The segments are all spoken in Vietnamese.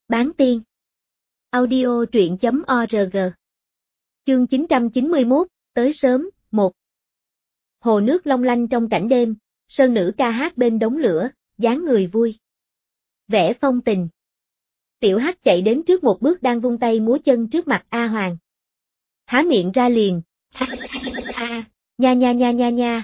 Bán tiên. Audio truyện.org. Chương 991, tới sớm, 1. Hồ nước long lanh trong cảnh đêm, sơn nữ ca hát bên đống lửa, dáng người vui. Vẻ phong tình. Tiểu Hắc chạy đến trước một bước đang vung tay múa chân trước mặt A Hoàng. Há miệng ra liền. Nha nha nha nha nha,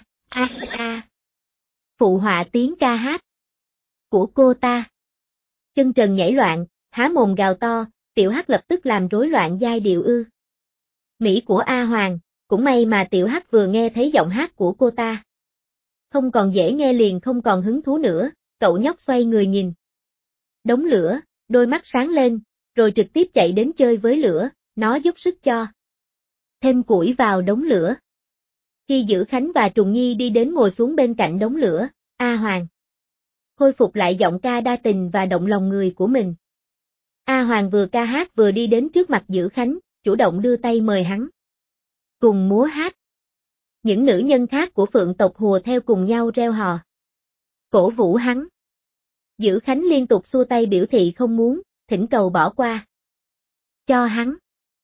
Phụ họa tiếng ca hát của cô ta. Chân trần nhảy loạn, há mồm gào to, Tiểu Hắc lập tức làm rối loạn giai điệu Mỹ của A Hoàng, cũng may mà Tiểu Hắc vừa nghe thấy giọng hát của cô ta. Không còn dễ nghe liền không còn hứng thú nữa, cậu nhóc xoay người nhìn. Đống lửa, đôi mắt sáng lên, rồi trực tiếp chạy đến chơi với lửa, nó dốc sức cho thêm củi vào đống lửa. Khi Dữ Khánh và Trùng Nhi đi đến ngồi xuống bên cạnh đống lửa, A Hoàng khôi phục lại giọng ca đa tình và động lòng người của mình. A Hoàng vừa ca hát vừa đi đến trước mặt Dữ Khánh, chủ động đưa tay mời hắn cùng múa hát. Những nữ nhân khác của Phượng tộc hùa theo cùng nhau reo hò, cổ vũ hắn. Dữ Khánh liên tục xua tay biểu thị không muốn, thỉnh cầu bỏ qua cho hắn.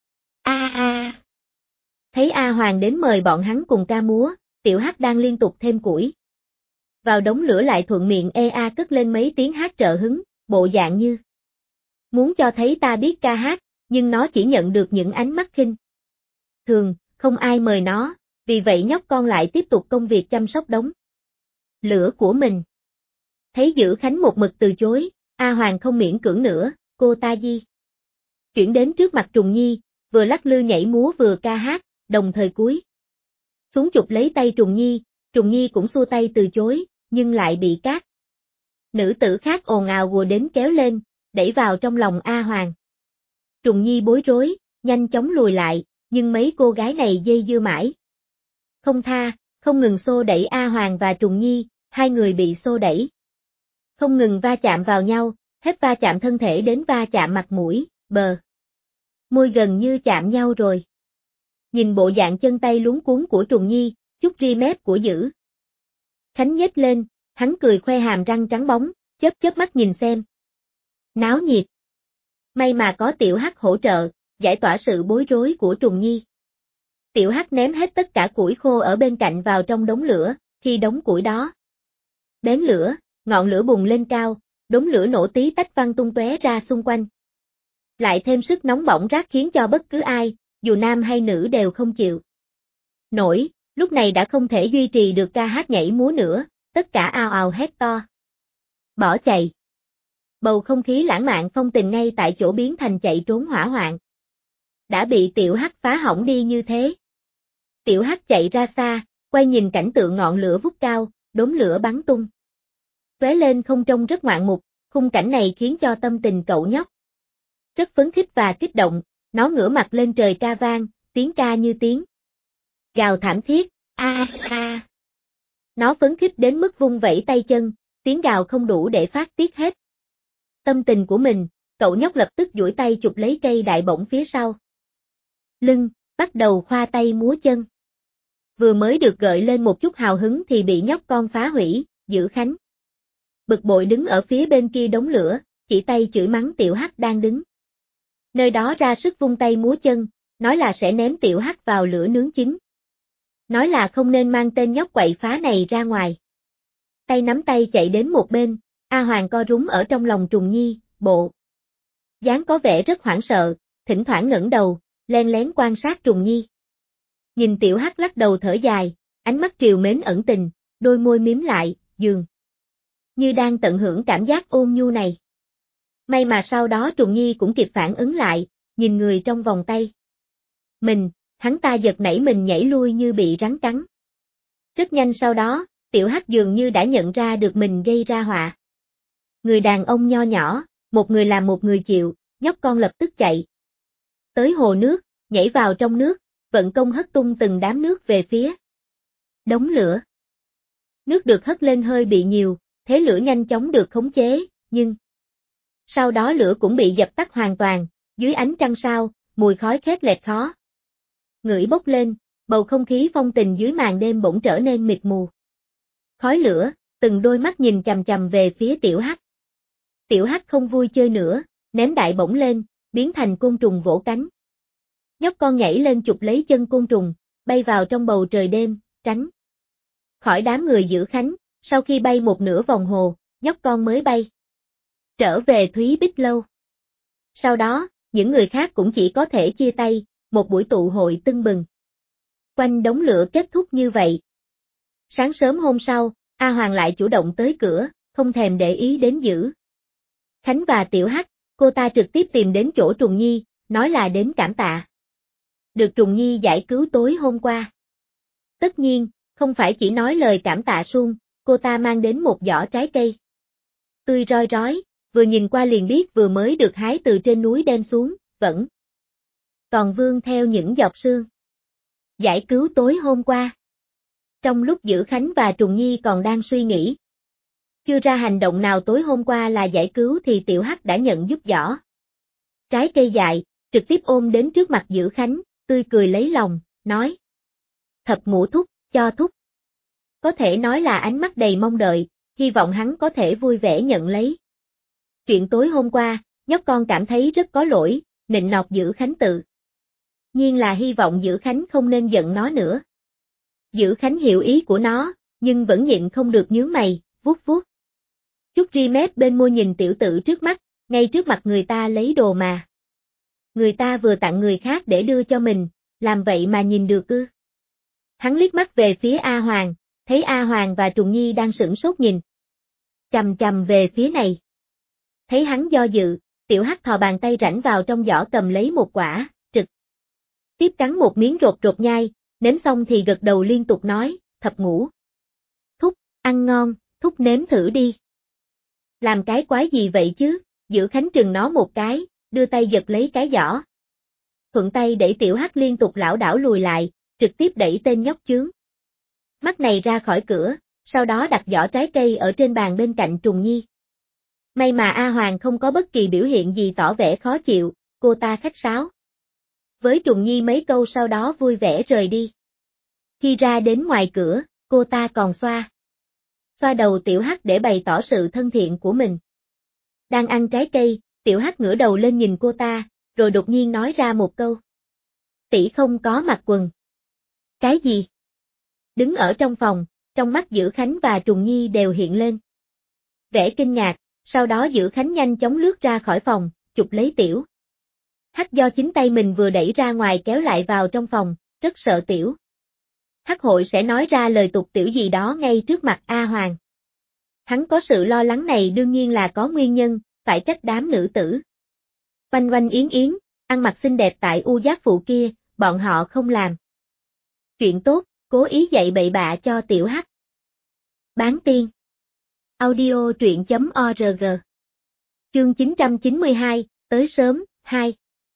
Thấy A Hoàng đến mời bọn hắn cùng ca múa, Tiểu Hắc đang liên tục thêm củi vào đống lửa lại thuận miệng cất lên mấy tiếng hát trợ hứng, bộ dạng như muốn cho thấy ta biết ca hát, nhưng nó chỉ nhận được những ánh mắt khinh thường, không ai mời nó, vì vậy nhóc con lại tiếp tục công việc chăm sóc đống lửa của mình. Thấy Dữ Khánh một mực từ chối, A Hoàng không miễn cưỡng nữa, cô ta di chuyển đến trước mặt Trùng Nhi, vừa lắc lư nhảy múa vừa ca hát, đồng thời cúi xuống chụp lấy tay Trùng Nhi cũng xua tay từ chối, nhưng lại bị các nữ tử khác ồn ào hùa đến kéo lên, đẩy vào trong lòng A Hoàng. Trùng Nhi bối rối, nhanh chóng lùi lại, nhưng mấy cô gái này dây dưa mãi không tha, không ngừng xô đẩy A Hoàng và Trùng Nhi, hai người bị xô đẩy không ngừng va chạm vào nhau, hết va chạm thân thể đến va chạm mặt mũi, bờ môi gần như chạm nhau rồi. Nhìn bộ dạng chân tay luống cuống của Trùng Nhi, chút ri mép của Dữ Khánh nhếch lên, hắn cười khoe hàm răng trắng bóng, chớp chớp mắt nhìn xem. Náo nhiệt. May mà có Tiểu Hắc hỗ trợ, giải tỏa sự bối rối của Trùng Nhi. Tiểu Hắc ném hết tất cả củi khô ở bên cạnh vào trong đống lửa, khi đống củi đó bén lửa, ngọn lửa bùng lên cao, đống lửa nổ tí tách văng tung tóe ra xung quanh. Lại thêm sức nóng bỏng rát khiến cho bất cứ ai, dù nam hay nữ đều không chịu nổi, lúc này đã không thể duy trì được ca hát nhảy múa nữa, tất cả ào ào hét to. Bỏ chạy. Bầu không khí lãng mạn phong tình ngay tại chỗ biến thành chạy trốn hỏa hoạn. Đã bị Tiểu Hắc phá hỏng đi như thế. Tiểu Hắc chạy ra xa, quay nhìn cảnh tượng ngọn lửa vút cao, đốm lửa bắn tung tóe lên không trông rất ngoạn mục, khung cảnh này khiến cho tâm tình cậu nhóc rất phấn khích và kích động, nó ngửa mặt lên trời ca vang, tiếng ca như tiếng gào thảm thiết, Nó phấn khích đến mức vung vẩy tay chân, tiếng gào không đủ để phát tiết hết tâm tình của mình, cậu nhóc lập tức duỗi tay chụp lấy cây đại bổng phía sau lưng, bắt đầu khoa tay múa chân. Vừa mới được gợi lên một chút hào hứng thì bị nhóc con phá hủy, Dữ Khánh bực bội đứng ở phía bên kia đống lửa, chỉ tay chửi mắng Tiểu Hắc đang đứng nơi đó ra sức vung tay múa chân, nói là sẽ ném Tiểu Hắc vào lửa nướng chín. Nói là không nên mang tên nhóc quậy phá này ra ngoài. Tay nắm tay chạy đến một bên, A Hoàng co rúm ở trong lòng Trùng Nhi, bộ dáng có vẻ rất hoảng sợ, thỉnh thoảng ngẩng đầu, len lén quan sát Trùng Nhi. Nhìn Tiểu Hắc lắc đầu thở dài, ánh mắt trìu mến ẩn tình, đôi môi mím lại, dường như đang tận hưởng cảm giác ôn nhu này. May mà sau đó Trùng Nhi cũng kịp phản ứng lại, nhìn người trong vòng tay hắn ta giật nảy mình nhảy lui như bị rắn cắn. Rất nhanh sau đó, Tiểu Hắc dường như đã nhận ra được mình gây ra họa. Người đàn ông nho nhỏ, một người làm một người chịu, nhóc con lập tức chạy tới hồ nước, nhảy vào trong nước, vận công hất tung từng đám nước về phía đống lửa. Nước được hất lên hơi bị nhiều, thế lửa nhanh chóng được khống chế, nhưng sau đó lửa cũng bị dập tắt hoàn toàn, dưới ánh trăng sao, mùi khói khét lẹt khó ngửi bốc lên, bầu không khí phong tình dưới màn đêm bỗng trở nên mịt mù. Khói lửa, từng đôi mắt nhìn chằm chằm về phía Tiểu Hắc. Tiểu Hắc không vui chơi nữa, ném đại bổng lên, biến thành côn trùng vỗ cánh. Nhóc con nhảy lên chụp lấy chân côn trùng, bay vào trong bầu trời đêm, tránh khỏi đám người giữ khánh, sau khi bay một nửa vòng hồ, nhóc con mới bay trở về Thúy Bích Lâu. Sau đó, những người khác cũng chỉ có thể chia tay, một buổi tụ hội tưng bừng quanh đống lửa kết thúc như vậy. Sáng sớm hôm sau, A Hoàng lại chủ động tới cửa, không thèm để ý đến Dữ Khánh và Tiểu Hắc, cô ta trực tiếp tìm đến chỗ Trùng Nhi, nói là đến cảm tạ được Trùng Nhi giải cứu tối hôm qua. Tất nhiên, không phải chỉ nói lời cảm tạ suông, cô ta mang đến một giỏ trái cây tươi roi rói, vừa nhìn qua liền biết vừa mới được hái từ trên núi đem xuống, vẫn còn vương theo những giọt sương. Giải cứu tối hôm qua. Trong lúc Dữ Khánh và Trùng Nhi còn đang suy nghĩ, chưa ra hành động nào tối hôm qua là giải cứu thì Tiểu Hắc đã nhận giúp giỏ trái cây dại, trực tiếp ôm đến trước mặt Dữ Khánh, tươi cười lấy lòng, nói: Thập ngũ thúc, cho thúc. Có thể nói là ánh mắt đầy mong đợi, hy vọng hắn có thể vui vẻ nhận lấy. Chuyện tối hôm qua, nhóc con cảm thấy rất có lỗi, nịnh nọt Dữ Khánh tự nhiên là hy vọng Dữ Khánh không nên giận nó nữa. Dữ Khánh hiểu ý của nó, nhưng vẫn nhịn không được nhướng mày, vuốt vuốt chút ri mép bên môi nhìn tiểu tử trước mắt, ngay trước mặt người ta lấy đồ mà người ta vừa tặng người khác để đưa cho mình, làm vậy mà nhìn được ư? Hắn liếc mắt về phía A Hoàng, thấy A Hoàng và Trùng Nhi đang sửng sốt nhìn chằm chằm về phía này. Thấy hắn do dự, Tiểu Hắc thò bàn tay rãnh vào trong giỏ cầm lấy một quả, trực tiếp cắn một miếng rột rột nhai, nếm xong thì gật đầu liên tục nói: Thập ngũ thúc, ăn ngon, thúc nếm thử đi. Làm cái quái gì vậy chứ? Dữ Khánh trừng nó một cái, đưa tay giật lấy cái giỏ. Thuận tay đẩy Tiểu Hắc liên tục lảo đảo lùi lại, trực tiếp đẩy tên nhóc chướng mắt này ra khỏi cửa, sau đó đặt giỏ trái cây ở trên bàn bên cạnh Trùng Nhi. May mà A Hoàng không có bất kỳ biểu hiện gì tỏ vẻ khó chịu, cô ta khách sáo với Trùng Nhi mấy câu sau đó vui vẻ rời đi. Khi ra đến ngoài cửa, cô ta còn xoa đầu Tiểu Hắc để bày tỏ sự thân thiện của mình. Đang ăn trái cây, Tiểu Hắc ngửa đầu lên nhìn cô ta, rồi đột nhiên nói ra một câu: Tỷ không có mặc quần. Cái gì? Đứng ở trong phòng, trong mắt Dữ Khánh và Trùng Nhi đều hiện lên vẻ kinh ngạc, sau đó Dữ Khánh nhanh chóng lướt ra khỏi phòng, chụp lấy Tiểu Hắc do chính tay mình vừa đẩy ra ngoài kéo lại vào trong phòng, rất sợ Tiểu Hắc hội sẽ nói ra lời tục tiểu gì đó ngay trước mặt A Hoàng. Hắn có sự lo lắng này đương nhiên là có nguyên nhân, phải trách đám nữ tử Oanh Oanh Yến Yến, ăn mặc xinh đẹp tại U Giác Phụ kia, bọn họ không làm chuyện tốt, cố ý dạy bậy bạ cho Tiểu Hắc. Bán tiên. Audio truyện.org. Chương 992, tới sớm, 2.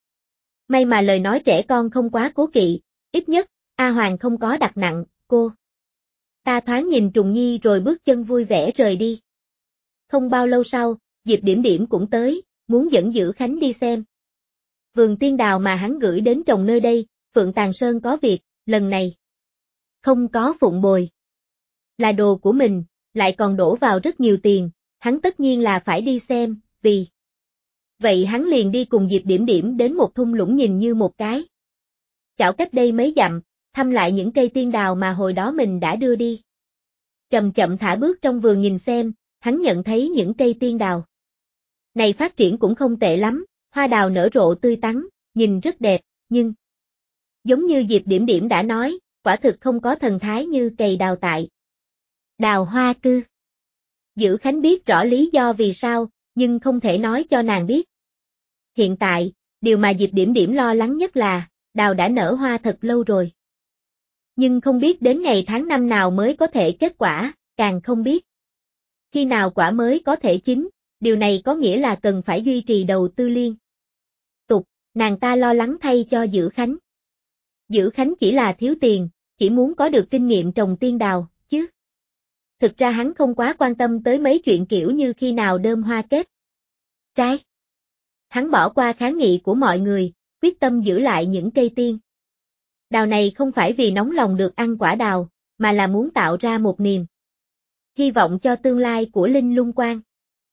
May mà lời nói trẻ con không quá cố kỵ, ít nhất, A Hoàng không có đặt nặng, cô ta thoáng nhìn Trùng Nhi rồi bước chân vui vẻ rời đi. Không bao lâu sau, Diệp Điểm Điểm cũng tới, muốn dẫn Dữ Khánh đi xem vườn tiên đào mà hắn gửi đến trồng nơi đây. Phượng Tàng Sơn có việc, lần này không có phụng bồi, là đồ của mình, lại còn đổ vào rất nhiều tiền, hắn tất nhiên là phải đi xem, vì vậy hắn liền đi cùng Diệp Điểm Điểm đến một thung lũng nhìn như một cái chảo cách đây mấy dặm, thăm lại những cây tiên đào mà hồi đó mình đã đưa đi. Chậm chậm thả bước trong vườn nhìn xem, hắn nhận thấy những cây tiên đào này phát triển cũng không tệ lắm, hoa đào nở rộ tươi tắn, nhìn rất đẹp, nhưng giống như Diệp Điểm Điểm đã nói, quả thực không có thần thái như cày đào tại Đào Hoa Cư. Dữ Khánh biết rõ lý do vì sao, nhưng không thể nói cho nàng biết. Hiện tại, điều mà Diệp Điểm Điểm lo lắng nhất là, đào đã nở hoa thật lâu rồi. Nhưng không biết đến ngày tháng năm nào mới có thể kết quả, càng không biết khi nào quả mới có thể chín, điều này có nghĩa là cần phải duy trì đầu tư liên tục, nàng ta lo lắng thay cho Dữ Khánh. Dữ Khánh chỉ là thiếu tiền, chỉ muốn có được kinh nghiệm trồng tiên đào, chứ. Thực ra hắn không quá quan tâm tới mấy chuyện kiểu như khi nào đơm hoa kết trái. Hắn bỏ qua kháng nghị của mọi người, quyết tâm giữ lại những cây tiên đào này không phải vì nóng lòng được ăn quả đào, mà là muốn tạo ra một niềm hy vọng cho tương lai của Linh Lung Quan.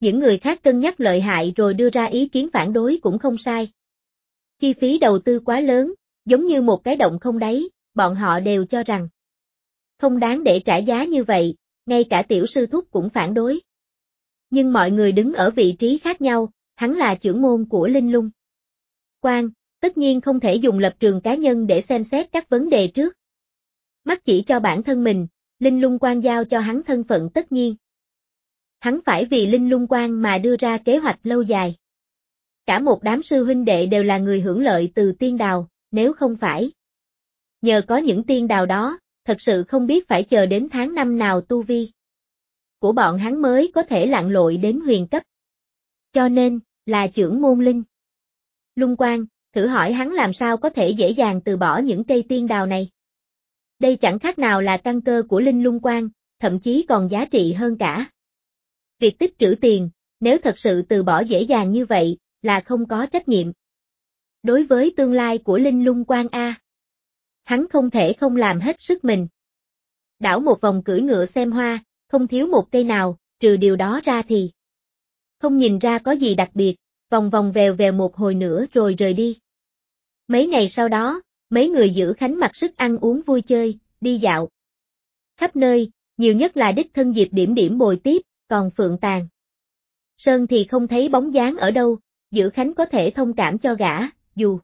Những người khác cân nhắc lợi hại rồi đưa ra ý kiến phản đối cũng không sai. Chi phí đầu tư quá lớn, giống như một cái động không đáy, bọn họ đều cho rằng không đáng để trả giá như vậy, ngay cả tiểu sư thúc cũng phản đối. Nhưng mọi người đứng ở vị trí khác nhau, hắn là trưởng môn của Linh Lung Quan, tất nhiên không thể dùng lập trường cá nhân để xem xét các vấn đề trước. Mắt chỉ cho bản thân mình, Linh Lung Quan giao cho hắn thân phận tất nhiên. Hắn phải vì Linh Lung Quan mà đưa ra kế hoạch lâu dài. Cả một đám sư huynh đệ đều là người hưởng lợi từ tiên đào, nếu không phải. Nhờ có những tiên đào đó, thật sự không biết phải chờ đến tháng năm nào tu vi của bọn hắn mới có thể lặn lội đến huyền cấp. Cho nên, là trưởng môn Linh Lung Quan, thử hỏi hắn làm sao có thể dễ dàng từ bỏ những cây tiên đào này. Đây chẳng khác nào là căn cơ của Linh Lung Quan, thậm chí còn giá trị hơn cả. Việc tích trữ tiền, nếu thật sự từ bỏ dễ dàng như vậy, là không có trách nhiệm. Đối với tương lai của Linh Lung Quan A, hắn không thể không làm hết sức mình. Đảo một vòng cưỡi ngựa xem hoa, không thiếu một cây nào, trừ điều đó ra thì không nhìn ra có gì đặc biệt, vòng vòng vèo vèo một hồi nữa rồi rời đi. Mấy ngày sau đó, mấy người giữ khánh mặc sức ăn uống vui chơi, đi dạo khắp nơi, nhiều nhất là đích thân Diệp Điểm Điểm bồi tiếp, còn Phượng Tàng Sơn thì không thấy bóng dáng ở đâu, giữ khánh có thể thông cảm cho gã, dù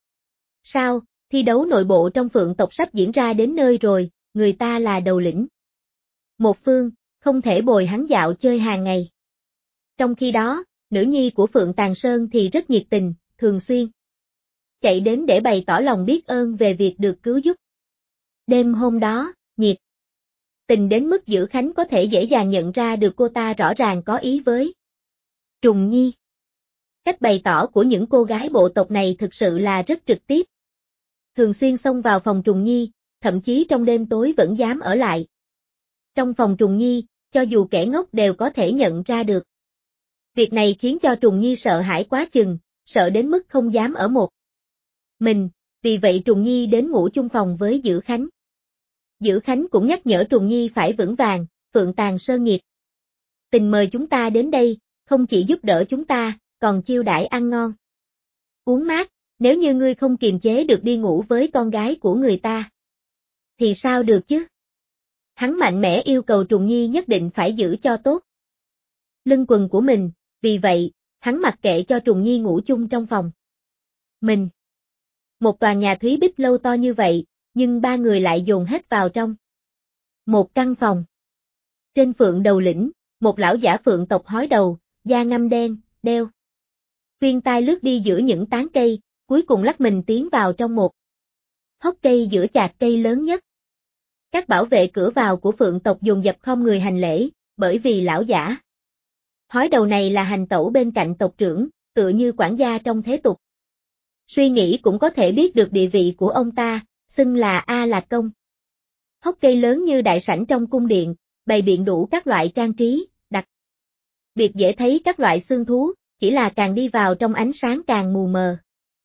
sao, thi đấu nội bộ trong Phượng tộc sắp diễn ra đến nơi rồi, người ta là đầu lĩnh một phương, không thể bồi hắn dạo chơi hàng ngày. Trong khi đó, nữ nhi của Phượng Tàng Sơn thì rất nhiệt tình, thường xuyên chạy đến để bày tỏ lòng biết ơn về việc được cứu giúp. Đêm hôm đó, nhiệt tình đến mức Giữ Khánh có thể dễ dàng nhận ra được cô ta rõ ràng có ý với Trùng Nhi. Cách bày tỏ của những cô gái bộ tộc này thực sự là rất trực tiếp. Thường xuyên xông vào phòng Trùng Nhi, thậm chí trong đêm tối vẫn dám ở lại. Trong phòng Trùng Nhi, cho dù kẻ ngốc đều có thể nhận ra được. Việc này khiến cho Trùng Nhi sợ hãi quá chừng, sợ đến mức không dám ở một mình, vì vậy Trùng Nhi đến ngủ chung phòng với Giữ Khánh. Giữ Khánh cũng nhắc nhở Trùng Nhi phải vững vàng, Phượng Tàng Sơn nhiệt tình mời chúng ta đến đây, không chỉ giúp đỡ chúng ta, còn chiêu đãi ăn ngon uống mát, nếu như ngươi không kiềm chế được đi ngủ với con gái của người ta thì sao được chứ? Hắn mạnh mẽ yêu cầu Trùng Nhi nhất định phải giữ cho tốt lưng quần của mình, vì vậy, hắn mặc kệ cho Trùng Nhi ngủ chung trong phòng mình. Một tòa nhà Thúy Bích lâu to như vậy, nhưng ba người lại dồn hết vào trong một căn phòng. Trên Phượng đầu lĩnh, một lão giả Phượng tộc hói đầu, da ngăm đen, đeo khuyên tai lướt đi giữa những tán cây, cuối cùng lắc mình tiến vào trong một hốc cây giữa chạc cây lớn nhất. Các bảo vệ cửa vào của Phượng tộc dồn dập không người hành lễ, bởi vì lão giả hói đầu này là hành tẩu bên cạnh tộc trưởng, tựa như quản gia trong thế tục. Suy nghĩ cũng có thể biết được địa vị của ông ta, xưng là A Lạc Công. Hốc cây lớn như đại sảnh trong cung điện, bày biện đủ các loại trang trí, đặc biệt dễ thấy các loại xương thú, chỉ là càng đi vào trong ánh sáng càng mù mờ.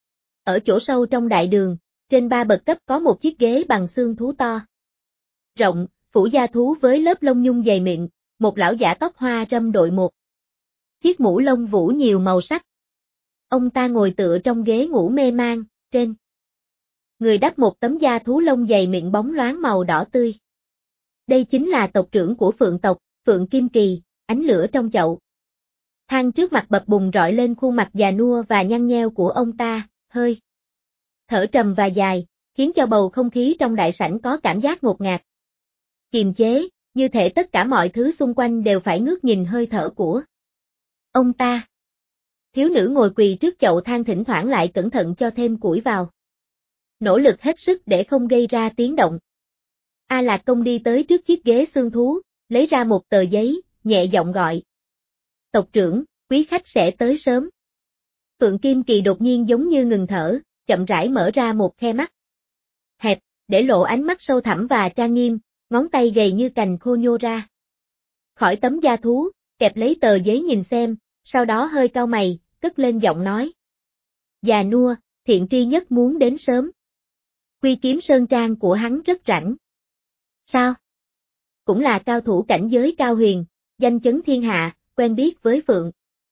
Ở chỗ sâu trong đại đường, trên 3 bậc cấp có một chiếc ghế bằng xương thú to rộng, phủ da thú với lớp lông nhung dày mịn, một lão giả tóc hoa râm đội một chiếc mũ lông vũ nhiều màu sắc. Ông ta ngồi tựa trong ghế ngủ mê man, trên người đắp một tấm da thú lông dày mịn bóng loáng màu đỏ tươi. Đây chính là tộc trưởng của Phượng tộc, Phượng Kim Kỳ, ánh lửa trong chậu than trước mặt bập bùng rọi lên khuôn mặt già nua và nhăn nheo của ông ta, hơi thở trầm và dài, khiến cho bầu không khí trong đại sảnh có cảm giác ngột ngạt. Kiềm chế, như thể tất cả mọi thứ xung quanh đều phải ngước nhìn hơi thở của ông ta. Thiếu nữ ngồi quỳ trước chậu than thỉnh thoảng lại cẩn thận cho thêm củi vào. Nỗ lực hết sức để không gây ra tiếng động. A Lạc Công đi tới trước chiếc ghế xương thú, lấy ra một tờ giấy, nhẹ giọng gọi. Tộc trưởng, quý khách sẽ tới sớm. Phượng Kim Kỳ đột nhiên giống như ngừng thở, chậm rãi mở ra một khe mắt hẹp, để lộ ánh mắt sâu thẳm và trang nghiêm, ngón tay gầy như cành khô nhô ra khỏi tấm da thú, kẹp lấy tờ giấy nhìn xem, sau đó hơi cau mày, cất lên giọng nói. Già nua, thiện tri nhất muốn đến sớm. Quy Kiếm Sơn Trang của hắn rất rảnh. Sao? Cũng là cao thủ cảnh giới cao huyền, danh chấn thiên hạ, quen biết với Phượng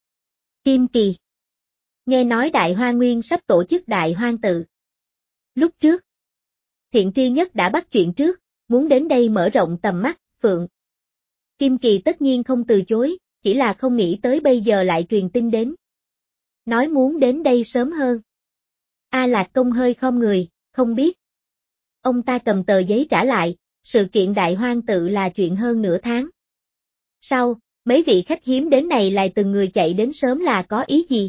Kim Kỳ. Nghe nói Đại Hoa Nguyên sắp tổ chức Đại Hoang Tự. Lúc trước, Thiện Tri Nhất đã bắt chuyện trước, muốn đến đây mở rộng tầm mắt, Phượng Kim Kỳ tất nhiên không từ chối, chỉ là không nghĩ tới bây giờ lại truyền tin đến. Nói muốn đến đây sớm hơn. A Lạc Công hơi khom người, không biết. Ông ta cầm tờ giấy trả lại, sự kiện Đại Hoang Tự là chuyện hơn nửa tháng. Sau, mấy vị khách hiếm đến này lại từng người chạy đến sớm là có ý gì?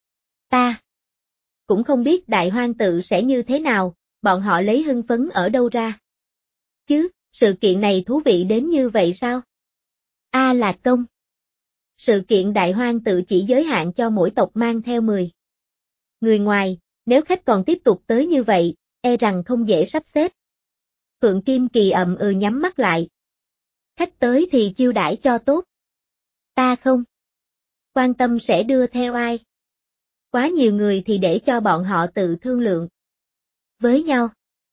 Ta cũng không biết Đại Hoang Tự sẽ như thế nào, bọn họ lấy hưng phấn ở đâu ra. Chứ, sự kiện này thú vị đến như vậy sao? A Lạc Công. Sự kiện Đại Hoang Tự chỉ giới hạn cho mỗi tộc mang theo 10 người ngoài, nếu khách còn tiếp tục tới như vậy, e rằng không dễ sắp xếp. Phượng Kim Kỳ ậm ừ nhắm mắt lại. Khách tới thì chiêu đãi cho tốt. Ta không quan tâm sẽ đưa theo ai. Quá nhiều người thì để cho bọn họ tự thương lượng với nhau.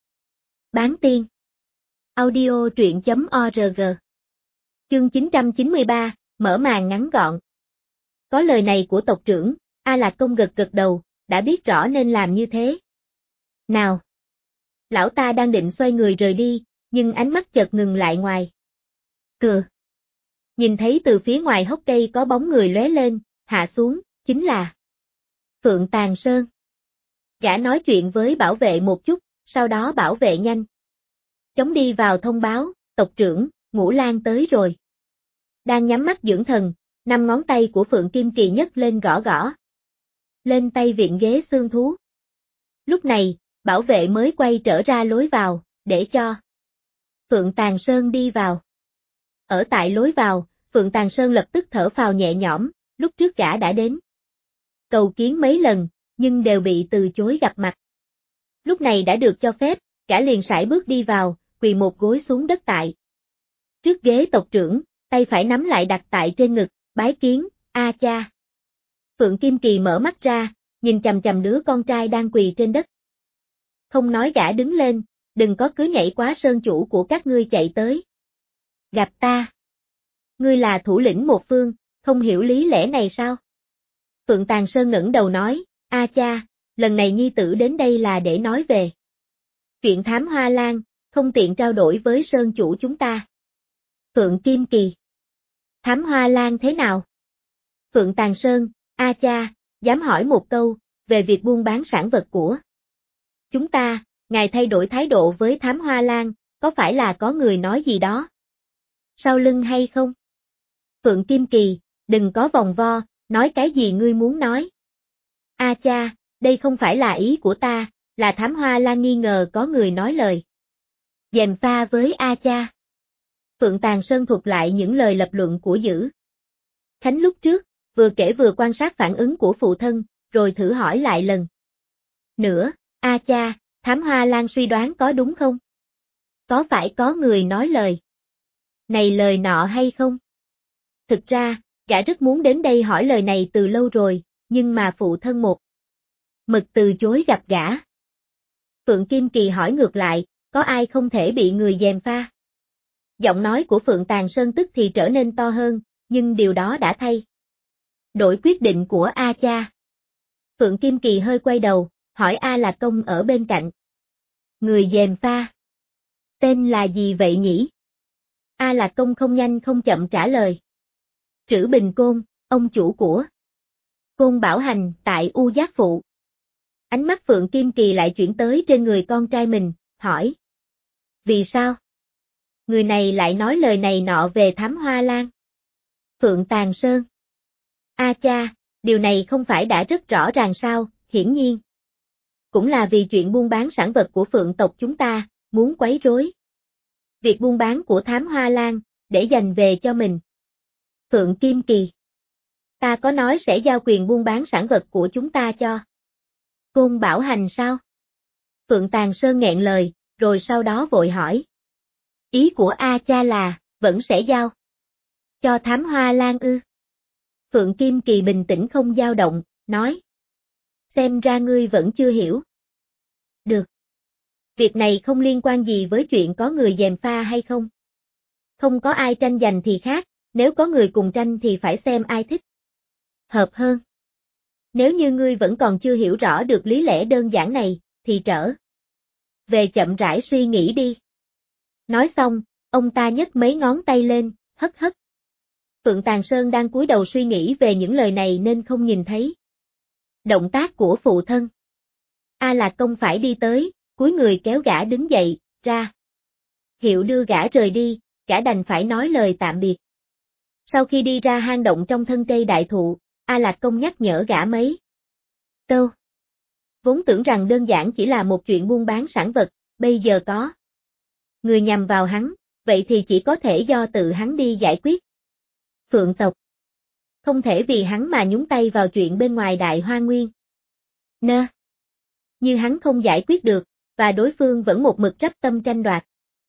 Bán tiên. Audio truyện.org. Chương 993, mở màn ngắn gọn. Có lời này của tộc trưởng, A Lạc Công gật gật đầu, đã biết rõ nên làm như thế. Nào. Lão ta đang định xoay người rời đi, nhưng ánh mắt chợt ngừng lại ngoài cửa. Nhìn thấy từ phía ngoài hốc cây có bóng người lóe lên, hạ xuống, chính là Phượng Tàn Sơn. Gã nói chuyện với bảo vệ một chút, sau đó bảo vệ nhanh chóng đi vào thông báo, tộc trưởng, Ngũ Lang tới rồi. Đang nhắm mắt dưỡng thần, 5 ngón tay của Phượng Kim Kỳ nhấc lên gõ gõ lên tay vịn ghế xương thú. Lúc này, bảo vệ mới quay trở ra lối vào, để cho Phượng Tàn Sơn đi vào. Ở tại lối vào, Phượng Tàn Sơn lập tức thở phào nhẹ nhõm, lúc trước gã đã đến cầu kiến mấy lần, nhưng đều bị từ chối gặp mặt. Lúc này đã được cho phép, gã liền sải bước đi vào, quỳ một gối xuống đất tại trước ghế tộc trưởng, tay phải nắm lại đặt tại trên ngực, bái kiến, a cha. Phượng Kim Kỳ mở mắt ra, nhìn chằm chằm đứa con trai đang quỳ trên đất. Không nói gã đứng lên, đừng có cứ nhảy quá sơn chủ của các ngươi chạy tới. Gặp ta. Ngươi là thủ lĩnh một phương, không hiểu lý lẽ này sao? Phượng Tàn Sơn ngẩng đầu nói, a cha, lần này nhi tử đến đây là để nói về chuyện Thám Hoa Lan, không tiện trao đổi với sơn chủ chúng ta. Phượng Kim Kỳ. Thám Hoa Lan thế nào? Phượng Tàn Sơn, a cha, dám hỏi một câu, về việc buôn bán sản vật của chúng ta, ngài thay đổi thái độ với Thám Hoa Lan, có phải là có người nói gì đó sau lưng hay không? Phượng Kim Kỳ, đừng có vòng vo, nói cái gì ngươi muốn nói. A cha, đây không phải là ý của ta, là Thám Hoa Lan nghi ngờ có người nói lời gièm pha với A cha. Phượng Tàn Sơn thuật lại những lời lập luận của Dữ Khánh lúc trước, vừa kể vừa quan sát phản ứng của phụ thân, rồi thử hỏi lại lần nữa, A cha, Thám Hoa Lan suy đoán có đúng không? Có phải có người nói lời này lời nọ hay không? Thực ra, gã rất muốn đến đây hỏi lời này từ lâu rồi, nhưng mà phụ thân một mực từ chối gặp gã. Phượng Kim Kỳ hỏi ngược lại, có ai không thể bị người gièm pha? Giọng nói của Phượng Tàn Sơn tức thì trở nên to hơn, nhưng điều đó đã thay đổi quyết định của A cha. Phượng Kim Kỳ hơi quay đầu, hỏi A Lạc Công ở bên cạnh. Người gièm pha. Tên là gì vậy nhỉ? A Lạc Công không nhanh không chậm trả lời. Trữ Bình Côn, ông chủ của Côn Bảo Hành tại U Giác Phụ. Ánh mắt Phượng Kim Kỳ lại chuyển tới trên người con trai mình, hỏi. Vì sao? Người này lại nói lời này nọ về Thám Hoa Lan. Phượng Tàn Sơn. A cha, điều này không phải đã rất rõ ràng sao, hiển nhiên. Cũng là vì chuyện buôn bán sản vật của Phượng tộc chúng ta, muốn quấy rối việc buôn bán của Thám Hoa Lan, để giành về cho mình. Phượng Kim Kỳ. Ta có nói sẽ giao quyền buôn bán sản vật của chúng ta cho Côn Bảo Hành sao? Phượng Tàn Sơn nghẹn lời, rồi sau đó vội hỏi. Ý của A cha là, vẫn sẽ giao cho Thám Hoa Lan ư? Phượng Kim Kỳ bình tĩnh không dao động, nói. Xem ra ngươi vẫn chưa hiểu. Được. Việc này không liên quan gì với chuyện có người gièm pha hay không. Không có ai tranh giành thì khác, nếu có người cùng tranh thì phải xem ai thích hợp hơn. Nếu như ngươi vẫn còn chưa hiểu rõ được lý lẽ đơn giản này, thì trở về chậm rãi suy nghĩ đi. Nói xong, ông ta nhấc mấy ngón tay lên, hất hất. Phượng Tàn Sơn đang cúi đầu suy nghĩ về những lời này nên không nhìn thấy động tác của phụ thân. A Lạc Công phải đi tới, cúi người kéo gã đứng dậy, ra hiệu đưa gã rời đi, gã đành phải nói lời tạm biệt. Sau khi đi ra hang động trong thân cây đại thụ, A Lạc Công nhắc nhở gã mấy câu. Vốn tưởng rằng đơn giản chỉ là một chuyện buôn bán sản vật, bây giờ có người nhằm vào hắn, vậy thì chỉ có thể do tự hắn đi giải quyết. Phượng tộc không thể vì hắn mà nhúng tay vào chuyện bên ngoài Đại Hoa Nguyên. Như hắn không giải quyết được, và đối phương vẫn một mực rắp tâm tranh đoạt.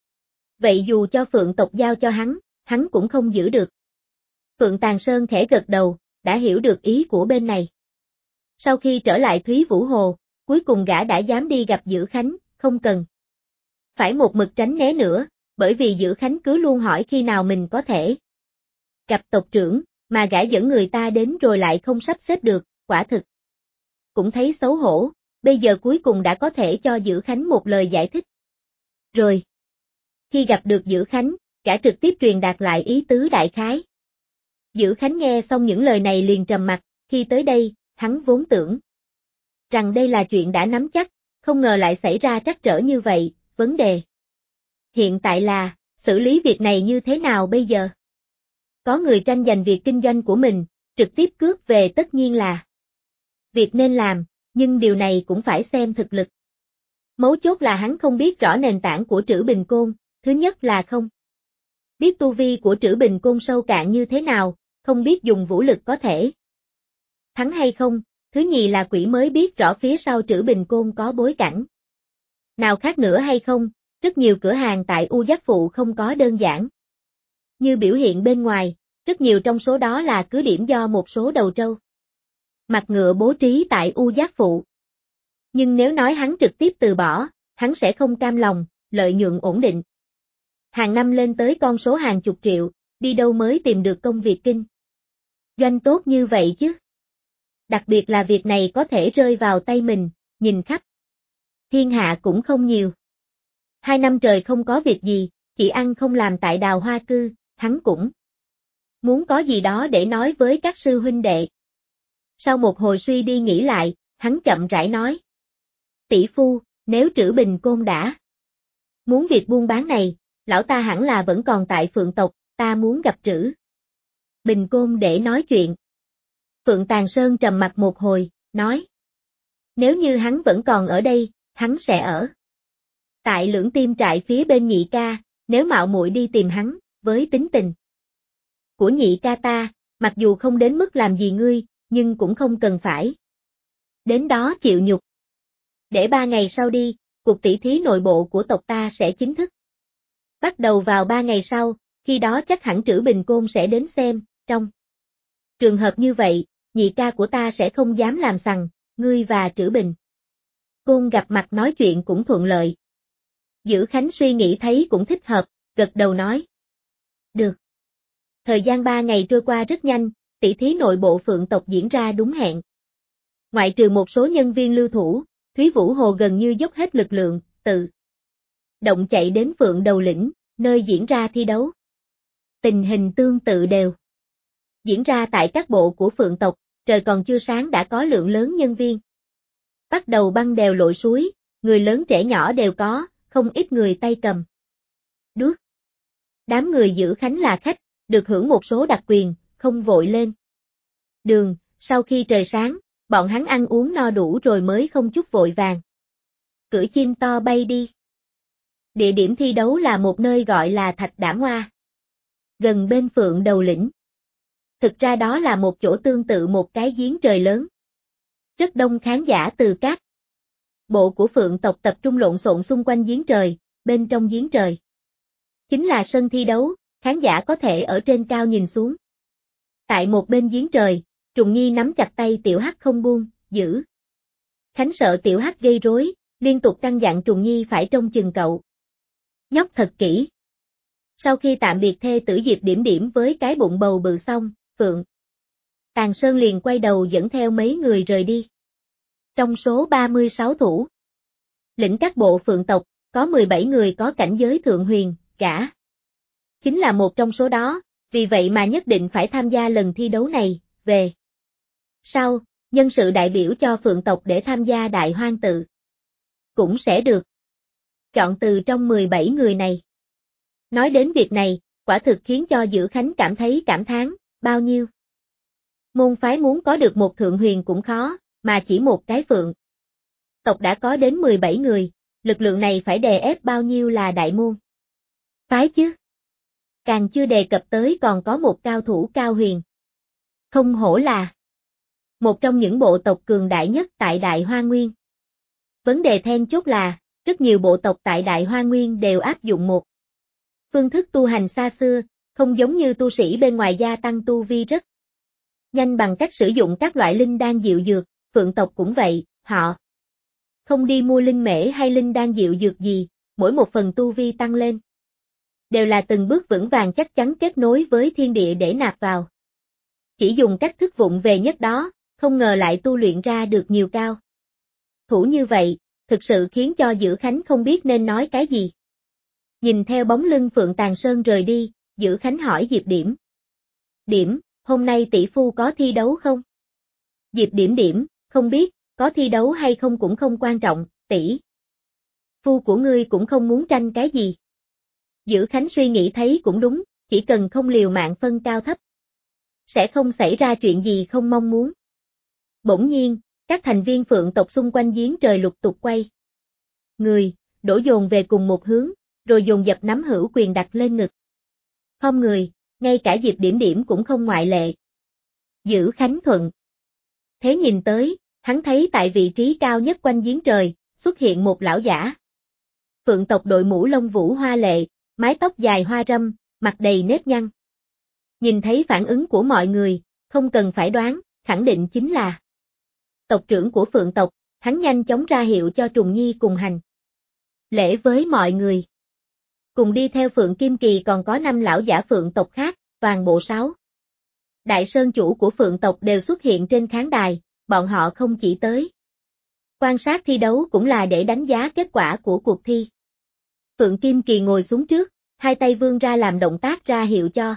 Vậy dù cho Phượng tộc giao cho hắn cũng không giữ được. Phượng Tàn Sơn khẽ gật đầu, đã hiểu được ý của bên này. Sau khi trở lại Thúy Vũ Hồ, cuối cùng gã đã dám đi gặp Dữ Khánh, không cần phải một mực tránh né nữa, bởi vì Dữ Khánh cứ luôn hỏi khi nào mình có thể gặp tộc trưởng, mà gã dẫn người ta đến rồi lại không sắp xếp được, quả thực cũng thấy xấu hổ, bây giờ cuối cùng đã có thể cho Dữ Khánh một lời giải thích. Rồi, khi gặp được Dữ Khánh, gã trực tiếp truyền đạt lại ý tứ đại khái. Dữ Khánh nghe xong những lời này liền trầm mặt, khi tới đây, hắn vốn tưởng rằng đây là chuyện đã nắm chắc, không ngờ lại xảy ra trắc trở như vậy, vấn đề hiện tại là, xử lý việc này như thế nào bây giờ? Có người tranh giành việc kinh doanh của mình, trực tiếp cướp về tất nhiên là việc nên làm, nhưng điều này cũng phải xem thực lực. Mấu chốt là hắn không biết rõ nền tảng của Trữ Bình Côn, thứ nhất là không biết tu vi của Trữ Bình Côn sâu cạn như thế nào, không biết dùng vũ lực có thể thắng hay không, thứ nhì là quỷ mới biết rõ phía sau Trữ Bình Côn có bối cảnh nào khác nữa hay không, rất nhiều cửa hàng tại U Giác Phụ không có đơn giản như biểu hiện bên ngoài, rất nhiều trong số đó là cứ điểm do một số đầu trâu mặt ngựa bố trí tại U Giác Phụ. Nhưng nếu nói hắn trực tiếp từ bỏ, hắn sẽ không cam lòng, lợi nhuận ổn định hàng năm lên tới con số hàng chục triệu, đi đâu mới tìm được công việc kinh doanh tốt như vậy chứ? Đặc biệt là việc này có thể rơi vào tay mình, nhìn khắp thiên hạ cũng không nhiều. 2 năm trời không có việc gì, chỉ ăn không làm tại Đào Hoa Cư, hắn cũng muốn có gì đó để nói với các sư huynh đệ. Sau một hồi suy đi nghĩ lại, hắn chậm rãi nói. Tỷ phu, nếu Trữ Bình Côn đã muốn việc buôn bán này, lão ta hẳn là vẫn còn tại Phượng tộc, ta muốn gặp Trữ Bình Côn để nói chuyện. Phượng Tàn Sơn trầm mặt một hồi, nói. Nếu như hắn vẫn còn ở đây, hắn sẽ ở tại Lưỡng Tim trại phía bên nhị ca, nếu mạo muội đi tìm hắn, với tính tình của nhị ca ta, mặc dù không đến mức làm gì ngươi, nhưng cũng không cần phải đến đó chịu nhục. Để 3 ngày sau đi, cuộc tỷ thí nội bộ của tộc ta sẽ chính thức bắt đầu vào 3 ngày sau, khi đó chắc hẳn Trữ Bình Côn sẽ đến xem, trong trường hợp như vậy, nhị ca của ta sẽ không dám làm sằng, ngươi và Trữ Bình Côn gặp mặt nói chuyện cũng thuận lợi. Dữ Khánh suy nghĩ thấy cũng thích hợp, gật đầu nói. Được. Thời gian 3 ngày trôi qua rất nhanh, tỷ thí nội bộ Phượng tộc diễn ra đúng hẹn. Ngoại trừ một số nhân viên lưu thủ, Thúy Vũ Hồ gần như dốc hết lực lượng, tự động chạy đến Phượng Đầu Lĩnh, nơi diễn ra thi đấu. Tình hình tương tự đều diễn ra tại các bộ của Phượng tộc, trời còn chưa sáng đã có lượng lớn nhân viên bắt đầu băng đèo lội suối, người lớn trẻ nhỏ đều có, không ít người tay cầm đuốc. Đám người Dữ Khánh là khách, được hưởng một số đặc quyền, không vội lên đường, sau khi trời sáng, bọn hắn ăn uống no đủ rồi mới không chút vội vàng cưỡi chim to bay đi. Địa điểm thi đấu là một nơi gọi là Thạch Đản Hoa, gần bên Phượng Đầu Lĩnh. Thực ra đó là một chỗ tương tự một cái giếng trời lớn. Rất đông khán giả từ các bộ của Phượng tộc tập trung lộn xộn xung quanh giếng trời, bên trong giếng trời chính là sân thi đấu, khán giả có thể ở trên cao nhìn xuống. Tại một bên giếng trời, Trùng Nhi nắm chặt tay Tiểu Hắc không buông, Dữ Khánh sợ Tiểu Hắc gây rối, liên tục căn dặn Trùng Nhi phải trông chừng cậu nhóc thật kỹ. Sau khi tạm biệt thê tử Diệp Điểm Điểm với cái bụng bầu bự xong, Phượng Tàng Sơn liền quay đầu dẫn theo mấy người rời đi. Trong số 36 thủ lĩnh các bộ phượng tộc, có 17 người có cảnh giới thượng huyền, gã chính là một trong số đó, vì vậy mà nhất định phải tham gia lần thi đấu này. Về sau, nhân sự đại biểu cho phượng tộc để tham gia đại hoang tự cũng sẽ được chọn từ trong 17 người này. Nói đến việc này, quả thực khiến cho Dữ Khánh cảm thấy cảm thán, bao nhiêu môn phái muốn có được một thượng huyền cũng khó, mà chỉ một cái phượng tộc đã có đến 17 người, lực lượng này phải đè ép bao nhiêu là đại môn phái chứ. Càng chưa đề cập tới còn có một cao thủ cao huyền. Không hổ là một trong những bộ tộc cường đại nhất tại Đại Hoa Nguyên. Vấn đề then chốt là, rất nhiều bộ tộc tại Đại Hoa Nguyên đều áp dụng một phương thức tu hành xa xưa, không giống như tu sĩ bên ngoài gia tăng tu vi rất nhanh bằng cách sử dụng các loại linh đan diệu dược, phượng tộc cũng vậy, họ không đi mua linh mễ hay linh đan diệu dược gì, mỗi một phần tu vi tăng lên đều là từng bước vững vàng chắc chắn kết nối với thiên địa để nạp vào. Chỉ dùng cách thức vụng về nhất đó, không ngờ lại tu luyện ra được nhiều cao thủ như vậy, thực sự khiến cho Dữ Khánh không biết nên nói cái gì. Nhìn theo bóng lưng Phượng Tàng Sơn rời đi, Dữ Khánh hỏi Diệp Điểm. Điểm, hôm nay tỷ phu có thi đấu không? Diệp Điểm Điểm, không biết, có thi đấu hay không cũng không quan trọng, tỷ phu của ngươi cũng không muốn tranh cái gì. Dữ Khánh suy nghĩ thấy cũng đúng, chỉ cần không liều mạng phân cao thấp, sẽ không xảy ra chuyện gì không mong muốn. Bỗng nhiên, các thành viên phượng tộc xung quanh giếng trời lục tục quay người, đổ dồn về cùng một hướng, rồi dồn dập nắm hữu quyền đặt lên ngực. Khom người, ngay cả Diệp Điểm Điểm cũng không ngoại lệ. Dữ Khánh thuận thế nhìn tới, hắn thấy tại vị trí cao nhất quanh giếng trời, xuất hiện một lão giả. Phượng tộc đội mũ lông vũ hoa lệ, mái tóc dài hoa râm, mặt đầy nếp nhăn. Nhìn thấy phản ứng của mọi người, không cần phải đoán, khẳng định chính là tộc trưởng của Phượng tộc, hắn nhanh chóng ra hiệu cho Trùng Nhi cùng hành lễ với mọi người. Cùng đi theo Phượng Kim Kỳ còn có 5 lão giả Phượng tộc khác, toàn bộ 6 đại sơn chủ của Phượng tộc đều xuất hiện trên khán đài, bọn họ không chỉ tới quan sát thi đấu cũng là để đánh giá kết quả của cuộc thi. Phượng Kim Kỳ ngồi xuống trước, hai tay vươn ra làm động tác ra hiệu cho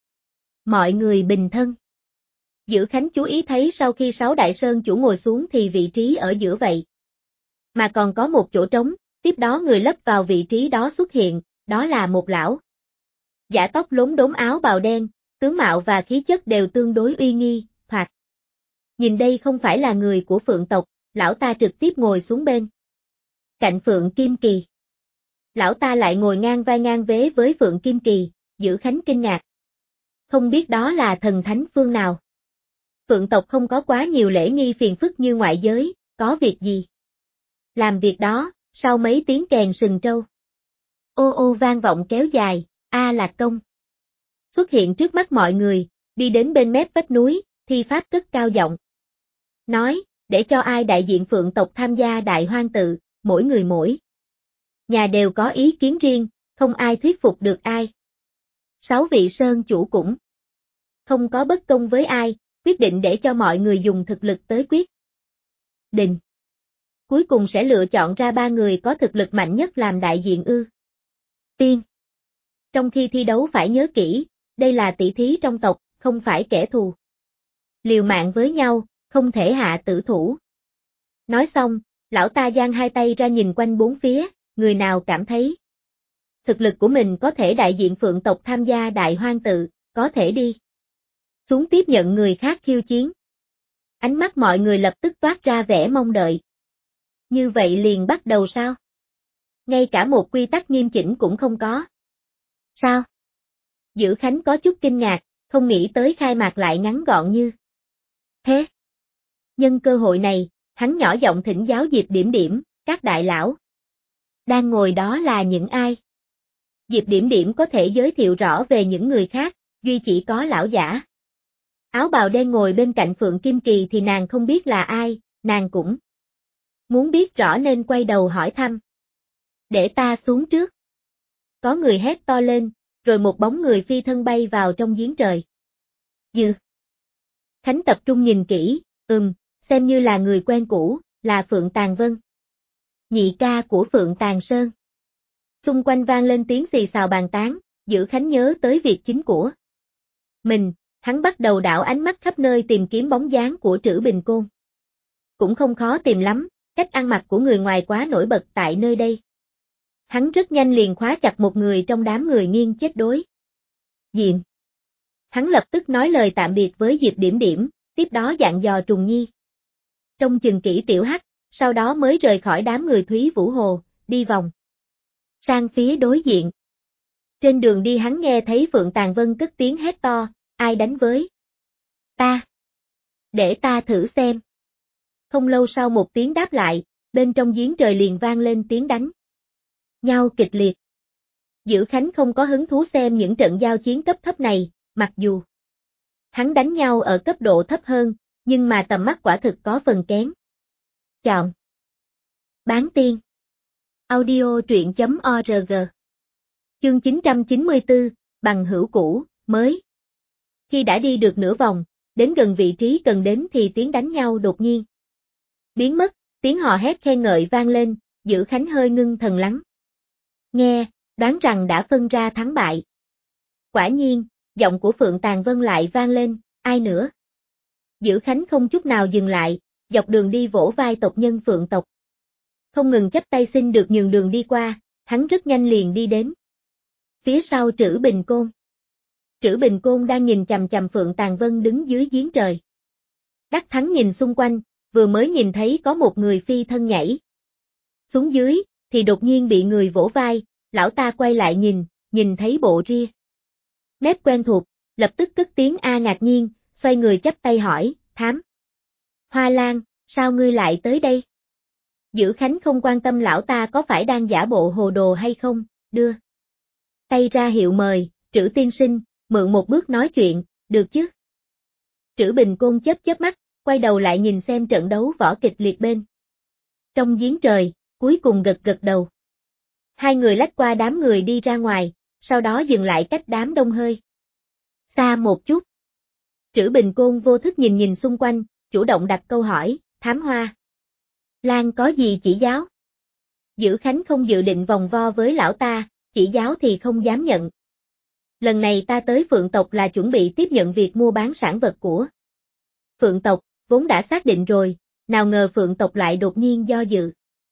mọi người bình thân. Dữ Khánh chú ý thấy sau khi 6 đại sơn chủ ngồi xuống thì vị trí ở giữa vậy mà còn có một chỗ trống, tiếp đó người lấp vào vị trí đó xuất hiện, đó là một lão giả tóc lốm đốm áo bào đen, tướng mạo và khí chất đều tương đối uy nghi, thoạt nhìn đây không phải là người của Phượng tộc, lão ta trực tiếp ngồi xuống bên cạnh Phượng Kim Kỳ. Lão ta lại ngồi ngang vai ngang vế với Phượng Kim Kỳ, Dữ Khánh kinh ngạc. Không biết đó là thần thánh phương nào. Phượng tộc không có quá nhiều lễ nghi phiền phức như ngoại giới, có việc gì làm việc đó, sau mấy tiếng kèn sừng trâu. Ô ô vang vọng kéo dài, A Lạc Công xuất hiện trước mắt mọi người, đi đến bên mép vách núi, thi pháp cất cao giọng. Nói, để cho ai đại diện Phượng tộc tham gia đại hoang tự, mỗi người mỗi nhà đều có ý kiến riêng, không ai thuyết phục được ai. 6 vị sơn chủ cũng không có bất công với ai, quyết định để cho mọi người dùng thực lực tới quyết định. Cuối cùng sẽ lựa chọn ra 3 người có thực lực mạnh nhất làm đại diện ưu tiên. Trong khi thi đấu phải nhớ kỹ, đây là tỷ thí trong tộc, không phải kẻ thù. Liều mạng với nhau, không thể hạ tử thủ. Nói xong, lão ta giang hai tay ra nhìn quanh bốn phía, người nào cảm thấy thực lực của mình có thể đại diện Phượng tộc tham gia đại hoang tự, có thể đi xuống tiếp nhận người khác khiêu chiến. Ánh mắt mọi người lập tức toát ra vẻ mong đợi. Như vậy liền bắt đầu sao? Ngay cả một quy tắc nghiêm chỉnh cũng không có. Sao? Dữ Khánh có chút kinh ngạc, không nghĩ tới khai mạc lại ngắn gọn như thế. Nhân cơ hội này, hắn nhỏ giọng thỉnh giáo Diệp Điểm Điểm, các đại lão đang ngồi đó là những ai? Diệp Điểm Điểm có thể giới thiệu rõ về những người khác, duy chỉ có lão giả áo bào đen ngồi bên cạnh Phượng Kim Kỳ thì nàng không biết là ai, nàng cũng muốn biết rõ nên quay đầu hỏi thăm. Để ta xuống trước. Có người hét to lên, rồi một bóng người phi thân bay vào trong giếng trời. Dư Khánh tập trung nhìn kỹ, xem như là người quen cũ, là Phượng Tàng Vân. Nhị ca của Phượng Tàng Sơn. Xung quanh vang lên tiếng xì xào bàn tán, Dữ Khánh nhớ tới việc chính của mình, hắn bắt đầu đảo ánh mắt khắp nơi tìm kiếm bóng dáng của Trữ Bình Côn. Cũng không khó tìm lắm, cách ăn mặc của người ngoài quá nổi bật tại nơi đây. Hắn rất nhanh liền khóa chặt một người trong đám người nghiêng chết đối diện. Hắn lập tức nói lời tạm biệt với Diệp Điểm Điểm, tiếp đó dặn dò Trùng Nhi trông chừng kỹ Tiểu Hắc, sau đó mới rời khỏi đám người Thúy Vũ Hồ, đi vòng sang phía đối diện. Trên đường đi hắn nghe thấy Phượng Tàng Vân cất tiếng hét to, ai đánh với ta? Để ta thử xem. Không lâu sau một tiếng đáp lại, bên trong giếng trời liền vang lên tiếng đánh nhau kịch liệt. Dữ Khánh không có hứng thú xem những trận giao chiến cấp thấp này, mặc dù hắn đánh nhau ở cấp độ thấp hơn, nhưng mà tầm mắt quả thực có phần kém. Chọn Bán tiên Audio truyện.org Chương 994, bằng hữu cũ, mới. Khi đã đi được nửa vòng, đến gần vị trí cần đến thì tiếng đánh nhau đột nhiên biến mất, tiếng hò hét khen ngợi vang lên, Dữ Khánh hơi ngưng thần lắng nghe, đoán rằng đã phân ra thắng bại. Quả nhiên, giọng của Phượng Tàng Vân lại vang lên, ai nữa? Dữ Khánh không chút nào dừng lại, dọc đường đi vỗ vai tộc nhân Phượng tộc. Không ngừng chắp tay xin được nhường đường đi qua, hắn rất nhanh liền đi đến phía sau Trữ Bình Côn. Trữ Bình Côn đang nhìn chằm chằm Phượng Tàng Vân đứng dưới giếng trời. Đắc Thắng nhìn xung quanh, vừa mới nhìn thấy có một người phi thân nhảy xuống dưới, thì đột nhiên bị người vỗ vai, lão ta quay lại nhìn thấy bộ ria mép quen thuộc, lập tức cất tiếng a ngạc nhiên, xoay người chắp tay hỏi, Thám Hoa Lan, sao ngươi lại tới đây? Dữ Khánh không quan tâm lão ta có phải đang giả bộ hồ đồ hay không, đưa tay ra hiệu mời, Trữ tiên sinh, mượn một bước nói chuyện, được chứ? Trữ Bình Côn chớp mắt, quay đầu lại nhìn xem trận đấu võ kịch liệt bên trong giếng trời, cuối cùng gật đầu. Hai người lách qua đám người đi ra ngoài, sau đó dừng lại cách đám đông hơi xa một chút. Trữ Bình Côn vô thức nhìn xung quanh, chủ động đặt câu hỏi, Thám Hoa Lan có gì chỉ giáo? Dữ Khánh không dự định vòng vo với lão ta, chỉ giáo thì không dám nhận. Lần này ta tới Phượng tộc là chuẩn bị tiếp nhận việc mua bán sản vật của Phượng tộc, vốn đã xác định rồi, nào ngờ Phượng tộc lại đột nhiên do dự.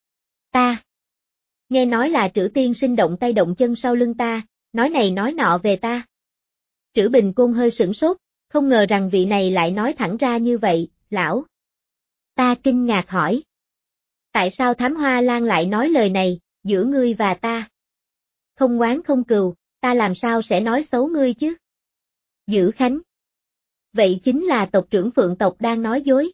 Ta nghe nói là Trữ tiên sinh động tay động chân sau lưng ta, nói này nói nọ về ta. Trữ Bình Côn hơi sửng sốt, không ngờ rằng vị này lại nói thẳng ra như vậy, lão. Ta kinh ngạc hỏi. Tại sao Thám Hoa Lan lại nói lời này, giữa ngươi và ta? Không oán không cừu, ta làm sao sẽ nói xấu ngươi chứ? Dữ Khánh. Vậy chính là tộc trưởng Phượng tộc đang nói dối.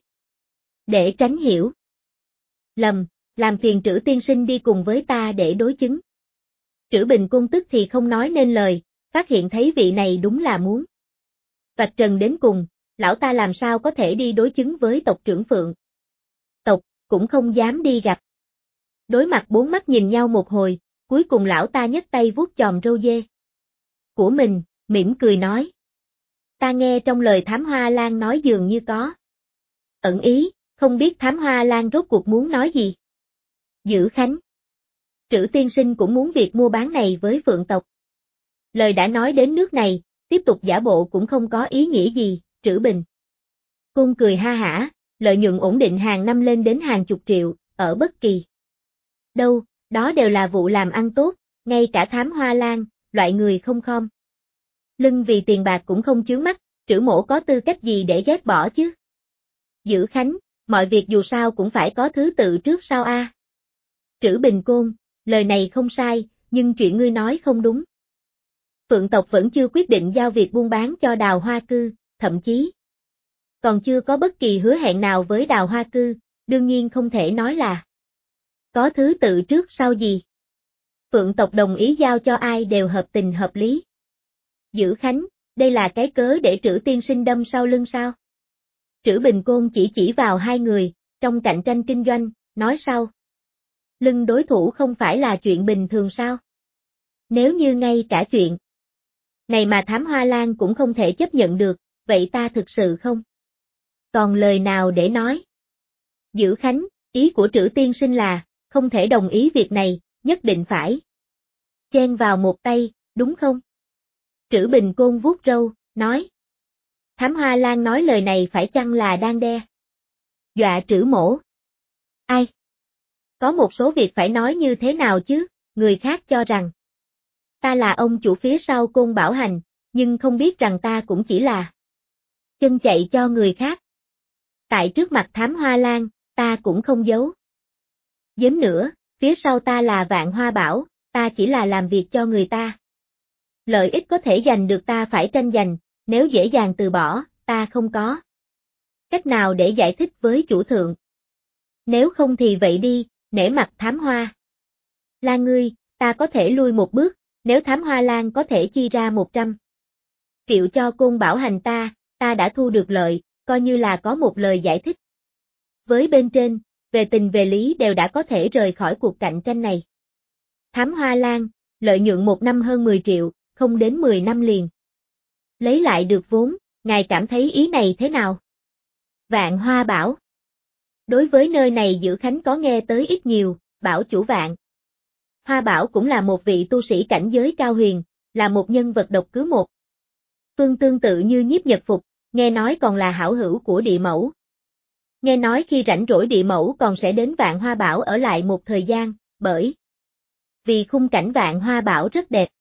Để tránh hiểu lầm, làm phiền Trữ tiên sinh đi cùng với ta để đối chứng. Trữ Bình Côn tức thì không nói nên lời, phát hiện thấy vị này đúng là muốn vạch trần đến cùng, lão ta làm sao có thể đi đối chứng với tộc trưởng Phượng tộc, cũng không dám đi gặp. Đối mặt bốn mắt nhìn nhau một hồi, cuối cùng lão ta nhấc tay vuốt chòm râu dê của mình, mỉm cười nói. Ta nghe trong lời Thám Hoa Lan nói dường như có ẩn ý, không biết Thám Hoa Lan rốt cuộc muốn nói gì? Dữ Khánh. Trữ tiên sinh cũng muốn việc mua bán này với Phượng tộc. Lời đã nói đến nước này, tiếp tục giả bộ cũng không có ý nghĩa gì, Trữ Bình Côn cười ha hả, lợi nhuận ổn định hàng năm lên đến hàng chục triệu, ở bất kỳ đâu, đó đều là vụ làm ăn tốt, ngay cả Thám Hoa Lan, loại người không khom lưng vì tiền bạc cũng không chướng mắt, Trữ mỗ có tư cách gì để ghét bỏ chứ? Dữ Khánh, mọi việc dù sao cũng phải có thứ tự trước sau a. Trữ Bình Côn, lời này không sai, nhưng chuyện ngươi nói không đúng. Phượng tộc vẫn chưa quyết định giao việc buôn bán cho Đào Hoa Cư, thậm chí còn chưa có bất kỳ hứa hẹn nào với Đào Hoa Cư, đương nhiên không thể nói là có thứ tự trước sau gì. Phượng tộc đồng ý giao cho ai đều hợp tình hợp lý. Dữ Khánh, đây là cái cớ để Trữ tiên sinh đâm sau lưng sao? Trữ Bình Côn chỉ vào hai người, trong cạnh tranh kinh doanh, nói sau. Lưng đối thủ không phải là chuyện bình thường sao? Nếu như ngay cả chuyện Này mà Thám Hoa Lan cũng không thể chấp nhận được, vậy ta thực sự không còn lời nào để nói. Dữ Khánh, ý của Trữ tiên sinh là, không thể đồng ý việc này, nhất định phải chen vào một tay, đúng không? Trữ Bình Côn vuốt râu, nói. Thám Hoa Lan nói lời này phải chăng là đang đe dọa Trữ Mỗ? Ai? Có một số việc phải nói như thế nào chứ, người khác cho rằng ta là ông chủ phía sau Côn Bảo Hành, nhưng không biết rằng ta cũng chỉ là chân chạy cho người khác. Tại trước mặt Thám Hoa Lan, ta cũng không giấu giếm nữa, phía sau ta là Vạn Hoa Bảo, ta chỉ là làm việc cho người ta. Lợi ích có thể giành được ta phải tranh giành, nếu dễ dàng từ bỏ, ta không có cách nào để giải thích với chủ thượng. Nếu không thì vậy đi, nể mặt Thám Hoa Lan ngươi, ta có thể lui một bước, nếu Thám Hoa Lan có thể chi ra 100 triệu cho Côn Bảo Hành ta đã thu được lợi, coi như là có một lời giải thích. Với bên trên, về tình về lý đều đã có thể rời khỏi cuộc cạnh tranh này. Thám Hoa Lan, lợi nhuận một năm hơn 10 triệu, không đến 10 năm liền lấy lại được vốn, ngài cảm thấy ý này thế nào? Vạn Hoa Bảo. Đối với nơi này Dữ Khánh có nghe tới ít nhiều, bảo chủ Vạn Hoa Bảo cũng là một vị tu sĩ cảnh giới cao huyền, là một nhân vật độc cứ một phương tương tự như Nhiếp Nhật Phục, nghe nói còn là hảo hữu của Địa Mẫu. Nghe nói khi rảnh rỗi Địa Mẫu còn sẽ đến Vạn Hoa Bảo ở lại một thời gian, bởi vì khung cảnh Vạn Hoa Bảo rất đẹp.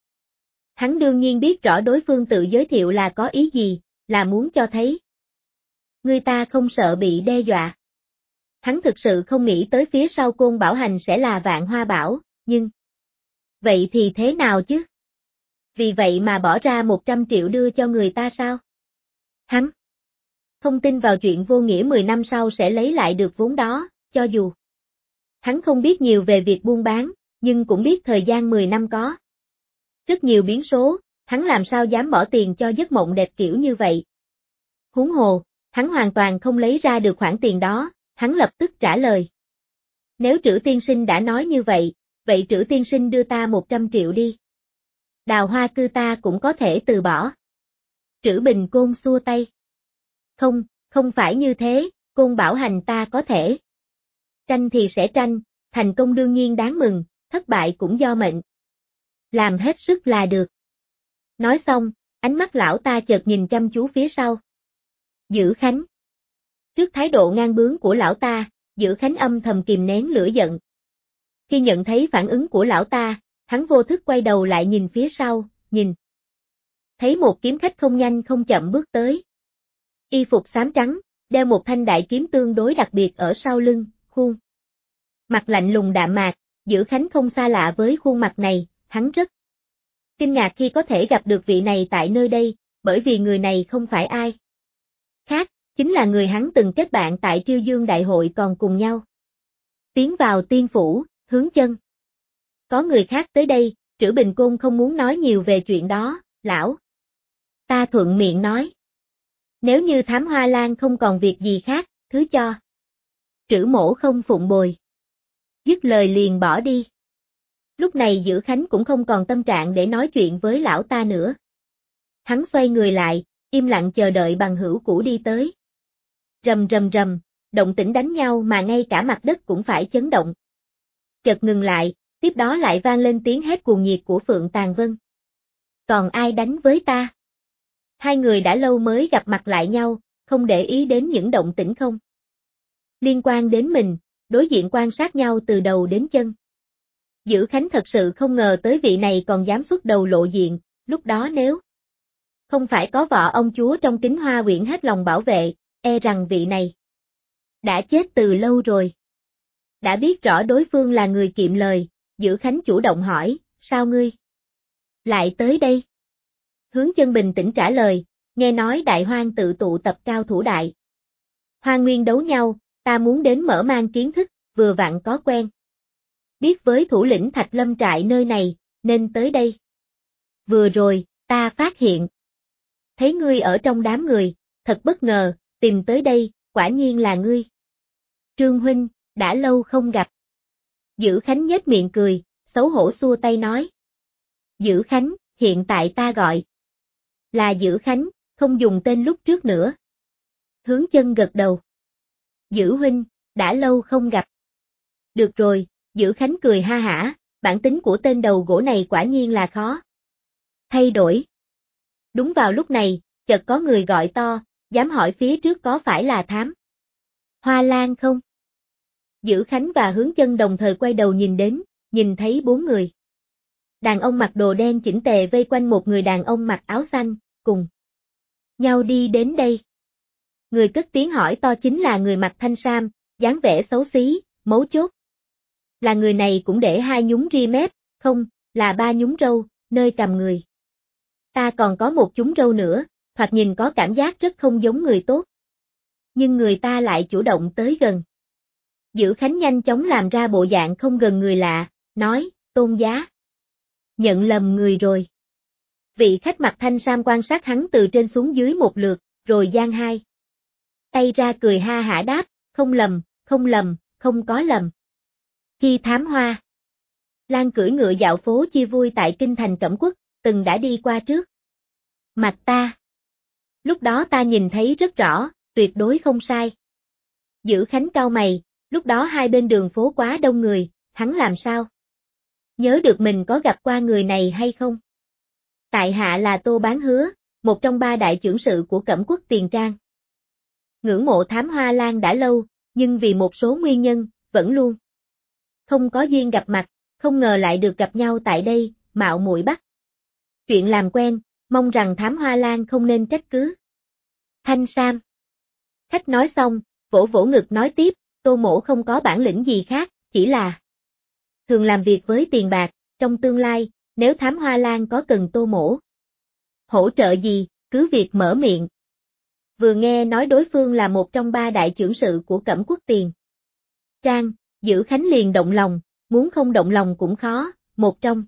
Hắn đương nhiên biết rõ đối phương tự giới thiệu là có ý gì, là muốn cho thấy người ta không sợ bị đe dọa. Hắn thực sự không nghĩ tới phía sau Côn Bảo Hành sẽ là Vạn Hoa Bảo, nhưng vậy thì thế nào chứ? Vì vậy mà bỏ ra 100 triệu đưa cho người ta sao? Hắn không tin vào chuyện vô nghĩa 10 năm sau sẽ lấy lại được vốn đó, cho dù hắn không biết nhiều về việc buôn bán, nhưng cũng biết thời gian 10 năm có rất nhiều biến số, hắn làm sao dám bỏ tiền cho giấc mộng đẹp kiểu như vậy. Huống hồ, hắn hoàn toàn không lấy ra được khoản tiền đó, hắn lập tức trả lời. Nếu Trữ tiên sinh đã nói như vậy, vậy Trữ tiên sinh đưa ta 100 triệu đi. Đào Hoa Cư ta cũng có thể từ bỏ. Trữ Bình Côn xua tay. Không, không phải như thế, Côn Bảo Hành ta có thể tranh thì sẽ tranh, thành công đương nhiên đáng mừng, thất bại cũng do mệnh. Làm hết sức là được. Nói xong, ánh mắt lão ta chợt nhìn chăm chú phía sau. Dữ Khánh. Trước thái độ ngang bướng của lão ta, Dữ Khánh âm thầm kìm nén lửa giận. Khi nhận thấy phản ứng của lão ta, hắn vô thức quay đầu lại nhìn phía sau, nhìn. Thấy một kiếm khách không nhanh không chậm bước tới. Y phục xám trắng, đeo một thanh đại kiếm tương đối đặc biệt ở sau lưng, khuôn mặt lạnh lùng đạm mạc, Dữ Khánh không xa lạ với khuôn mặt này, hắn rất kinh ngạc khi có thể gặp được vị này tại nơi đây, bởi vì người này không phải ai khác, chính là người hắn từng kết bạn tại Triêu Dương Đại hội còn cùng nhau tiến vào tiên phủ, hướng chân. Có người khác tới đây, Trữ Bình Côn không muốn nói nhiều về chuyện đó, lão ta thuận miệng nói. Nếu như Thám Hoa Lan không còn việc gì khác, thứ cho Trữ mỗ không phụng bồi. Dứt lời liền bỏ đi. Lúc này Dữ Khánh cũng không còn tâm trạng để nói chuyện với lão ta nữa. Hắn xoay người lại, im lặng chờ đợi bằng hữu cũ đi tới. Rầm rầm rầm, động tĩnh đánh nhau mà ngay cả mặt đất cũng phải chấn động. Chợt ngừng lại, tiếp đó lại vang lên tiếng hét cuồng nhiệt của Phượng Tàn Vân. Còn ai đánh với ta? Hai người đã lâu mới gặp mặt lại nhau, không để ý đến những động tĩnh không liên quan đến mình, đối diện quan sát nhau từ đầu đến chân. Dữ Khánh thật sự không ngờ tới vị này còn dám xuất đầu lộ diện, lúc đó nếu không phải có vợ ông chúa trong Kính Hoa Uyển hết lòng bảo vệ, e rằng vị này đã chết từ lâu rồi. Đã biết rõ đối phương là người kiệm lời, Dữ Khánh chủ động hỏi, sao ngươi lại tới đây? Hướng Chân bình tĩnh trả lời, nghe nói Đại Hoang tự tụ tập cao thủ đại Hoang Nguyên đấu nhau, ta muốn đến mở mang kiến thức, vừa vặn có quen biết với thủ lĩnh Thạch Lâm trại nơi này, nên tới đây. Vừa rồi, ta phát hiện thấy ngươi ở trong đám người, thật bất ngờ, tìm tới đây, quả nhiên là ngươi. Trương huynh, đã lâu không gặp. Dữ Khánh nhếch miệng cười, xấu hổ xua tay nói. Dữ Khánh, hiện tại ta gọi Là Dữ Khánh, không dùng tên lúc trước nữa. Hướng Chân gật đầu. Dữ huynh, đã lâu không gặp. Được rồi, Dữ Khánh cười ha hả, bản tính của tên đầu gỗ này quả nhiên là khó thay đổi. Đúng vào lúc này, chợt có người gọi to, dám hỏi phía trước có phải là Thám Hoa Lan không? Dữ Khánh và Hướng Chân đồng thời quay đầu nhìn đến, nhìn thấy 4 người. Đàn ông mặc đồ đen chỉnh tề vây quanh một người đàn ông mặc áo xanh, cùng nhau đi đến đây. Người cất tiếng hỏi to chính là người mặc thanh sam, dáng vẻ xấu xí, mấu chốt. Là người này cũng để 2 nhúng ria mép, không, là 3 nhúng râu, nơi cằm người. Ta còn có một nhúng râu nữa, thoạt nhìn có cảm giác rất không giống người tốt. Nhưng người ta lại chủ động tới gần. Dữ Khánh nhanh chóng làm ra bộ dạng không gần người lạ, nói, Tôn giá. Nhận lầm người rồi. Vị khách mặc thanh sam quan sát hắn từ trên xuống dưới một lượt, rồi giang hai tay ra cười ha hả đáp, không lầm, không có lầm. Khi Thám Hoa Lan cưỡi ngựa dạo phố chia vui tại kinh thành Cẩm Quốc, từng đã đi qua trước mặt ta. Lúc đó ta nhìn thấy rất rõ, tuyệt đối không sai. Dữ Khánh cau mày, lúc đó hai bên đường phố quá đông người, hắn làm sao nhớ được mình có gặp qua người này hay không? Tại hạ là Tô Bán Hứa, một trong 3 đại chưởng sự của Cẩm Quốc Tiền Trang. Ngưỡng mộ Thám Hoa Lan đã lâu, nhưng vì một số nguyên nhân, vẫn luôn không có duyên gặp mặt, không ngờ lại được gặp nhau tại đây, mạo muội bắt chuyện làm quen, mong rằng Thám Hoa Lan không nên trách cứ. Thanh Sam. Khách nói xong, vỗ vỗ ngực nói tiếp, Tô mỗ không có bản lĩnh gì khác, chỉ là thường làm việc với tiền bạc, trong tương lai, nếu Thám Hoa Lan có cần Tô mỗ hỗ trợ gì, cứ việc mở miệng. Vừa nghe nói đối phương là một trong 3 đại chưởng sự của Cẩm Quốc Tiền Trang, Dữ Khánh liền động lòng, muốn không động lòng cũng khó, một trong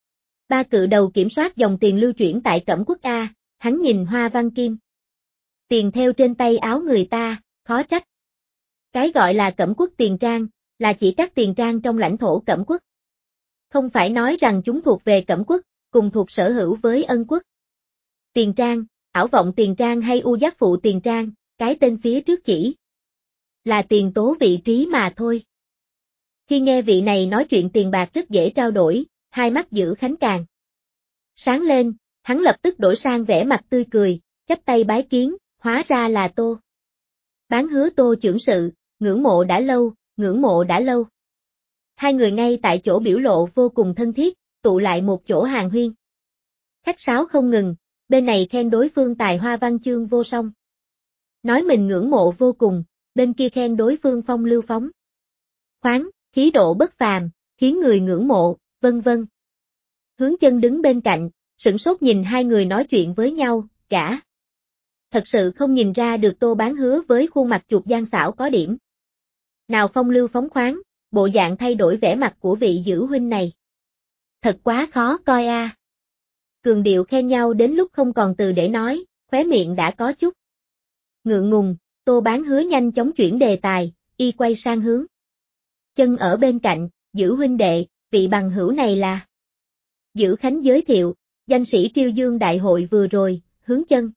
3 cự đầu kiểm soát dòng tiền lưu chuyển tại Cẩm Quốc A, hắn nhìn hoa văn kim tiền theo trên tay áo người ta, khó trách. Cái gọi là Cẩm Quốc Tiền Trang, là chỉ các tiền trang trong lãnh thổ Cẩm Quốc. Không phải nói rằng chúng thuộc về Cẩm Quốc, cùng thuộc sở hữu với Ân Quốc. Tiền Trang, Ảo Vọng Tiền Trang hay U Giác Phụ Tiền Trang, cái tên phía trước chỉ là tiền tố vị trí mà thôi. Khi nghe vị này nói chuyện tiền bạc rất dễ trao đổi, hai mắt Dữ Khánh càng sáng lên, hắn lập tức đổi sang vẻ mặt tươi cười, chắp tay bái kiến, hóa ra là Tô Bán Hứa Tô chưởng sự, ngưỡng mộ đã lâu, ngưỡng mộ đã lâu. Hai người ngay tại chỗ biểu lộ vô cùng thân thiết, tụ lại một chỗ hàn huyên. Khách sáo không ngừng, bên này khen đối phương tài hoa văn chương vô song. Nói mình ngưỡng mộ vô cùng, bên kia khen đối phương phong lưu phóng khoáng, khí độ bất phàm, khiến người ngưỡng mộ, vân vân. Hướng Chân đứng bên cạnh, sửng sốt nhìn hai người nói chuyện với nhau, gã thật sự không nhìn ra được Tô Bán Hứa với khuôn mặt chuột gian xảo có điểm nào phong lưu phóng khoáng, bộ dạng thay đổi vẻ mặt của vị Dữ huynh này. Thật quá khó coi a. Cường điệu khen nhau đến lúc không còn từ để nói, khóe miệng đã có chút ngượng ngùng, Tô Bán Hứa nhanh chóng chuyển đề tài, y quay sang Hướng Chân ở bên cạnh, Dữ huynh đệ, vị bằng hữu này là Dữ Khánh giới thiệu, danh sĩ Triêu Dương đại hội vừa rồi, Hướng Chân.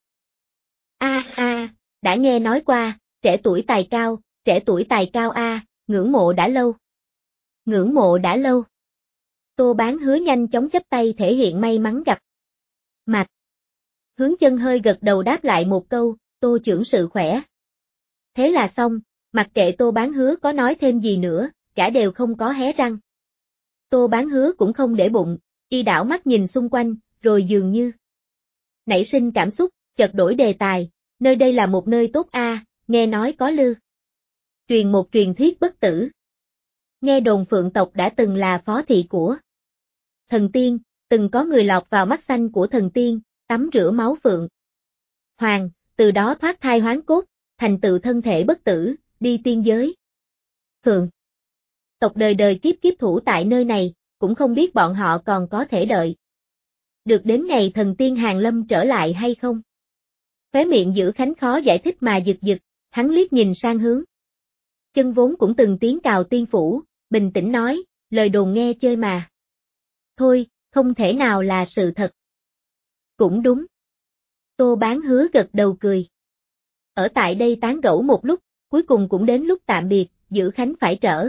Đã nghe nói qua, trẻ tuổi tài cao a, ngưỡng mộ đã lâu. Ngưỡng mộ đã lâu. Tô Bán Hứa nhanh chóng chắp tay thể hiện may mắn gặp mặt. Hướng Chân hơi gật đầu đáp lại một câu, Tô chưởng sự khỏe. Thế là xong, mặc kệ Tô Bán Hứa có nói thêm gì nữa, cả đều không có hé răng. Tô Bán Hứa cũng không để bụng, y đảo mắt nhìn xung quanh, rồi dường như nảy sinh cảm xúc, chợt đổi đề tài, nơi đây là một nơi tốt a, nghe nói có lưu truyền một truyền thuyết bất tử. Nghe đồn Phượng tộc đã từng là phó thị của thần tiên, từng có người lọt vào mắt xanh của thần tiên, tắm rửa máu Phượng Hoàng, từ đó thoát thai hoán cốt, thành tựu thân thể bất tử, đi tiên giới. Phượng tộc đời đời kiếp kiếp thủ tại nơi này, cũng không biết bọn họ còn có thể đợi được đến ngày thần tiên hàng lâm trở lại hay không. Khóe miệng Dữ Khánh khó giải thích mà giật giật, hắn liếc nhìn sang Hướng Chân vốn cũng từng tiếng cào tiên phủ, bình tĩnh nói, lời đồn nghe chơi mà. Thôi, không thể nào là sự thật. Cũng đúng. Tô Bán Hứa gật đầu cười. Ở tại đây tán gẫu một lúc, cuối cùng cũng đến lúc tạm biệt, Dữ Khánh phải trở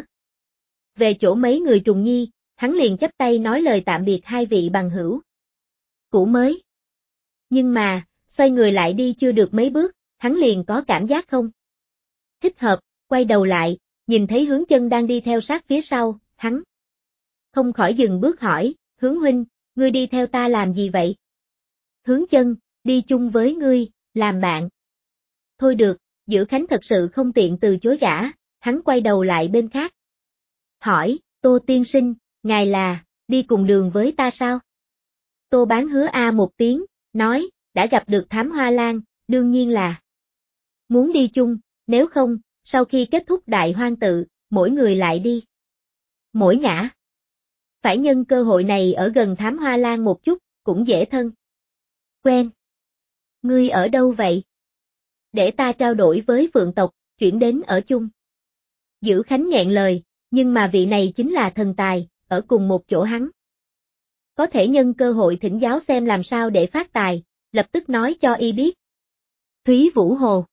về chỗ mấy người Trùng Nhi, hắn liền chắp tay nói lời tạm biệt hai vị bằng hữu cũ mới. Nhưng mà, xoay người lại đi chưa được mấy bước, hắn liền có cảm giác không thích hợp, quay đầu lại, nhìn thấy Hướng Chân đang đi theo sát phía sau, hắn không khỏi dừng bước hỏi, Hướng huynh, ngươi đi theo ta làm gì vậy? Hướng Chân, đi chung với ngươi, làm bạn. Thôi được, Dữ Khánh thật sự không tiện từ chối gã, hắn quay đầu lại bên khác. Hỏi, Tô tiên sinh, ngài là, đi cùng đường với ta sao? Tô Bán Hứa a một tiếng, nói, đã gặp được Thám Hoa Lan, đương nhiên là muốn đi chung, nếu không, sau khi kết thúc đại hoang tự, mỗi người lại đi. Mỗi ngã. Phải nhân cơ hội này ở gần Thám Hoa Lan một chút, cũng dễ thân. Quen. Ngươi ở đâu vậy? Để ta trao đổi với Phượng tộc, chuyển đến ở chung. Dữ Khánh nghẹn lời, nhưng mà vị này chính là thần tài, ở cùng một chỗ hắn. Có thể nhân cơ hội thỉnh giáo xem làm sao để phát tài, lập tức nói cho y biết. Thúy Vũ Hồ.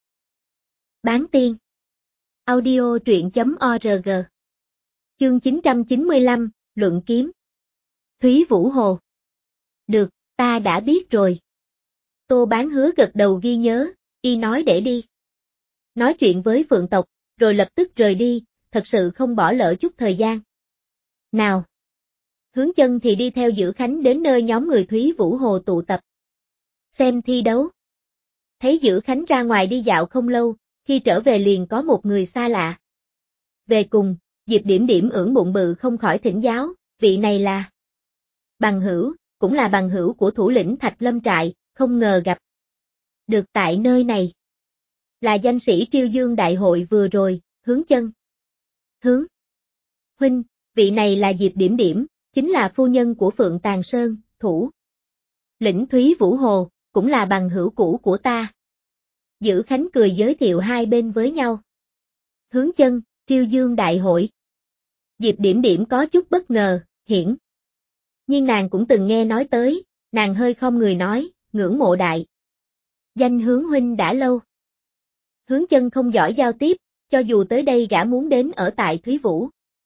Bán tiên. Audio truyện.org. Chương 995, Luận Kiếm. Thúy Vũ Hồ. Được, ta đã biết rồi. Tô Bán Hứa gật đầu ghi nhớ, y nói để đi. Nói chuyện với Phượng tộc, rồi lập tức rời đi, thật sự không bỏ lỡ chút thời gian. Nào. Hướng Chân thì đi theo Dữ Khánh đến nơi nhóm người Thúy Vũ Hồ tụ tập. Xem thi đấu. Thấy Dữ Khánh ra ngoài đi dạo không lâu, khi trở về liền có một người xa lạ. Về cùng, Diệp Điểm Điểm ưỡn bụng bự không khỏi thỉnh giáo, vị này là bằng hữu, cũng là bằng hữu của thủ lĩnh Thạch Lâm Trại, không ngờ gặp được tại nơi này. Là danh sĩ Triêu Dương Đại hội vừa rồi, Hướng Chân. Hướng huynh, vị này là Diệp Điểm Điểm, chính là phu nhân của Phượng Tàng Sơn, thủ lĩnh Thúy Vũ Hồ, cũng là bằng hữu cũ của ta. Dữ Khánh cười giới thiệu hai bên với nhau. Hướng Chân, Triêu Dương Đại hội. Diệp Điểm Điểm có chút bất ngờ, hiển nhưng nàng cũng từng nghe nói tới, nàng hơi khom người nói, ngưỡng mộ đại danh Hướng huynh đã lâu. Hướng Chân không giỏi giao tiếp, cho dù tới đây gã muốn đến ở tại Thúy Vũ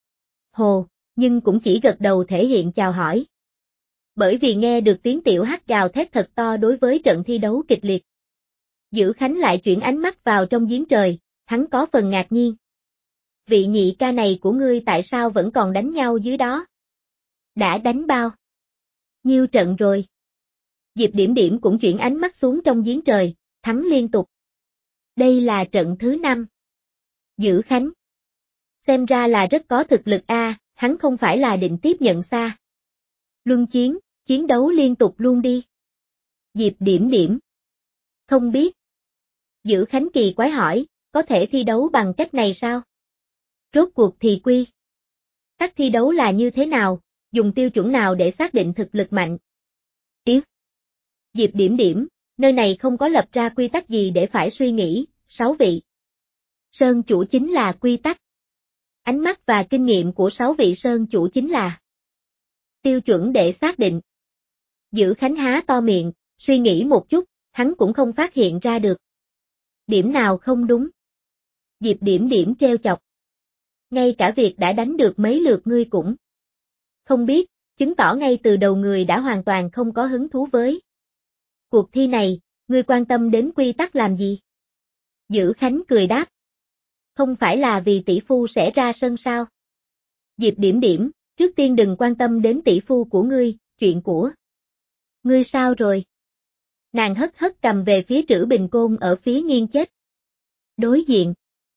Hồ, nhưng cũng chỉ gật đầu thể hiện chào hỏi. Bởi vì nghe được tiếng tiểu hắc gào thét thật to đối với trận thi đấu kịch liệt. Dữ Khánh lại chuyển ánh mắt vào trong giếng trời, hắn có phần ngạc nhiên. Vị nhị ca này của ngươi tại sao vẫn còn đánh nhau dưới đó? Đã đánh bao nhiêu trận rồi? Diệp Điểm Điểm cũng chuyển ánh mắt xuống trong giếng trời, thắng liên tục. Đây là trận thứ 5. Dữ Khánh. Xem ra là rất có thực lực a, hắn không phải là định tiếp nhận xa luân chiến, chiến đấu liên tục luôn đi. Diệp Điểm Điểm. Không biết. Dữ Khánh kỳ quái hỏi, có thể thi đấu bằng cách này sao? Rốt cuộc thì quy tắc thi đấu là như thế nào, dùng tiêu chuẩn nào để xác định thực lực mạnh? Yếu. Diệp Điểm Điểm, nơi này không có lập ra quy tắc gì để phải suy nghĩ, 6 vị Sơn chủ chính là quy tắc. Ánh mắt và kinh nghiệm của 6 vị Sơn chủ chính là tiêu chuẩn để xác định. Dữ Khánh há to miệng, suy nghĩ một chút, hắn cũng không phát hiện ra được điểm nào không đúng. Diệp Điểm Điểm trêu chọc. Ngay cả việc đã đánh được mấy lượt ngươi cũng không biết, chứng tỏ ngay từ đầu người đã hoàn toàn không có hứng thú với cuộc thi này, ngươi quan tâm đến quy tắc làm gì? Dữ Khánh cười đáp. Không phải là vì tỷ phu sẽ ra sân sao? Diệp Điểm Điểm, trước tiên đừng quan tâm đến tỷ phu của ngươi, chuyện của ngươi sao rồi? Nàng hất hất cầm về phía Trữ Bình Côn ở phía nghiêng chết. Đối diện.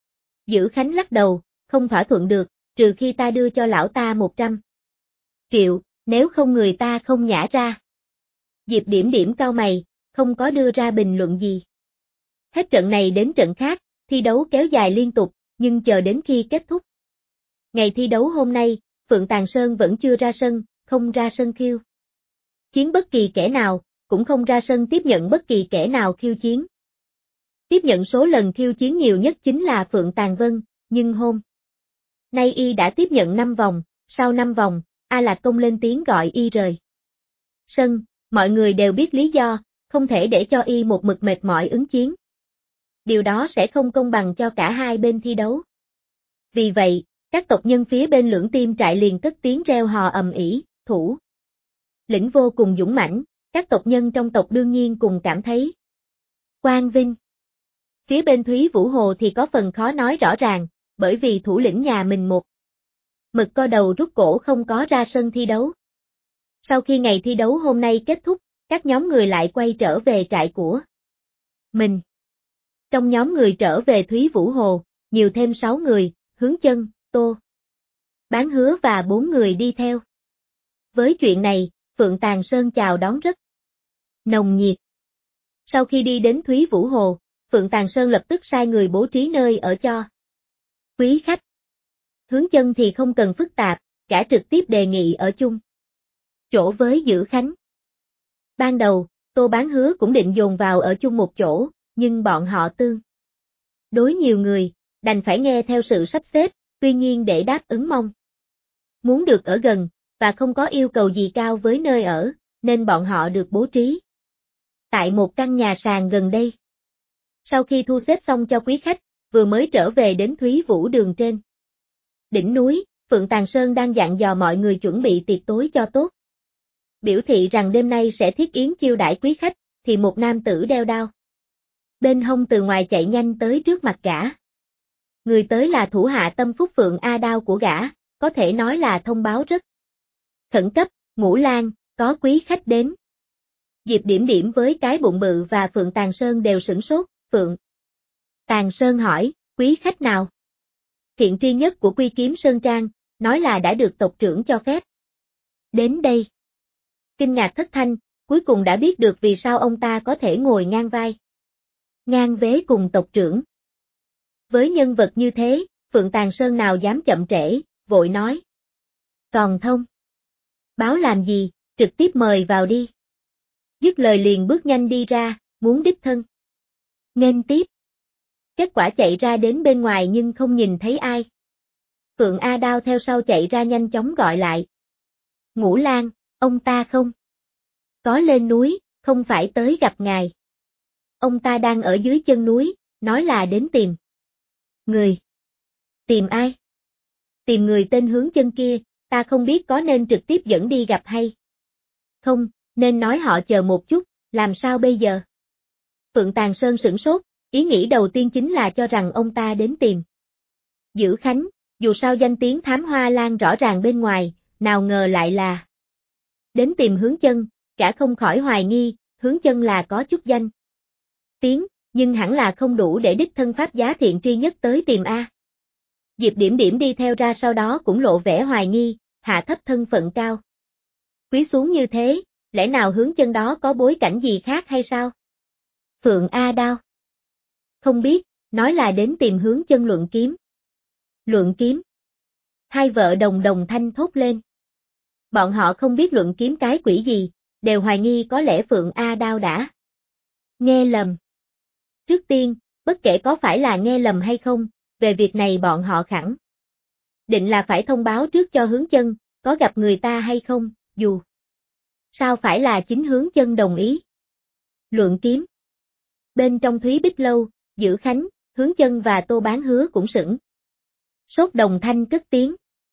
Dữ Khánh lắc đầu, không thỏa thuận được, trừ khi ta đưa cho lão ta 100 triệu, nếu không người ta không nhả ra. Diệp Điểm Điểm cau mày, không có đưa ra bình luận gì. Hết trận này đến trận khác, thi đấu kéo dài liên tục, nhưng chờ đến khi kết thúc. Ngày thi đấu hôm nay, Phượng Tàng Sơn vẫn chưa ra sân, không ra sân khiêu chiến bất kỳ kẻ nào, cũng không ra sân tiếp nhận bất kỳ kẻ nào khiêu chiến. Tiếp nhận số lần khiêu chiến nhiều nhất chính là Phượng Tàng Vân, nhưng hôm nay y đã tiếp nhận 5 vòng, sau 5 vòng, A Lạc Công lên tiếng gọi y rời sân, mọi người đều biết lý do, không thể để cho y một mực mệt mỏi ứng chiến. Điều đó sẽ không công bằng cho cả hai bên thi đấu. Vì vậy, các tộc nhân phía bên Lưỡng Tim trại liền cất tiếng reo hò ầm ĩ, thủ lĩnh vô cùng dũng mãnh, các tộc nhân trong tộc đương nhiên cùng cảm thấy quang vinh. Phía bên Thúy Vũ Hồ thì có phần khó nói rõ ràng, bởi vì thủ lĩnh nhà mình một mực co đầu rút cổ không có ra sân thi đấu. Sau khi ngày thi đấu hôm nay kết thúc, các nhóm người lại quay trở về trại của mình. Trong nhóm người trở về Thúy Vũ Hồ, nhiều thêm 6 người, Hướng Chân, Tô Bán Hứa và 4 người đi theo. Với chuyện này, Phượng Tàng Sơn chào đón rất nồng nhiệt. Sau khi đi đến Thúy Vũ Hồ, Phượng Tàng Sơn lập tức sai người bố trí nơi ở cho quý khách. Hướng Chân thì không cần phức tạp, cả trực tiếp đề nghị ở chung chỗ với Dữ Khánh. Ban đầu, Tô Bán Hứa cũng định dồn vào ở chung một chỗ, nhưng bọn họ tương đối nhiều người, đành phải nghe theo sự sắp xếp, tuy nhiên để đáp ứng mong muốn được ở gần, và không có yêu cầu gì cao với nơi ở, nên bọn họ được bố trí tại một căn nhà sàn gần đây. Sau khi thu xếp xong cho quý khách, vừa mới trở về đến Thúy Vũ Đường trên đỉnh núi, Phượng Tàng Sơn đang dặn dò mọi người chuẩn bị tiệc tối cho tốt. Biểu thị rằng đêm nay sẽ thiết yến chiêu đãi quý khách, thì một nam tử đeo đao bên hông từ ngoài chạy nhanh tới trước mặt gã. Người tới là thủ hạ Tâm Phúc Phượng A Đao của gã, có thể nói là thông báo rất khẩn cấp, Ngũ Lang, có quý khách đến. Diệp Điểm Điểm với cái bụng bự và Phượng Tàng Sơn đều sửng sốt, Phượng Tàng Sơn hỏi, quý khách nào? Thiện tri nhất của Quy Kiếm Sơn Trang, nói là đã được tộc trưởng cho phép đến đây. Kinh ngạc thất thanh, cuối cùng đã biết được vì sao ông ta có thể ngồi ngang vai ngang vế cùng tộc trưởng. Với nhân vật như thế, Phượng Tàng Sơn nào dám chậm trễ, vội nói. Còn thông báo làm gì, trực tiếp mời vào đi. Dứt lời liền bước nhanh đi ra, muốn đích thân nghênh tiếp. Kết quả chạy ra đến bên ngoài nhưng không nhìn thấy ai. Phượng A Đao theo sau chạy ra nhanh chóng gọi lại. Ngũ Lang, ông ta không có lên núi, không phải tới gặp ngài. Ông ta đang ở dưới chân núi, nói là đến tìm người. Tìm ai? Tìm người tên Hướng Chân kia, ta không biết có nên trực tiếp dẫn đi gặp hay không, nên nói họ chờ một chút, làm sao bây giờ? Phượng Tàng Sơn sửng sốt, ý nghĩ đầu tiên chính là cho rằng ông ta đến tìm Dữ Khánh, dù sao danh tiếng Thám Hoa Lan rõ ràng bên ngoài, nào ngờ lại là đến tìm Hướng Chân, cả không khỏi hoài nghi, Hướng Chân là có chút danh tiếng, nhưng hẳn là không đủ để đích thân pháp giá thiện tri nhất tới tìm A. Diệp Điểm Điểm đi theo ra sau đó cũng lộ vẻ hoài nghi, hạ thấp thân phận cao quý xuống như thế, lẽ nào Hướng Chân đó có bối cảnh gì khác hay sao? Phượng A Đao không biết, nói là đến tìm Hướng Chân luận kiếm. Luận kiếm? Hai vợ đồng thanh thốt lên. Bọn họ không biết luận kiếm cái quỷ gì, đều hoài nghi có lẽ Phượng A Đao đã nghe lầm. Trước tiên, bất kể có phải là nghe lầm hay không, về việc này bọn họ khẳng định là phải thông báo trước cho Hướng Chân, có gặp người ta hay không, dù sao phải là chính Hướng Chân đồng ý. Luận kiếm. Bên trong Thúy Bích Lâu, Dữ Khánh, Hướng Chân và Tô Bán Hứa cũng sửng sốt đồng thanh cất tiếng.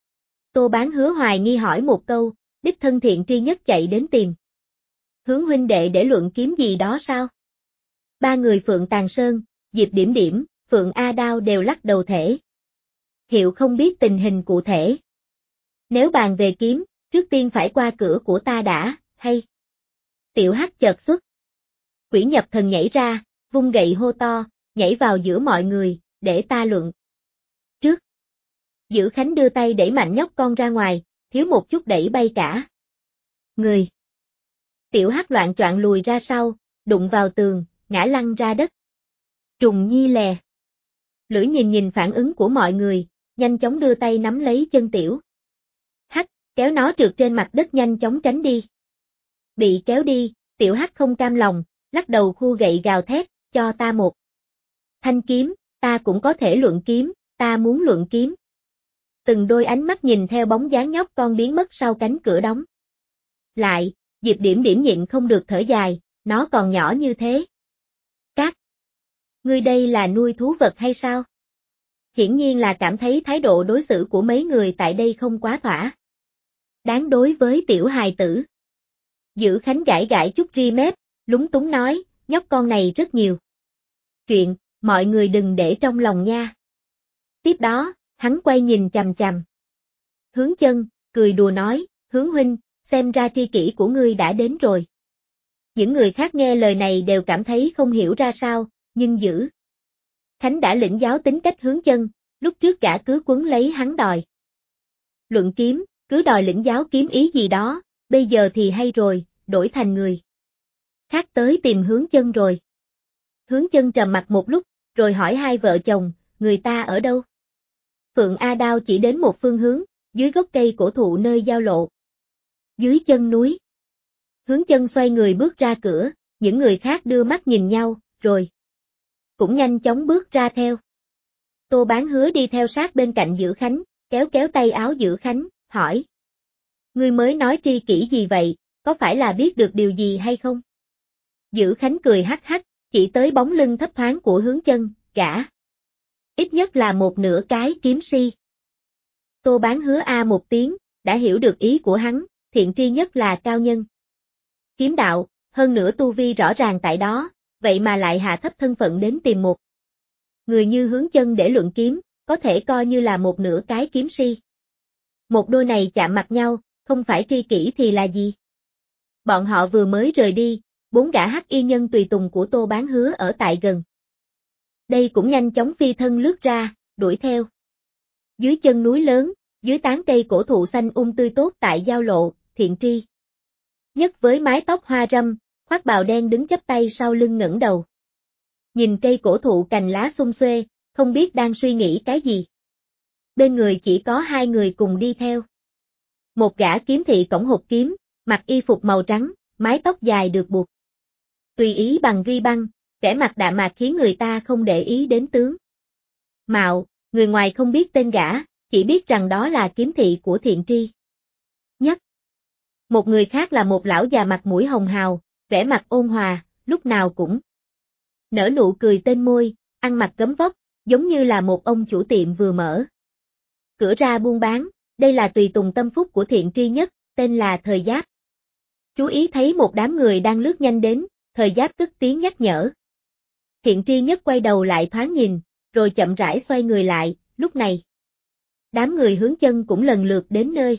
Tô Bán Hứa hoài nghi hỏi một câu, đích thân thiện tri nhất chạy đến tìm Hướng huynh đệ để luận kiếm gì đó sao? Ba người Phượng Tàng Sơn, Diệp Điểm Điểm, Phượng A Đao đều lắc đầu thể hiệu không biết tình hình cụ thể. Nếu bàn về kiếm, trước tiên phải qua cửa của ta đã, hay? Tiểu Hắc chợt xuất quỷ nhập thần nhảy ra, vung gậy hô to, nhảy vào giữa mọi người, để ta luận trước. Dữ Khánh đưa tay đẩy mạnh nhóc con ra ngoài, thiếu một chút đẩy bay cả người. Tiểu Hắc loạng choạng lùi ra sau, đụng vào tường, ngã lăn ra đất. Trùng Nhi lè lưỡi nhìn phản ứng của mọi người, nhanh chóng đưa tay nắm lấy chân Tiểu Hắc, kéo nó trượt trên mặt đất nhanh chóng tránh đi. Bị kéo đi, Tiểu Hắc không cam lòng, lắc đầu khu gậy gào thét, cho ta một thanh kiếm, ta cũng có thể luận kiếm, ta muốn luận kiếm. Từng đôi ánh mắt nhìn theo bóng dáng nhóc con biến mất sau cánh cửa đóng lại, Diệp Điểm Điểm nhịn không được thở dài, nó còn nhỏ như thế. Ngươi đây là nuôi thú vật hay sao? Hiển nhiên là cảm thấy thái độ đối xử của mấy người tại đây không quá thỏa. Đáng đối với tiểu hài tử. Dữ Khánh gãi gãi chút ri mép, lúng túng nói, nhóc con này rất nhiều chuyện, mọi người đừng để trong lòng nha. Tiếp đó, hắn quay nhìn chằm chằm Hướng Chân, cười đùa nói, Hướng huynh, xem ra tri kỷ của ngươi đã đến rồi. Những người khác nghe lời này đều cảm thấy không hiểu ra sao, nhưng Dữ Khánh đã lĩnh giáo tính cách Hướng Chân, lúc trước gã cứ quấn lấy hắn đòi luận kiếm, cứ đòi lĩnh giáo kiếm ý gì đó, bây giờ thì hay rồi, đổi thành người khác tới tìm Hướng Chân rồi. Hướng Chân trầm mặt một lúc, rồi hỏi hai vợ chồng, người ta ở đâu? Phượng A Đao chỉ đến một phương hướng, dưới gốc cây cổ thụ nơi giao lộ. Dưới chân núi. Hướng Chân xoay người bước ra cửa, những người khác đưa mắt nhìn nhau, rồi cũng nhanh chóng bước ra theo. Tô Bán Hứa đi theo sát bên cạnh Dữ Khánh, kéo kéo tay áo Dữ Khánh, hỏi. Ngươi mới nói tri kỷ gì vậy, có phải là biết được điều gì hay không? Dữ Khánh cười hắc hắc, chỉ tới bóng lưng thấp thoáng của Hướng Chân, gã ít nhất là một nửa cái kiếm si. Tô Bán Hứa a một tiếng, đã hiểu được ý của hắn, thiện tri nhất là cao nhân kiếm đạo, hơn nữa tu vi rõ ràng tại đó, vậy mà lại hạ thấp thân phận đến tìm một người như Hướng Chân để luận kiếm, có thể coi như là một nửa cái kiếm si. Một đôi này chạm mặt nhau, không phải tri kỷ thì là gì? Bọn họ vừa mới rời đi, 4 gã hắc y nhân tùy tùng của Tô Bán Hứa ở tại gần đây cũng nhanh chóng phi thân lướt ra, đuổi theo. Dưới chân núi lớn, dưới tán cây cổ thụ xanh tươi tốt tại giao lộ, thiện tri nhất với mái tóc hoa râm, khoác bào đen đứng chắp tay sau lưng ngẩng đầu. Nhìn cây cổ thụ cành lá xum xuê, không biết đang suy nghĩ cái gì. Bên người chỉ có hai người cùng đi theo. Một gã kiếm thị cổng hộp kiếm, mặc y phục màu trắng, mái tóc dài được buộc tùy ý bằng ri băng, vẻ mặt đạm mạc khiến người ta không để ý đến tướng mạo, người ngoài không biết tên gã, chỉ biết rằng đó là kiếm thị của thiện tri nhất. Một người khác là một lão già mặt mũi hồng hào, vẻ mặt ôn hòa, lúc nào cũng nở nụ cười tên môi, ăn mặc gấm vóc, giống như là một ông chủ tiệm vừa mở cửa ra buôn bán, đây là tùy tùng tâm phúc của thiện tri nhất, tên là Thời Giáp. Chú ý thấy một đám người đang lướt nhanh đến, Thời Giáp cất tiếng nhắc nhở. Thiện tri nhất quay đầu lại thoáng nhìn, rồi chậm rãi xoay người lại, lúc này. Đám người Hướng Chân cũng lần lượt đến nơi.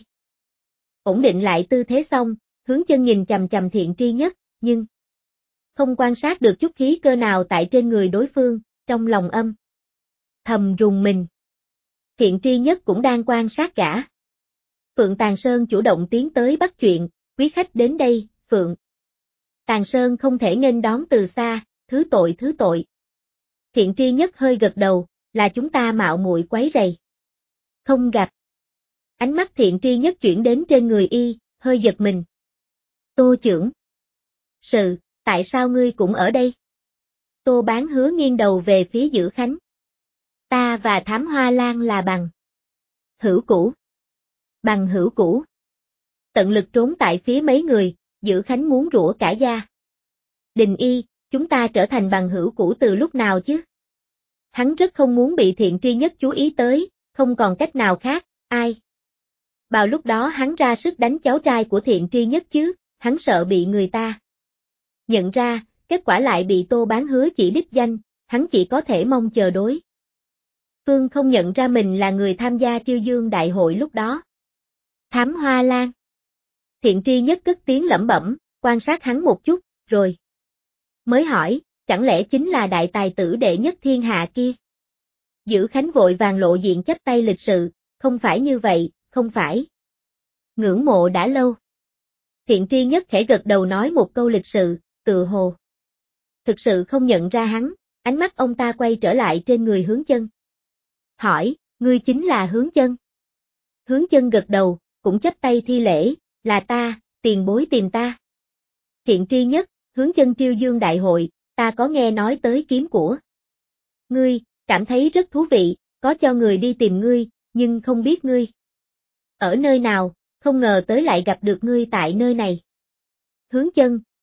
Ổn định lại tư thế xong, Hướng Chân nhìn chằm chằm thiện tri nhất, nhưng không quan sát được chút khí cơ nào tại trên người đối phương, trong lòng âm thầm rùng mình. Thiện tri nhất cũng đang quan sát gã. Phượng Tàng Sơn chủ động tiến tới bắt chuyện, quý khách đến đây, Phượng Tàng Sơn không thể nghênh đón từ xa, thứ tội thứ tội. Thiện tri nhất hơi gật đầu, là chúng ta mạo muội quấy rầy. Không gặp. Ánh mắt thiện tri nhất chuyển đến trên người y, hơi giật mình. Tô trưởng. Tại sao ngươi cũng ở đây? Tô Bán Hứa nghiêng đầu về phía Dữ Khánh. Ta và Thám Hoa Lan là bằng hữu cũ. Bằng hữu cũ. Tận lực trốn tại phía mấy người, Dữ Khánh muốn rủa cả da. Đình y, chúng ta trở thành bằng hữu cũ từ lúc nào chứ? Hắn rất không muốn bị thiện tri nhất chú ý tới, không còn cách nào khác, ai? Vào lúc đó hắn ra sức đánh cháu trai của thiện tri nhất chứ, hắn sợ bị người ta nhận ra, kết quả lại bị Tô Bán Hứa chỉ đích danh, hắn chỉ có thể mong chờ đối phương không nhận ra mình là người tham gia Triêu Dương đại hội lúc đó. Thám Hoa Lan. Thiện tri nhất cất tiếng lẩm bẩm, quan sát hắn một chút, rồi mới hỏi, chẳng lẽ chính là đại tài tử đệ nhất thiên hạ kia? Dữ Khánh vội vàng lộ diện chắp tay lịch sự, không phải như vậy, không phải. Ngưỡng mộ đã lâu. Thiện tri nhất khẽ gật đầu nói một câu lịch sự, tự hồ thực sự không nhận ra hắn, ánh mắt ông ta quay trở lại trên người Hướng Chân. Hỏi, ngươi chính là Hướng Chân? Hướng Chân gật đầu, cũng chắp tay thi lễ, là ta, tiền bối tìm ta. Thiện tri nhất, Hướng Chân Triêu Dương đại hội, ta có nghe nói tới kiếm của ngươi, cảm thấy rất thú vị, có cho người đi tìm ngươi, nhưng không biết ngươi ở nơi nào, không ngờ tới lại gặp được ngươi tại nơi này. Hướng Chân,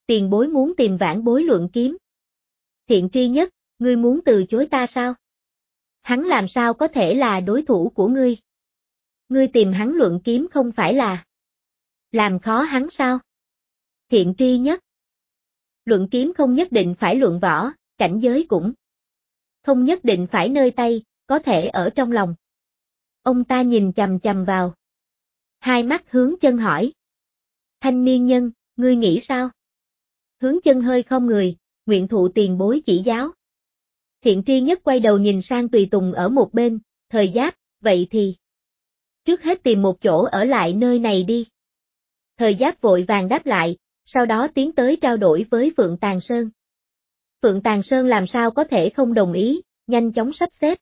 tiền bối muốn tìm vãn bối luận kiếm. Thiện tri nhất, ngươi muốn từ chối ta sao? Hắn làm sao có thể là đối thủ của ngươi? Ngươi tìm hắn luận kiếm không phải là làm khó hắn sao? Thiện tri nhất. Luận kiếm không nhất định phải luận võ, cảnh giới cũng không nhất định phải nơi tay, có thể ở trong lòng. Ông ta nhìn chằm chằm vào. Hai mắt Hướng Chân hỏi. Thanh niên nhân, ngươi nghĩ sao? Hướng Chân hơi khom người, nguyện thụ tiền bối chỉ giáo. Thiện tri nhất quay đầu nhìn sang tùy tùng ở một bên, Thời Giáp, vậy thì trước hết tìm một chỗ ở lại nơi này đi. Thời Giáp vội vàng đáp lại, sau đó tiến tới trao đổi với Phượng Tàng Sơn. Phượng Tàng Sơn làm sao có thể không đồng ý, nhanh chóng sắp xếp.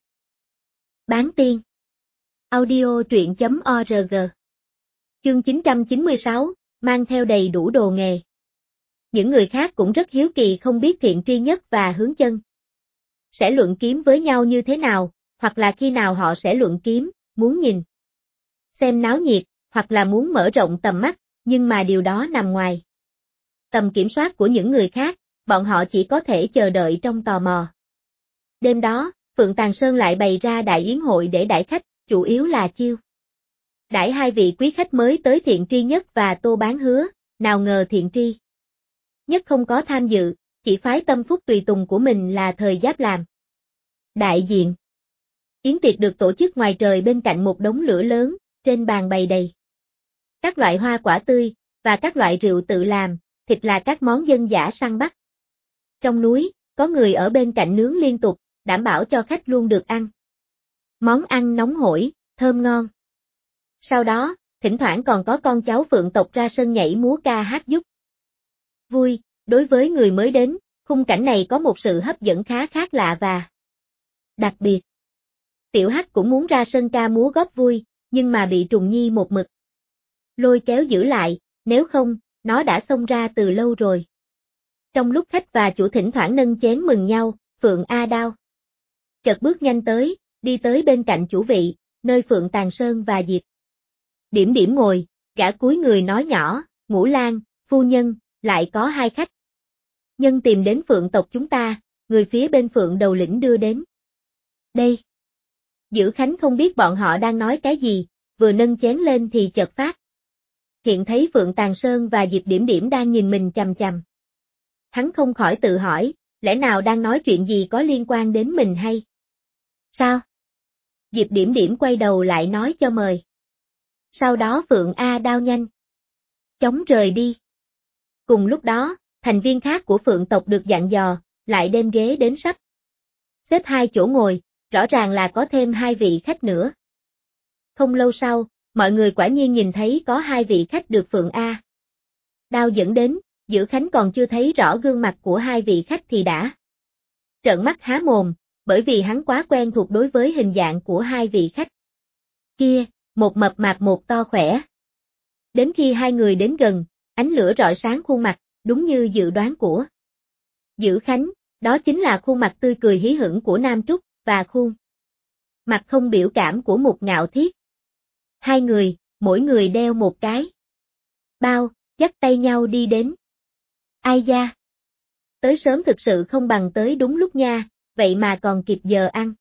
Bán tiên. Audio truyện.org. Chương 996, mang theo đầy đủ đồ nghề. Những người khác cũng rất hiếu kỳ không biết Thiện tri nhất và Hướng Chân sẽ luận kiếm với nhau như thế nào, hoặc là khi nào họ sẽ luận kiếm, muốn nhìn xem náo nhiệt, hoặc là muốn mở rộng tầm mắt, nhưng mà điều đó nằm ngoài tầm kiểm soát của những người khác, bọn họ chỉ có thể chờ đợi trong tò mò. Đêm đó, Phượng Tàng Sơn lại bày ra đại yến hội để đãi khách, chủ yếu là chiêu đãi hai vị quý khách mới tới Thiện tri nhất và Tô Bán Hứa, nào ngờ Thiện tri nhất không có tham dự, chỉ phái tâm phúc tùy tùng của mình là Thời Giáp làm đại diện. Yến tiệc được tổ chức ngoài trời bên cạnh một đống lửa lớn, trên bàn bày đầy các loại hoa quả tươi, và các loại rượu tự làm, thịt là các món dân dã săn bắt. Trong núi, có người ở bên cạnh nướng liên tục, đảm bảo cho khách luôn được ăn món ăn nóng hổi, thơm ngon. Sau đó, thỉnh thoảng còn có con cháu Phượng tộc ra sân nhảy múa ca hát giúp vui. Đối với người mới đến, khung cảnh này có một sự hấp dẫn khá khác lạ và đặc biệt. Tiểu Hắc cũng muốn ra sân ca múa góp vui, nhưng mà bị Trùng Nhi một mực lôi kéo giữ lại, nếu không, nó đã xông ra từ lâu rồi. Trong lúc khách và chủ thỉnh thoảng nâng chén mừng nhau, Phượng A Đao chợt bước nhanh tới, đi tới bên cạnh chủ vị, nơi Phượng Tàng Sơn và Diệp Điểm Điểm ngồi, gã cúi người nói nhỏ, Ngũ Lang, phu nhân, lại có hai khách nhân tìm đến Phượng tộc chúng ta, người phía bên Phượng đầu lĩnh đưa đến đây. Dữ Khánh không biết bọn họ đang nói cái gì, vừa nâng chén lên thì chợt phát hiện thấy Phượng Tàng Sơn và Diệp Điểm Điểm đang nhìn mình chằm chằm. Hắn không khỏi tự hỏi, lẽ nào đang nói chuyện gì có liên quan đến mình hay sao? Diệp Điểm Điểm quay đầu lại nói cho mời. Sau đó Phượng A Đao nhanh chóng rời đi. Cùng lúc đó, thành viên khác của Phượng tộc được dặn dò, lại đem ghế đến sắp xếp hai chỗ ngồi, rõ ràng là có thêm hai vị khách nữa. Không lâu sau, mọi người quả nhiên nhìn thấy có hai vị khách được Phượng A Đao dẫn đến, Dữ Khánh còn chưa thấy rõ gương mặt của hai vị khách thì đã trợn mắt há mồm, bởi vì hắn quá quen thuộc đối với hình dạng của hai vị khách kia, một mập mạp một to khỏe. Đến khi hai người đến gần, ánh lửa rọi sáng khuôn mặt, đúng như dự đoán của Dữ Khánh, đó chính là khuôn mặt tươi cười hí hửng của Nam Trúc, và khuôn mặt không biểu cảm của Mục Ngạo Thiết. Hai người, mỗi người đeo một cái bao, dắt tay nhau đi đến. Ai da? Tới sớm thực sự không bằng tới đúng lúc nha, vậy mà còn kịp giờ ăn.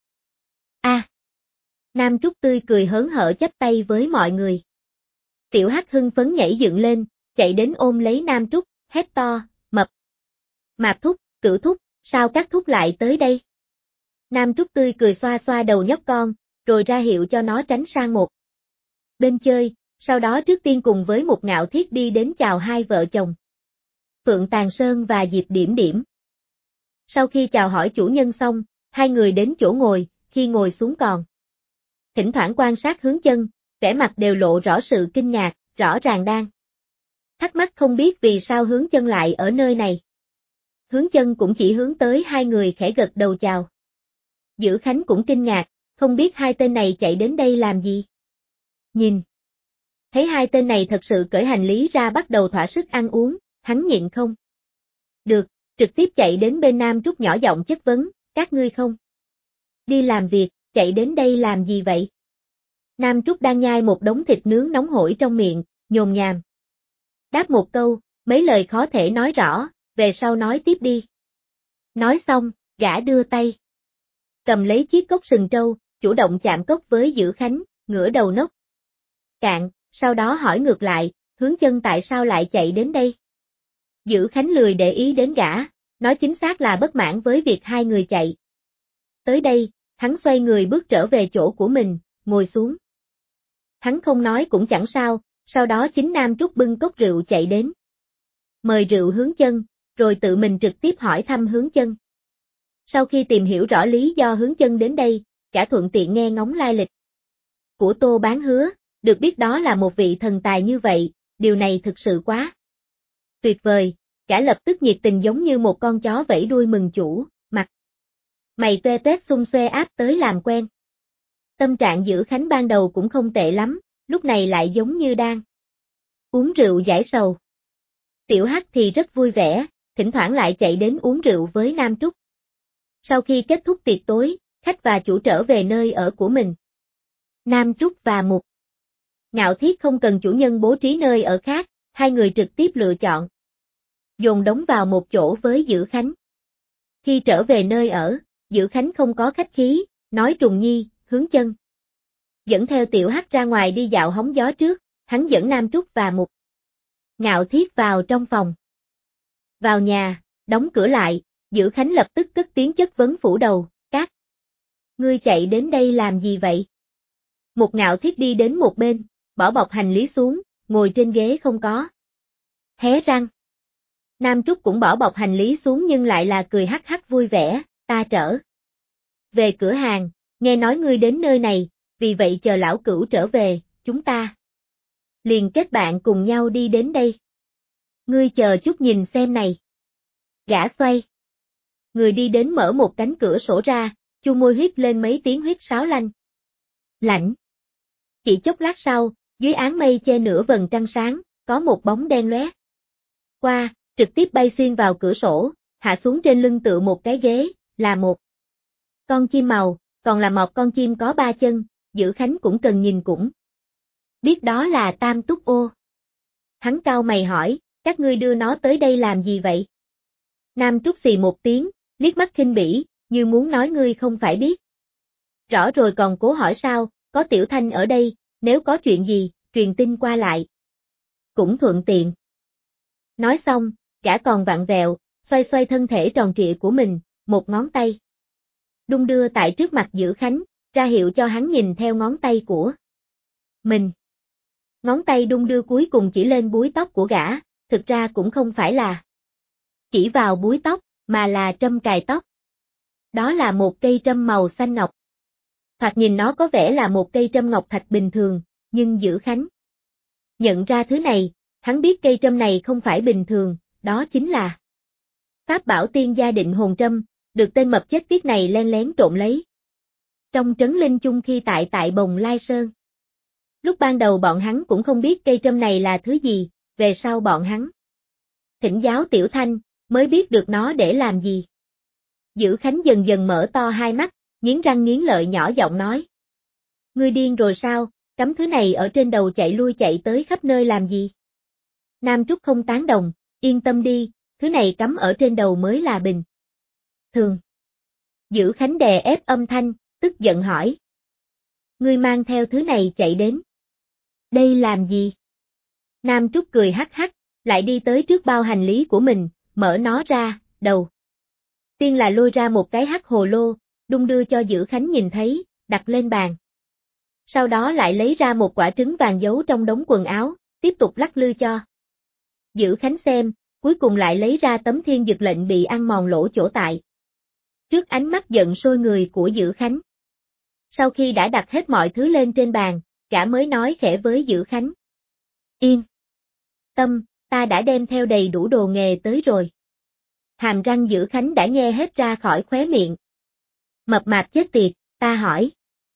Nam Trúc tươi cười hớn hở chắp tay với mọi người. Tiểu Hắc hưng phấn nhảy dựng lên, chạy đến ôm lấy Nam Trúc, hét to, mạp thúc, Cửu thúc, sao các thúc lại tới đây? Nam Trúc tươi cười xoa xoa đầu nhóc con, rồi ra hiệu cho nó tránh sang một bên chơi, sau đó trước tiên cùng với Mục Ngạo Thiết đi đến chào hai vợ chồng Phượng Tàng Sơn và Diệp Điểm Điểm. Sau khi chào hỏi chủ nhân xong, hai người đến chỗ ngồi, khi ngồi xuống còn thỉnh thoảng quan sát Hướng Chân, vẻ mặt đều lộ rõ sự kinh ngạc, rõ ràng đang thắc mắc không biết vì sao Hướng Chân lại ở nơi này. Hướng Chân cũng chỉ hướng tới hai người khẽ gật đầu chào. Dữ Khánh cũng kinh ngạc, không biết hai tên này chạy đến đây làm gì. Nhìn thấy hai tên này thật sự cởi hành lý ra bắt đầu thỏa sức ăn uống, hắn nhịn không được, trực tiếp chạy đến bên Nam Trúc nhỏ giọng chất vấn, các ngươi không đi làm việc, chạy đến đây làm gì vậy? Nam Trúc đang nhai một đống thịt nướng nóng hổi trong miệng, nhồm nhàm đáp một câu, mấy lời khó thể nói rõ, về sau nói tiếp đi. Nói xong, gã đưa tay. Cầm lấy chiếc cốc sừng trâu, chủ động chạm cốc với Dữ Khánh, ngửa đầu nốc. Cạn, sau đó hỏi ngược lại, Hướng Chân tại sao lại chạy đến đây? Dữ Khánh lười để ý đến gã, nói chính xác là bất mãn với việc hai người chạy. Tới đây, hắn xoay người bước trở về chỗ của mình, ngồi xuống. Hắn không nói cũng chẳng sao, sau đó chính Nam Trúc bưng cốc rượu chạy đến. Mời rượu Hướng Chân, rồi tự mình trực tiếp hỏi thăm Hướng Chân. Sau khi tìm hiểu rõ lý do Hướng Chân đến đây, cả thuận tiện nghe ngóng lai lịch của Tô Bán Hứa, được biết đó là một vị thần tài như vậy, điều này thực sự quá tuyệt vời, cả lập tức nhiệt tình giống như một con chó vẫy đuôi mừng chủ, mặt mày toe toét xung xoe áp tới làm quen. Tâm trạng Dữ Khánh ban đầu cũng không tệ lắm, lúc này lại giống như đang uống rượu giải sầu. Tiểu Hắc thì rất vui vẻ, thỉnh thoảng lại chạy đến uống rượu với Nam Trúc. Sau khi kết thúc tiệc tối, khách và chủ trở về nơi ở của mình. Nam Trúc và Mục Ngạo Thiết không cần chủ nhân bố trí nơi ở khác, hai người trực tiếp lựa chọn. Dồn đống vào một chỗ với Dữ Khánh. Khi trở về nơi ở, Dữ Khánh không có khách khí, nói Trùng Nhi, Hướng Chân dẫn theo Tiểu Hắc ra ngoài đi dạo hóng gió trước, hắn dẫn Nam Trúc và Mục Ngạo Thiết vào trong phòng. Vào nhà, đóng cửa lại, Dữ Khánh lập tức cất tiếng chất vấn phủ đầu, các ngươi chạy đến đây làm gì vậy? Mục Ngạo Thiết đi đến một bên, bỏ bọc hành lý xuống, ngồi trên ghế không có hé răng. Nam Trúc cũng bỏ bọc hành lý xuống nhưng lại là cười hắc hắc vui vẻ, ta trở về cửa hàng, nghe nói ngươi đến nơi này, vì vậy chờ lão cửu trở về, chúng ta liền kết bạn cùng nhau đi đến đây. Ngươi chờ chút nhìn xem này. Gã xoay người đi đến mở một cánh cửa sổ ra, chu môi huýt lên mấy tiếng huýt sáo lanh. Lạnh. Chỉ chốc lát sau, dưới áng mây che nửa vầng trăng sáng, có một bóng đen lóe qua, trực tiếp bay xuyên vào cửa sổ, hạ xuống trên lưng tựa một cái ghế, là một con chim màu, còn là một con chim có ba chân, Dữ Khánh cũng cần nhìn cũng biết đó là Tam Túc Ô. Hắn cau mày hỏi, các ngươi đưa nó tới đây làm gì vậy? Nam Trúc xì một tiếng, liếc mắt khinh bỉ, như muốn nói ngươi không phải biết. Rõ rồi còn cố hỏi sao, có Tiểu Thanh ở đây, nếu có chuyện gì, truyền tin qua lại. Cũng thuận tiện. Nói xong, gã còn vặn vẹo, xoay xoay thân thể tròn trịa của mình, một ngón tay đung đưa tại trước mặt Dữ Khánh, ra hiệu cho hắn nhìn theo ngón tay của mình. Ngón tay đung đưa cuối cùng chỉ lên búi tóc của gã, thực ra cũng không phải là chỉ vào búi tóc, mà là trâm cài tóc. Đó là một cây trâm màu xanh ngọc. Thoạt nhìn nó có vẻ là một cây trâm ngọc thạch bình thường, nhưng Dữ Khánh nhận ra thứ này, hắn biết cây trâm này không phải bình thường, đó chính là Pháp bảo tiên gia định hồn trâm, được tên mập chết tiết này len lén trộn lấy. Trong trấn linh chung khi tại Bồng Lai Sơn. Lúc ban đầu bọn hắn cũng không biết cây trâm này là thứ gì, về sau bọn hắn thỉnh giáo Tiểu Thanh, mới biết được nó để làm gì. Dữ Khánh dần dần mở to hai mắt, nghiến răng nghiến lợi nhỏ giọng nói. Ngươi điên rồi sao, cắm thứ này ở trên đầu chạy lui chạy tới khắp nơi làm gì? Nam Trúc không tán đồng, yên tâm đi, thứ này cắm ở trên đầu mới là bình thường. Dữ Khánh đè ép âm thanh, tức giận hỏi. Ngươi mang theo thứ này chạy đến đây làm gì? Nam Trúc cười hắc hắc, lại đi tới trước bao hành lý của mình, mở nó ra, đầu tiên là lôi ra một cái hắc hồ lô, đung đưa cho Dữ Khánh nhìn thấy, đặt lên bàn. Sau đó lại lấy ra một quả trứng vàng giấu trong đống quần áo, tiếp tục lắc lư cho Dữ Khánh xem, cuối cùng lại lấy ra tấm thiên dực lệnh bị ăn mòn lỗ chỗ tại. Trước ánh mắt giận sôi người của Dữ Khánh. Sau khi đã đặt hết mọi thứ lên trên bàn, gã mới nói khẽ với Dữ Khánh. Yên tâm, ta đã đem theo đầy đủ đồ nghề tới rồi. Hàm răng Dữ Khánh đã nhe hết ra khỏi khóe miệng. Mập mạp chết tiệt, ta hỏi.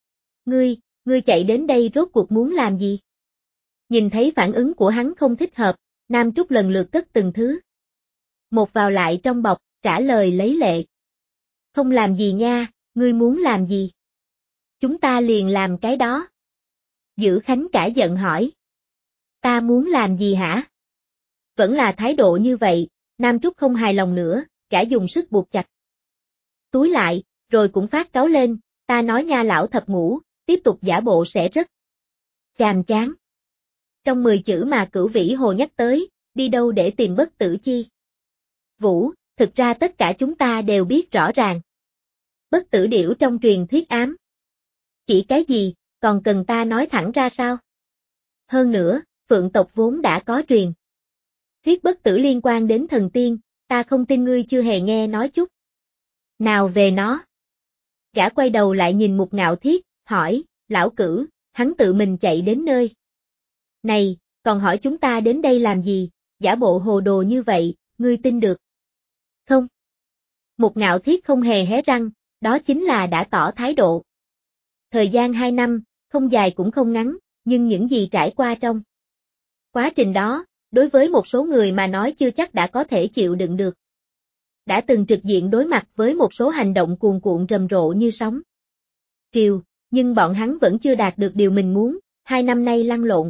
Ngươi chạy đến đây rốt cuộc muốn làm gì? Nhìn thấy phản ứng của hắn không thích hợp, Nam Trúc lần lượt cất từng thứ một vào lại trong bọc, trả lời lấy lệ. Không làm gì nha, ngươi muốn làm gì? Chúng ta liền làm cái đó. Dữ Khánh cả giận hỏi. Ta muốn làm gì hả? Vẫn là thái độ như vậy, Nam Trúc không hài lòng nữa, gã dùng sức buộc chặt túi lại, rồi cũng phát cáu lên, ta nói nha lão thập ngũ, tiếp tục giả bộ sẽ rất chàm chán. Trong 10 chữ mà Cửu Vĩ Hồ nhắc tới, đi đâu để tìm bất tử chi? Vũ, thực ra tất cả chúng ta đều biết rõ ràng. Bất tử điểu trong truyền thuyết ám. Chỉ cái gì, còn cần ta nói thẳng ra sao? Hơn nữa, Phượng tộc vốn đã có truyền thuyết bất tử liên quan đến thần tiên, ta không tin ngươi chưa hề nghe nói chút nào về nó. Gã quay đầu lại nhìn Mục Ngạo Thiết, hỏi, lão Cửu, hắn tự mình chạy đến nơi này, còn hỏi chúng ta đến đây làm gì, giả bộ hồ đồ như vậy, ngươi tin được không? Mục Ngạo Thiết không hề hé răng, đó chính là đã tỏ thái độ. Thời gian 2 năm, không dài cũng không ngắn, nhưng những gì trải qua trong quá trình đó, đối với một số người mà nói chưa chắc đã có thể chịu đựng được. Đã từng trực diện đối mặt với một số hành động cuồn cuộn rầm rộ như sóng triều, nhưng bọn hắn vẫn chưa đạt được điều mình muốn, 2 năm nay lăn lộn.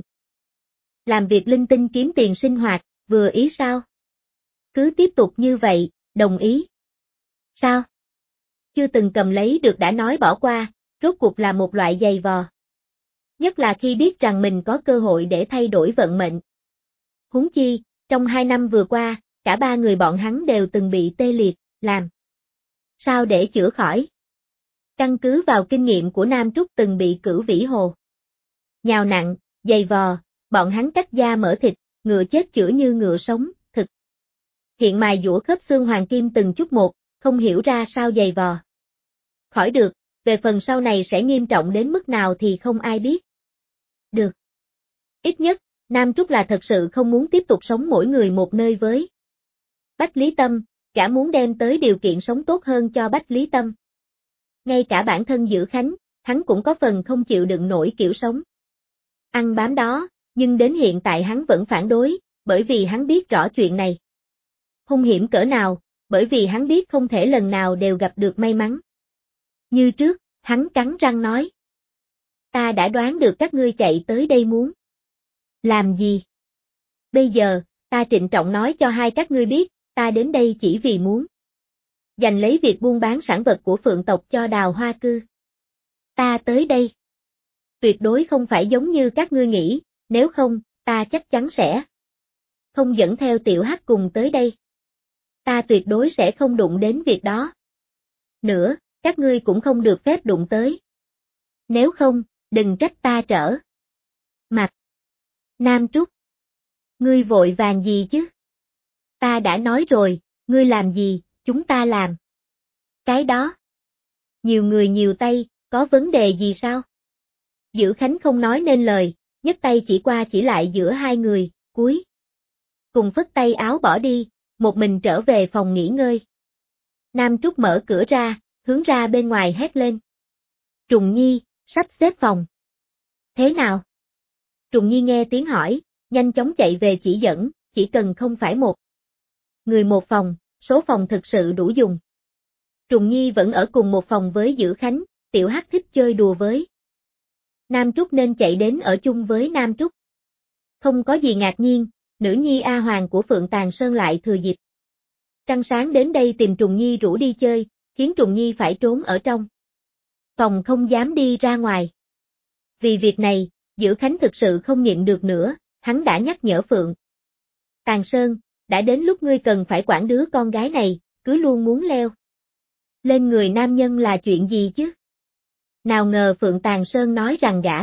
Làm việc linh tinh kiếm tiền sinh hoạt, vừa ý sao? Cứ tiếp tục như vậy, đồng ý. Sao? Chưa từng cầm lấy được đã nói bỏ qua, rốt cuộc là một loại giày vò. Nhất là khi biết rằng mình có cơ hội để thay đổi vận mệnh. Huống chi, trong 2 năm vừa qua, cả 3 người bọn hắn đều từng bị tê liệt, làm sao để chữa khỏi? Căn cứ vào kinh nghiệm của Nam Trúc từng bị Cửu Vĩ Hồ nhào nặng, giày vò, bọn hắn cắt da mở thịt, ngựa chết chữa như ngựa sống, thực hiện mài dũa khớp xương hoàng kim từng chút một, không hiểu ra sao giày vò khỏi được, về phần sau này sẽ nghiêm trọng đến mức nào thì không ai biết được. Ít nhất, Nam Trúc là thật sự không muốn tiếp tục sống mỗi người một nơi với Bách Lý Tâm, gã muốn đem tới điều kiện sống tốt hơn cho Bách Lý Tâm. Ngay cả bản thân Dữ Khánh, hắn cũng có phần không chịu đựng nổi kiểu sống ăn bám đó, nhưng đến hiện tại hắn vẫn phản đối, bởi vì hắn biết rõ chuyện này hung hiểm cỡ nào, bởi vì hắn biết không thể lần nào đều gặp được may mắn. Như trước, hắn cắn răng nói. Ta đã đoán được các ngươi chạy tới đây muốn làm gì? Bây giờ, ta trịnh trọng nói cho hai các ngươi biết, ta đến đây chỉ vì muốn giành lấy việc buôn bán sản vật của Phượng tộc cho Đào Hoa Cư. Ta tới đây tuyệt đối không phải giống như các ngươi nghĩ, nếu không, ta chắc chắn sẽ không dẫn theo Tiểu Hắc cùng tới đây. Ta tuyệt đối sẽ không đụng đến việc đó. Nữa, các ngươi cũng không được phép đụng tới. Nếu không, đừng trách ta trở mặt. Nam Trúc, ngươi vội vàng gì chứ? Ta đã nói rồi, ngươi làm gì, chúng ta làm cái đó. Nhiều người nhiều tay, có vấn đề gì sao? Dữ Khánh không nói nên lời, nhấc tay chỉ qua chỉ lại giữa hai người, cuối cùng phất tay áo bỏ đi, một mình trở về phòng nghỉ ngơi. Nam Trúc mở cửa ra, hướng ra bên ngoài hét lên. Trùng Nhi, sắp xếp phòng. Thế nào? Trùng Nhi nghe tiếng hỏi, nhanh chóng chạy về chỉ dẫn, chỉ cần không phải một người một phòng, số phòng thực sự đủ dùng. Trùng Nhi vẫn ở cùng một phòng với Dữ Khánh, Tiểu Hắc thích chơi đùa với Nam Trúc nên chạy đến ở chung với Nam Trúc. Không có gì ngạc nhiên, nữ nhi A Hoàng của Phượng Tàng Sơn lại thừa dịp trăng sáng đến đây tìm Trùng Nhi rủ đi chơi, khiến Trùng Nhi phải trốn ở trong phòng không dám đi ra ngoài. Vì việc này, Dữ Khánh thực sự không nhịn được nữa, hắn đã nhắc nhở Phượng Tàng Sơn, đã đến lúc ngươi cần phải quản đứa con gái này, cứ luôn muốn leo lên người nam nhân là chuyện gì chứ? Nào ngờ Phượng Tàng Sơn nói rằng gã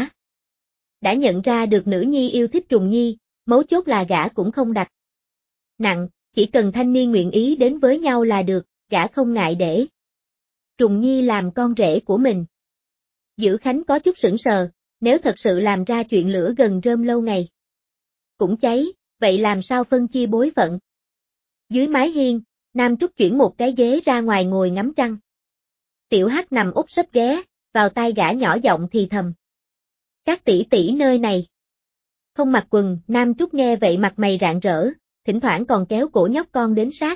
đã nhận ra được nữ nhi yêu thích Trùng Nhi, mấu chốt là gã cũng không đặt nặng, chỉ cần thanh niên nguyện ý đến với nhau là được, gã không ngại để Trùng Nhi làm con rể của mình. Dữ Khánh có chút sững sờ, nếu thật sự làm ra chuyện lửa gần rơm lâu ngày cũng cháy, vậy làm sao phân chia bối phận? Dưới mái hiên, Nam Trúc chuyển một cái ghế ra ngoài ngồi ngắm trăng. Tiểu Hắc nằm úp sấp ghé, vào tai gã nhỏ giọng thì thầm. Các tỷ tỷ nơi này không mặc quần, Nam Trúc nghe vậy mặt mày rạng rỡ, thỉnh thoảng còn kéo cổ nhóc con đến sát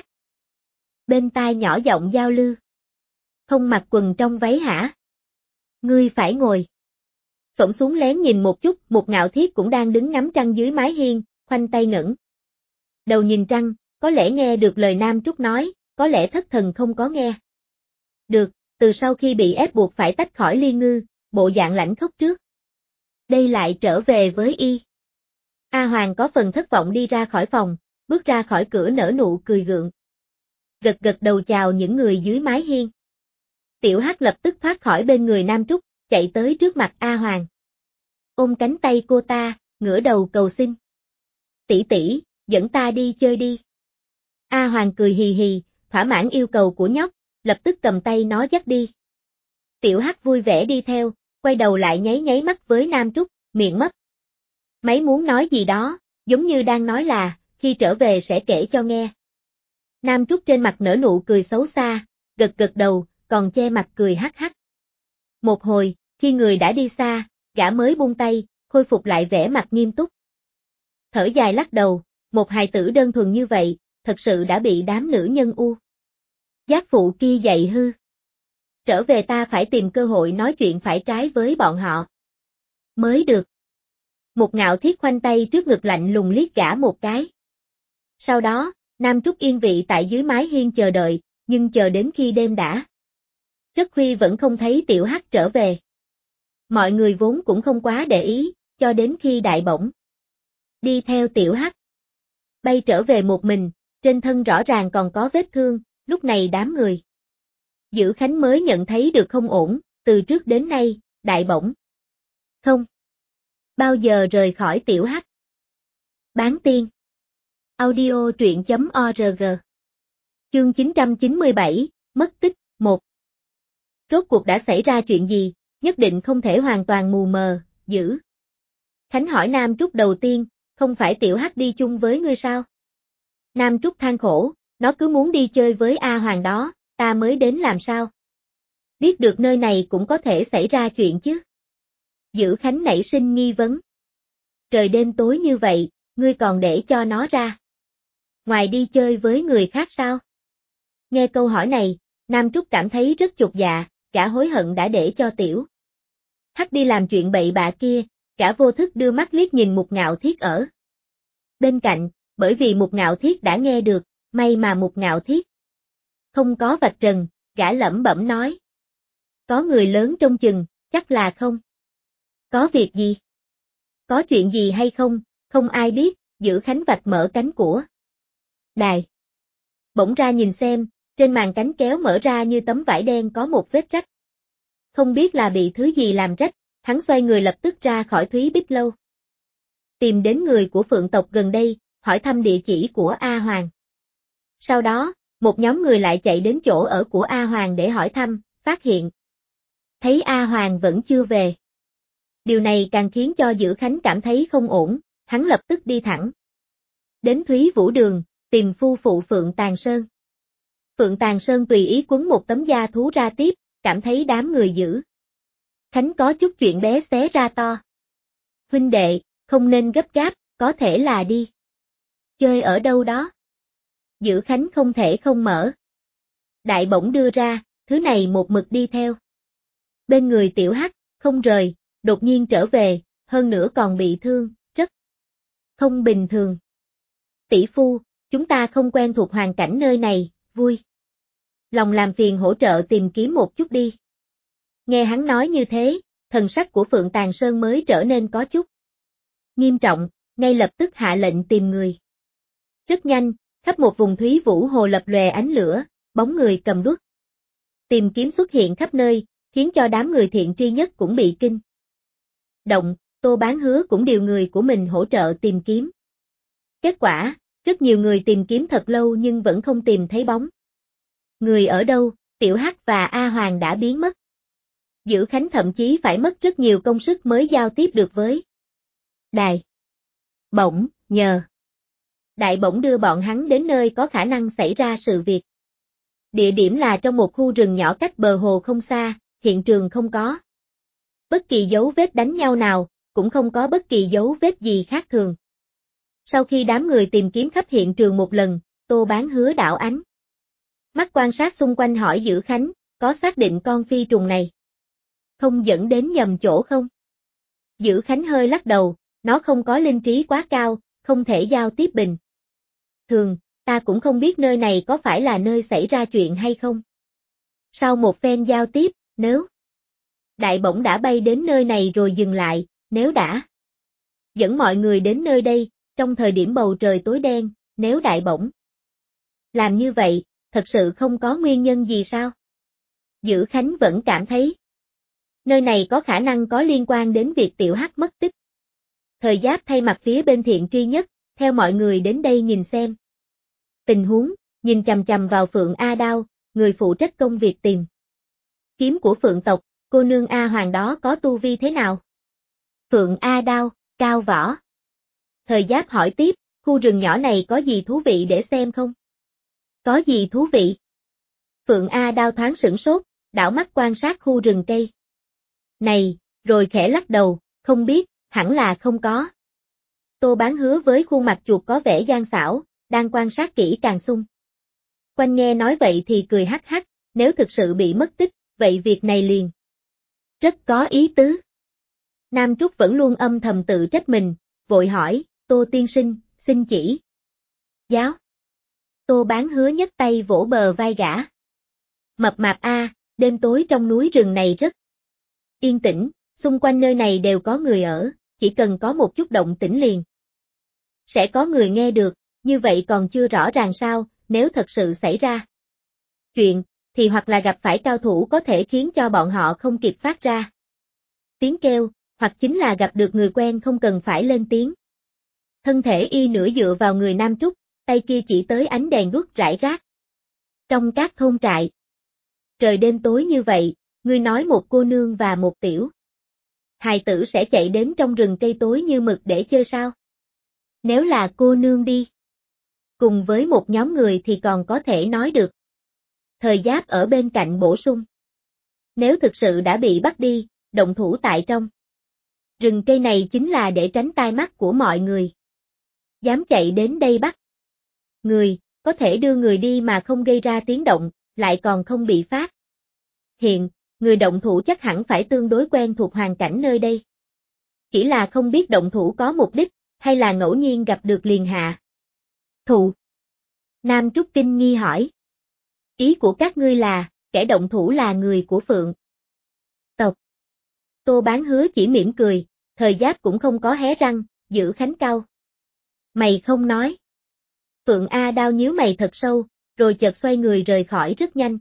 bên tai nhỏ giọng giao lưu. Không mặc quần trong váy hả? Ngươi phải ngồi. Xổm xuống lén nhìn một chút, Một Ngạo Thiết cũng đang đứng ngắm trăng dưới mái hiên, khoanh tay ngẩng đầu nhìn trăng, có lẽ nghe được lời Nam Trúc nói, có lẽ thất thần không có nghe. Được, từ sau khi bị ép buộc phải tách khỏi Liên Ngư, bộ dạng lãnh khốc trước. Đây lại trở về với y. A Hoàng có phần thất vọng đi ra khỏi phòng, bước ra khỏi cửa nở nụ cười gượng. Gật gật đầu chào những người dưới mái hiên. Tiểu Hắc lập tức thoát khỏi bên người Nam Trúc, chạy tới trước mặt A Hoàng. Ôm cánh tay cô ta, ngửa đầu cầu xin. Tỷ tỷ, dẫn ta đi chơi đi. A Hoàng cười hì hì, thỏa mãn yêu cầu của nhóc, lập tức cầm tay nó dắt đi. Tiểu Hắc vui vẻ đi theo, quay đầu lại nháy nháy mắt với Nam Trúc, miệng mấp. Mấy muốn nói gì đó, giống như đang nói là, khi trở về sẽ kể cho nghe. Nam Trúc trên mặt nở nụ cười xấu xa, gật gật đầu, còn che mặt cười hắc hắc. Một hồi, khi người đã đi xa, gã mới buông tay, khôi phục lại vẻ mặt nghiêm túc. Thở dài lắc đầu, một hài tử đơn thuần như vậy, thật sự đã bị đám nữ nhân giác phụ kia dạy hư. Trở về ta phải tìm cơ hội nói chuyện phải trái với bọn họ. Mới được. Một Ngạo Thiết khoanh tay trước ngực lạnh lùng liếc gã một cái. Sau đó, Nam Trúc yên vị tại dưới mái hiên chờ đợi, nhưng chờ đến khi đêm đã. Rất khuya vẫn không thấy Tiểu Hắc trở về. Mọi người vốn cũng không quá để ý, cho đến khi Đại Bổng đi theo Tiểu Hắc bay trở về một mình, trên thân rõ ràng còn có vết thương, lúc này đám người Dữ Khánh mới nhận thấy được không ổn, từ trước đến nay, Đại Bổng không bao giờ rời khỏi Tiểu Hắc. Bán tiên audio truyện.org Chương 997, mất tích, 1 Rốt cuộc đã xảy ra chuyện gì, nhất định không thể hoàn toàn mù mờ, Dữ Khánh hỏi Nam Trúc đầu tiên, không phải Tiểu Hắc đi chung với ngươi sao? Nam Trúc than khổ, nó cứ muốn đi chơi với A Hoàng đó, ta mới đến làm sao? Biết được nơi này cũng có thể xảy ra chuyện chứ. Dữ Khánh nảy sinh nghi vấn. Trời đêm tối như vậy, ngươi còn để cho nó ra. Ngoài đi chơi với người khác sao? Nghe câu hỏi này, Nam Trúc cảm thấy rất chột dạ, gã hối hận đã để cho Tiểu Hắc đi làm chuyện bậy bạ kia, gã vô thức đưa mắt liếc nhìn Mục Ngạo Thiết ở bên cạnh, bởi vì Mục Ngạo Thiết đã nghe được, may mà Mục Ngạo Thiết không có vạch trần, gã lẩm bẩm nói. Có người lớn trông chừng, chắc là không. Có việc gì? Có chuyện gì hay không, không ai biết, Dữ Khánh vạch mở cánh của đài. Bỗng ra nhìn xem, trên màn cánh kéo mở ra như tấm vải đen có một vết rách. Không biết là bị thứ gì làm rách, hắn xoay người lập tức ra khỏi Thúy Bích Lâu. Tìm đến người của Phượng tộc gần đây, hỏi thăm địa chỉ của A Hoàng. Sau đó, một nhóm người lại chạy đến chỗ ở của A Hoàng để hỏi thăm, phát hiện. Thấy A Hoàng vẫn chưa về. Điều này càng khiến cho Dữ Khánh cảm thấy không ổn, hắn lập tức đi thẳng đến Thúy Vũ Đường, tìm phu phụ Phượng Tàn Sơn. Phượng Tàn Sơn tùy ý quấn một tấm da thú ra tiếp, cảm thấy đám người Dữ Khánh có chút chuyện bé xé ra to. Huynh đệ, không nên gấp gáp, có thể là đi chơi ở đâu đó. Dữ Khánh không thể không mở. Đại Bổng đưa ra, thứ này một mực đi theo bên người Tiểu Hắc, không rời, đột nhiên trở về, hơn nữa còn bị thương, rất không bình thường. Tỷ phu, chúng ta không quen thuộc hoàn cảnh nơi này, vui lòng làm phiền hỗ trợ tìm kiếm một chút đi. Nghe hắn nói như thế, thần sắc của Phượng Tàn Sơn mới trở nên có chút nghiêm trọng, ngay lập tức hạ lệnh tìm người. Rất nhanh, khắp một vùng Thúy Vũ Hồ lập lòe ánh lửa, bóng người cầm đuốc tìm kiếm xuất hiện khắp nơi, khiến cho đám người thiện tri nhất cũng bị kinh động, Tô Bán Hứa cũng điều người của mình hỗ trợ tìm kiếm. Kết quả, rất nhiều người tìm kiếm thật lâu nhưng vẫn không tìm thấy bóng. Người ở đâu, Tiểu Hắc và A Hoàng đã biến mất. Dữ Khánh thậm chí phải mất rất nhiều công sức mới giao tiếp được với Đại Bổng, nhờ Đại Bổng đưa bọn hắn đến nơi có khả năng xảy ra sự việc. Địa điểm là trong một khu rừng nhỏ cách bờ hồ không xa, hiện trường không có bất kỳ dấu vết đánh nhau nào, cũng không có bất kỳ dấu vết gì khác thường. Sau khi đám người tìm kiếm khắp hiện trường một lần, Tô Bán Hứa đảo ánh mắt quan sát xung quanh hỏi Dữ Khánh, có xác định con phi trùng này không dẫn đến nhầm chỗ không? Dữ Khánh hơi lắc đầu, nó không có linh trí quá cao, không thể giao tiếp bình Thường, ta cũng không biết nơi này có phải là nơi xảy ra chuyện hay không. Sau một phen giao tiếp, nếu đại bổng đã bay đến nơi này rồi dừng lại, nếu đã dẫn mọi người đến nơi đây, trong thời điểm bầu trời tối đen, nếu đại bổng làm như vậy, thật sự không có nguyên nhân gì sao? Dữ Khánh vẫn cảm thấy nơi này có khả năng có liên quan đến việc Tiểu Hắc mất tích. Thời Giáp thay mặt phía bên Thiện Tri Nhất, theo mọi người đến đây nhìn xem tình huống, nhìn chằm chằm vào Phượng A Đao, người phụ trách công việc tìm kiếm của Phượng tộc, cô nương A Hoàng đó có tu vi thế nào? Phượng A Đao, cao võ. Thời Giáp hỏi tiếp, khu rừng nhỏ này có gì thú vị để xem không? Có gì thú vị? Phượng A Đao thoáng sửng sốt, đảo mắt quan sát khu rừng cây này, rồi khẽ lắc đầu, không biết, hẳn là không có. Tô Bán Hứa với khuôn mặt chuột có vẻ gian xảo, đang quan sát kỹ càng xung quanh nghe nói vậy thì cười hắc hắc, nếu thực sự bị mất tích, vậy việc này liền rất có ý tứ. Nam Trúc vẫn luôn âm thầm tự trách mình, vội hỏi, Tô tiên sinh, xin chỉ giáo. Tô Bán Hứa nhấc tay vỗ bờ vai gã. Mập mạp a, đêm tối trong núi rừng này rất yên tĩnh, xung quanh nơi này đều có người ở, chỉ cần có một chút động tĩnh liền sẽ có người nghe được, như vậy còn chưa rõ ràng sao, nếu thật sự xảy ra chuyện, thì hoặc là gặp phải cao thủ có thể khiến cho bọn họ không kịp phát ra tiếng kêu, hoặc chính là gặp được người quen không cần phải lên tiếng. Thân thể y nửa dựa vào người Nam Trúc, tay kia chỉ tới ánh đèn đuốc rải rác trong các thôn trại. Trời đêm tối như vậy, ngươi nói một cô nương và một tiểu hài tử sẽ chạy đến trong rừng cây tối như mực để chơi sao? Nếu là cô nương đi cùng với một nhóm người thì còn có thể nói được. Thời Giáp ở bên cạnh bổ sung. Nếu thực sự đã bị bắt đi, động thủ tại trong rừng cây này chính là để tránh tai mắt của mọi người. Dám chạy đến đây bắt người, có thể đưa người đi mà không gây ra tiếng động, lại còn không bị phát hiện, người động thủ chắc hẳn phải tương đối quen thuộc hoàn cảnh nơi đây. Chỉ là không biết động thủ có mục đích, hay là ngẫu nhiên gặp được liền hạ thủ. Nam Trúc kinh nghi hỏi. Ý của các ngươi là, kẻ động thủ là người của Phượng tộc. Tô Bán Hứa chỉ mỉm cười, Thời Giáp cũng không có hé răng, giữ Khánh cao. Mày không nói. Phượng A Đao nhíu mày thật sâu, rồi chợt xoay người rời khỏi rất nhanh.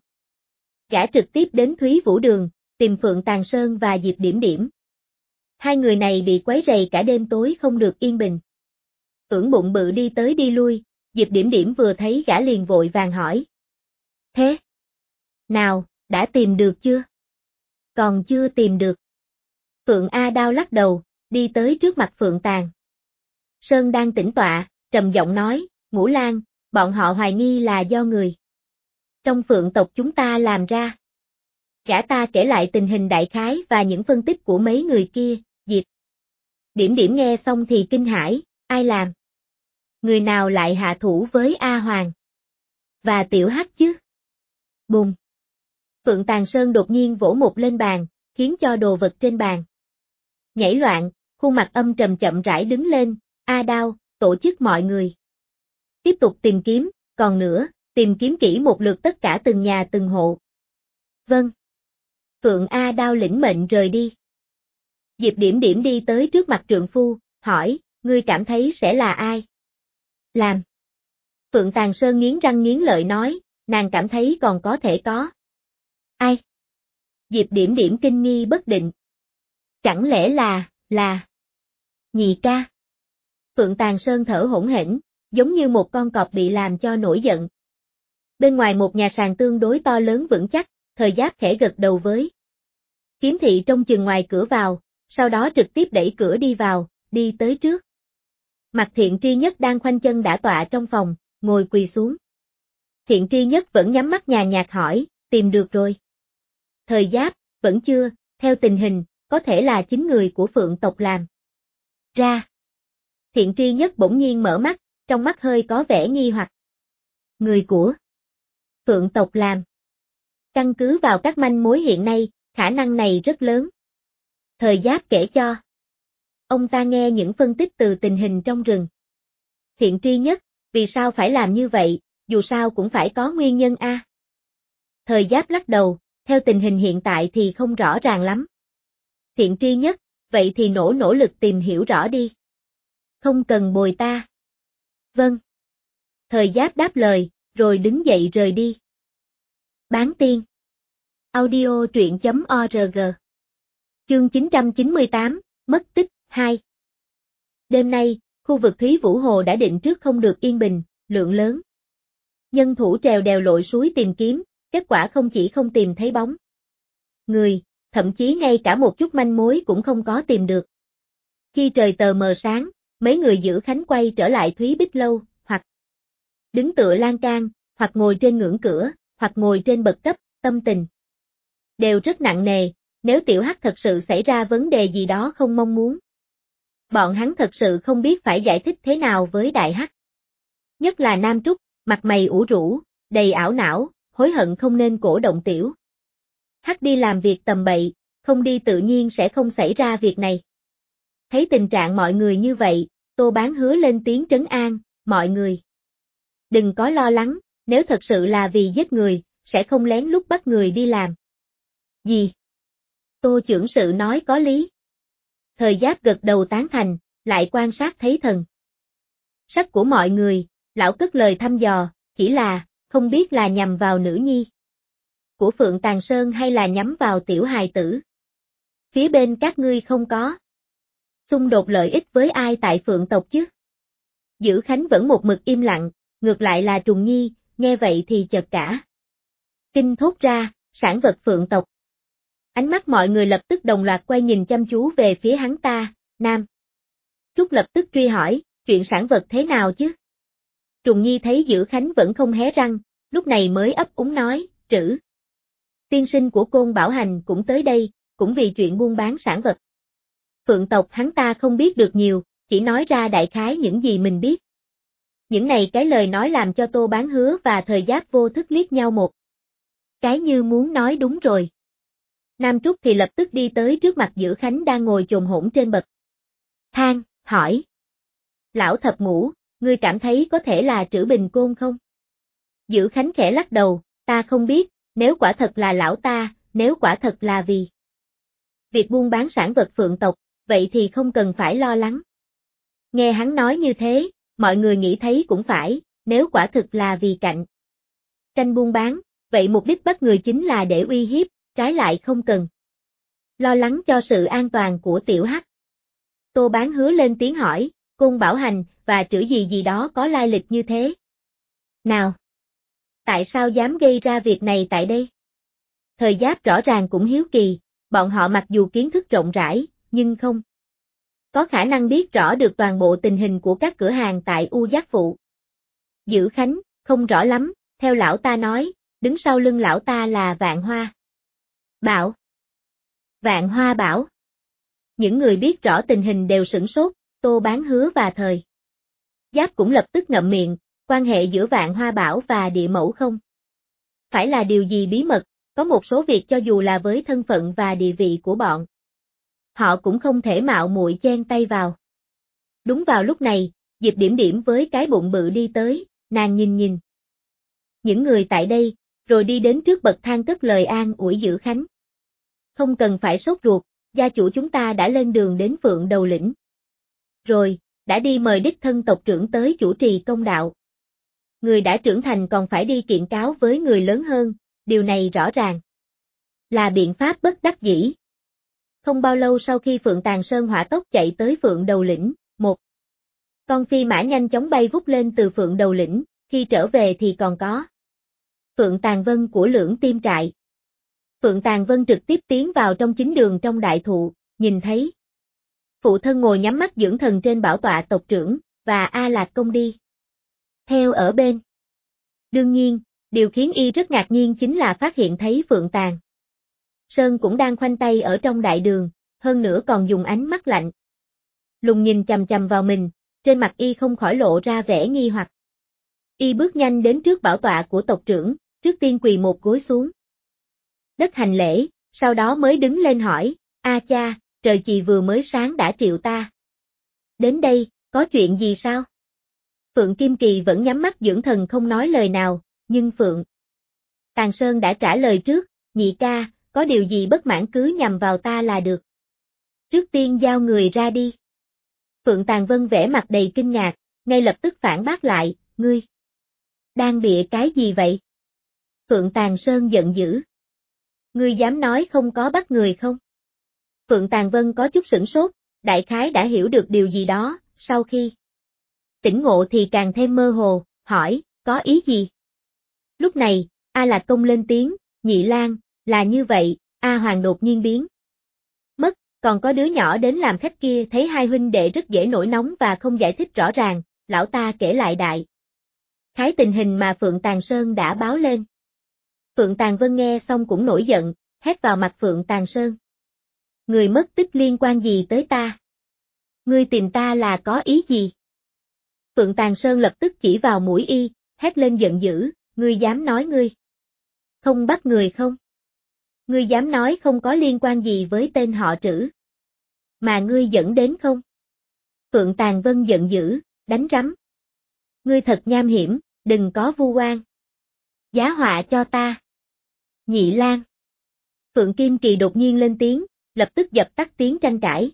Gã trực tiếp đến Thúy Vũ Đường, tìm Phượng Tàn Sơn và Diệp Điểm Điểm. Hai người này bị quấy rầy cả đêm tối không được yên bình. Ưỡn bụng bự đi tới đi lui, Diệp Điểm Điểm vừa thấy gã liền vội vàng hỏi. Thế nào, đã tìm được chưa? Còn chưa tìm được. Phượng A Đao lắc đầu, đi tới trước mặt Phượng Tàn Sơn đang tĩnh tọa, trầm giọng nói, Ngũ Lang, bọn họ hoài nghi là do người trong Phượng tộc chúng ta làm ra. Gã ta kể lại tình hình đại khái và những phân tích của mấy người kia, Diệp Điểm Điểm nghe xong thì kinh hãi, ai làm? Người nào lại hạ thủ với A Hoàng và Tiểu Hắc chứ? Bùng! Phượng Tàn Sơn đột nhiên vỗ một lên bàn, khiến cho đồ vật trên bàn nhảy loạn, khuôn mặt âm trầm chậm rãi đứng lên, A Đao, tổ chức mọi người tiếp tục tìm kiếm, còn nữa, tìm kiếm kỹ một lượt tất cả từng nhà từng hộ. Vâng. Phượng A Đao lĩnh mệnh rời đi. Diệp Điểm Điểm đi tới trước mặt trượng phu, hỏi, ngươi cảm thấy sẽ là ai làm? Phượng Tàn Sơn nghiến răng nghiến lợi nói, nàng cảm thấy còn có thể có ai? Diệp Điểm Điểm kinh nghi bất định. Chẳng lẽ là Nhị ca? Phượng Tàn Sơn thở hổn hển, giống như một con cọp bị làm cho nổi giận. Bên ngoài một nhà sàn tương đối to lớn vững chắc, Thời Giáp khẽ gật đầu với Kiếm Thị trông chừng ngoài cửa vào, sau đó trực tiếp đẩy cửa đi vào, đi tới trước. Mặt Thiện Tri Nhất đang khoanh chân đả tọa trong phòng, ngồi quỳ xuống. Thiện Tri Nhất vẫn nhắm mắt nhàn nhạt hỏi, tìm được rồi. Thời Giáp, vẫn chưa, theo tình hình, có thể là chính người của Phượng tộc làm ra. Thiện Tri Nhất bỗng nhiên mở mắt, trong mắt hơi có vẻ nghi hoặc. Người của Phượng tộc làm. Căn cứ vào các manh mối hiện nay, khả năng này rất lớn. Thời Giáp kể cho ông ta nghe những phân tích từ tình hình trong rừng. Thiện Tri Nhất, Vì sao phải làm như vậy, dù sao cũng phải có nguyên nhân a. Thời Giáp lắc đầu, theo tình hình hiện tại thì không rõ ràng lắm. Thiện tri nhất, vậy thì nỗ lực tìm hiểu rõ đi. Không cần bồi ta. Vâng. Thời Giáp đáp lời, rồi đứng dậy rời đi. Bán tiên. Audio truyện.org. Chương 998, mất tích, 2. Đêm nay, khu vực Thúy Vũ Hồ đã định trước không được yên bình, lượng lớn. Nhân thủ trèo đèo lội suối tìm kiếm, kết quả không chỉ không tìm thấy bóng người, thậm chí ngay cả một chút manh mối cũng không có tìm được. Khi trời tờ mờ sáng, mấy người giữ khánh quay trở lại Thúy Bích Lâu, hoặc đứng tựa lan can, hoặc ngồi trên ngưỡng cửa, hoặc ngồi trên bậc cấp, tâm tình đều rất nặng nề, nếu Tiểu Hắc thật sự xảy ra vấn đề gì đó không mong muốn. Bọn hắn thật sự không biết phải giải thích thế nào với Đại Hắc. Nhất là Nam Trúc, mặt mày ủ rũ, đầy ảo não, hối hận không nên cổ động Tiểu Hắc đi làm việc tầm bậy, không đi tự nhiên sẽ không xảy ra việc này. Thấy tình trạng mọi người như vậy, Tô Bán hứa lên tiếng trấn an, mọi người. Đừng có lo lắng, nếu thật sự là vì giết người, sẽ không lén lút bắt người đi làm. Gì? Tô chưởng sự nói có lý. Thời Giáp gật đầu tán thành, lại quan sát thấy thần sắc của mọi người, lão cất lời thăm dò, chỉ là, không biết là nhằm vào nữ nhi của Phượng Tàng Sơn hay là nhắm vào tiểu hài tử. Phía bên các ngươi không có xung đột lợi ích với ai tại Phượng tộc chứ? Giữ Khánh vẫn một mực im lặng, ngược lại là Trùng Nhi, nghe vậy thì chợt cả kinh thốt ra, sản vật Phượng tộc. Ánh mắt mọi người lập tức đồng loạt quay nhìn chăm chú về phía hắn ta, Nam Trúc lập tức truy hỏi, chuyện sản vật thế nào chứ? Trùng Nhi thấy Giữ Khánh vẫn không hé răng, lúc này mới ấp úng nói, Trữ tiên sinh của Côn Bảo Hành cũng tới đây, cũng vì chuyện buôn bán sản vật. Phượng tộc hắn ta không biết được nhiều, chỉ nói ra đại khái những gì mình biết. Những này cái lời nói làm cho Tô Bán hứa và Thời Giáp vô thức liếc nhau một cái như muốn nói đúng rồi. Nam Trúc thì lập tức đi tới trước mặt Giữ Khánh đang ngồi chồm hổn trên bậc thang, hỏi. Lão thập ngũ, ngươi cảm thấy có thể là Trữ Bình Côn không? Giữ Khánh khẽ lắc đầu, ta không biết, nếu quả thật là lão ta, nếu quả thật là vì việc buôn bán sản vật Phượng tộc, vậy thì không cần phải lo lắng. Nghe hắn nói như thế, mọi người nghĩ thấy cũng phải, nếu quả thực là vì cạnh tranh buôn bán, vậy mục đích bắt người chính là để uy hiếp, trái lại không cần lo lắng cho sự an toàn của Tiểu Hắc. Tô Bán hứa lên tiếng hỏi, Côn Bảo Hành và Trữ gì gì đó có lai lịch như thế nào? Tại sao dám gây ra việc này tại đây? Thời Giáp rõ ràng cũng hiếu kỳ, bọn họ mặc dù kiến thức rộng rãi, nhưng không có khả năng biết rõ được toàn bộ tình hình của các cửa hàng tại U Giác Phụ. Giữ Khánh, không rõ lắm, theo lão ta nói, đứng sau lưng lão ta là Vạn Hoa Bảo. Vạn Hoa Bảo. Những người biết rõ tình hình đều sửng sốt, Tô Bán hứa và Thời Giáp cũng lập tức ngậm miệng, quan hệ giữa Vạn Hoa Bảo và địa mẫu không phải là điều gì bí mật, có một số việc cho dù là với thân phận và địa vị của bọn họ cũng không thể mạo muội chen tay vào. Đúng vào lúc này, Diệp Điểm Điểm với cái bụng bự đi tới, nàng nhìn những người tại đây, rồi đi đến trước bậc thang cất lời an ủi Giữ Khánh. Không cần phải sốt ruột, gia chủ chúng ta đã lên đường đến Phượng Đầu Lĩnh. Rồi, đã đi mời đích thân tộc trưởng tới chủ trì công đạo. Người đã trưởng thành còn phải đi kiện cáo với người lớn hơn, điều này rõ ràng là biện pháp bất đắc dĩ. Không bao lâu sau khi Phượng Tàng Sơn hỏa tốc chạy tới Phượng Đầu Lĩnh, một con phi mã nhanh chóng bay vút lên từ Phượng Đầu Lĩnh, khi trở về thì còn có Phượng Tàng Vân của Lưỡng Tim Trại. Phượng Tàng Vân trực tiếp tiến vào trong chính đường trong đại thụ, nhìn thấy phụ thân ngồi nhắm mắt dưỡng thần trên bảo tọa tộc trưởng, và A Lạc Công đi theo ở bên. Đương nhiên, điều khiến y rất ngạc nhiên chính là phát hiện thấy Phượng Tàng Sơn cũng đang khoanh tay ở trong đại đường, hơn nữa còn dùng ánh mắt lạnh lùng nhìn chằm chằm vào mình, trên mặt y không khỏi lộ ra vẻ nghi hoặc. Y bước nhanh đến trước bảo tọa của tộc trưởng, trước tiên quỳ một gối xuống đất hành lễ, sau đó mới đứng lên hỏi, A cha, trời chì vừa mới sáng đã triệu ta đến đây, có chuyện gì sao? Phượng Kim Kỳ vẫn nhắm mắt dưỡng thần không nói lời nào, nhưng Phượng Tàng Sơn đã trả lời trước, nhị ca, có điều gì bất mãn cứ nhằm vào ta là được. Trước tiên giao người ra đi. Phượng Tàng Vân vẻ mặt đầy kinh ngạc, ngay lập tức phản bác lại, ngươi đang bịa cái gì vậy? Phượng Tàng Sơn giận dữ. Ngươi dám nói không có bắt người không? Phượng Tàng Vân có chút sửng sốt, đại khái đã hiểu được điều gì đó, sau khi tỉnh ngộ thì càng thêm mơ hồ, hỏi, có ý gì? Lúc này, A Lạc Công lên tiếng, Nhị Lang, là như vậy, A Hoàng đột nhiên biến mất, còn có đứa nhỏ đến làm khách kia thấy hai huynh đệ rất dễ nổi nóng và không giải thích rõ ràng, lão ta kể lại đại khái tình hình mà Phượng Tàng Sơn đã báo lên. Phượng Tàng Vân nghe xong cũng nổi giận, hét vào mặt Phượng Tàng Sơn. Người mất tích liên quan gì tới ta? Ngươi tìm ta là có ý gì? Phượng Tàng Sơn lập tức chỉ vào mũi y, hét lên giận dữ, ngươi dám nói ngươi không bắt người không? Ngươi dám nói không có liên quan gì với tên họ Trữ mà ngươi dẫn đến không? Phượng Tàng Vân giận dữ, đánh rắm. Ngươi thật nham hiểm, đừng có vu oan. Giá họa cho ta. Nhị Lang. Phượng Kim Kỳ đột nhiên lên tiếng, lập tức dập tắt tiếng tranh cãi.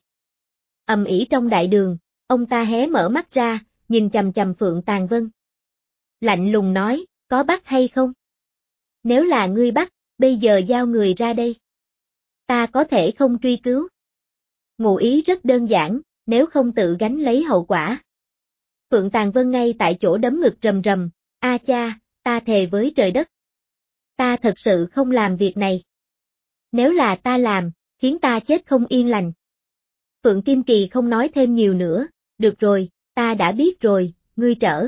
Ầm ĩ trong đại đường, ông ta hé mở mắt ra, nhìn chằm chằm Phượng Tàng Vân. Lạnh lùng nói, có bắt hay không? Nếu là ngươi bắt, bây giờ giao người ra đây. Ta có thể không truy cứu. Ngụ ý rất đơn giản, nếu không tự gánh lấy hậu quả. Phượng Tàng Vân ngay tại chỗ đấm ngực rầm rầm, a cha, ta thề với trời đất. Ta thật sự không làm việc này. Nếu là ta làm, khiến ta chết không yên lành. Phượng Kim Kỳ không nói thêm nhiều nữa, được rồi, ta đã biết rồi, ngươi trở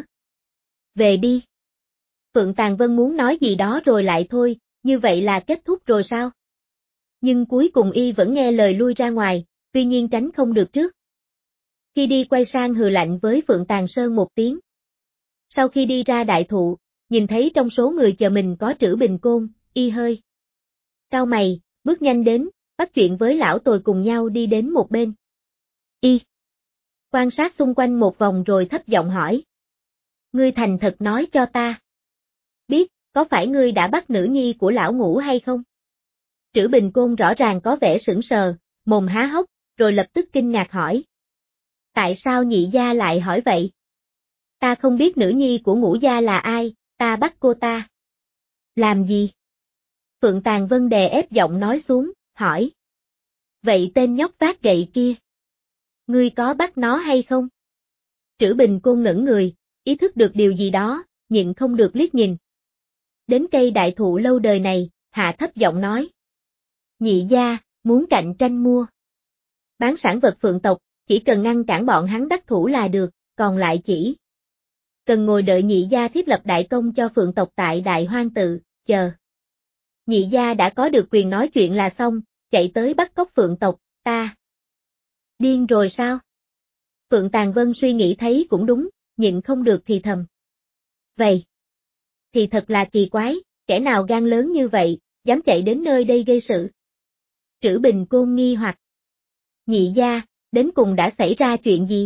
về đi. Phượng Tàng Vân muốn nói gì đó rồi lại thôi, như vậy là kết thúc rồi sao? Nhưng cuối cùng y vẫn nghe lời lui ra ngoài, tuy nhiên tránh không được trước. Khi đi quay sang hừ lạnh với Phượng Tàng Sơn một tiếng. Sau khi đi ra đại thụ, nhìn thấy trong số người chờ mình có Trữ Bình Côn, y hơi cau mày, bước nhanh đến, bắt chuyện với lão Tồi cùng nhau đi đến một bên. Y quan sát xung quanh một vòng rồi thấp giọng hỏi. Ngươi thành thật nói cho ta. Biết, có phải ngươi đã bắt nữ nhi của lão Ngũ hay không? Trữ Bình Côn rõ ràng có vẻ sững sờ, mồm há hốc, rồi lập tức kinh ngạc hỏi. Tại sao nhị gia lại hỏi vậy? Ta không biết nữ nhi của Ngũ gia là ai, ta bắt cô ta. Làm gì? Phượng Tàng Vân đè ép giọng nói xuống, hỏi. Vậy tên nhóc vác gậy kia? Ngươi có bắt nó hay không? Trữ Bình Côn ngẩn người, ý thức được điều gì đó, nhịn không được liếc nhìn. Đến cây đại thụ lâu đời này, hạ thấp giọng nói. Nhị gia, muốn cạnh tranh mua bán sản vật Phượng tộc, chỉ cần ngăn cản bọn hắn đắc thủ là được, còn lại chỉ cần ngồi đợi nhị gia thiết lập đại công cho Phượng tộc tại Đại Hoang Tự, chờ. Nhị gia đã có được quyền nói chuyện là xong, chạy tới bắt cóc Phượng tộc, ta. Điên rồi sao? Phượng Tàng Vân suy nghĩ thấy cũng đúng, nhịn không được thì thầm. Vậy thì thật là kỳ quái, kẻ nào gan lớn như vậy, dám chạy đến nơi đây gây sự. Trữ Bình Côn nghi hoặc. Nhị gia, đến cùng đã xảy ra chuyện gì?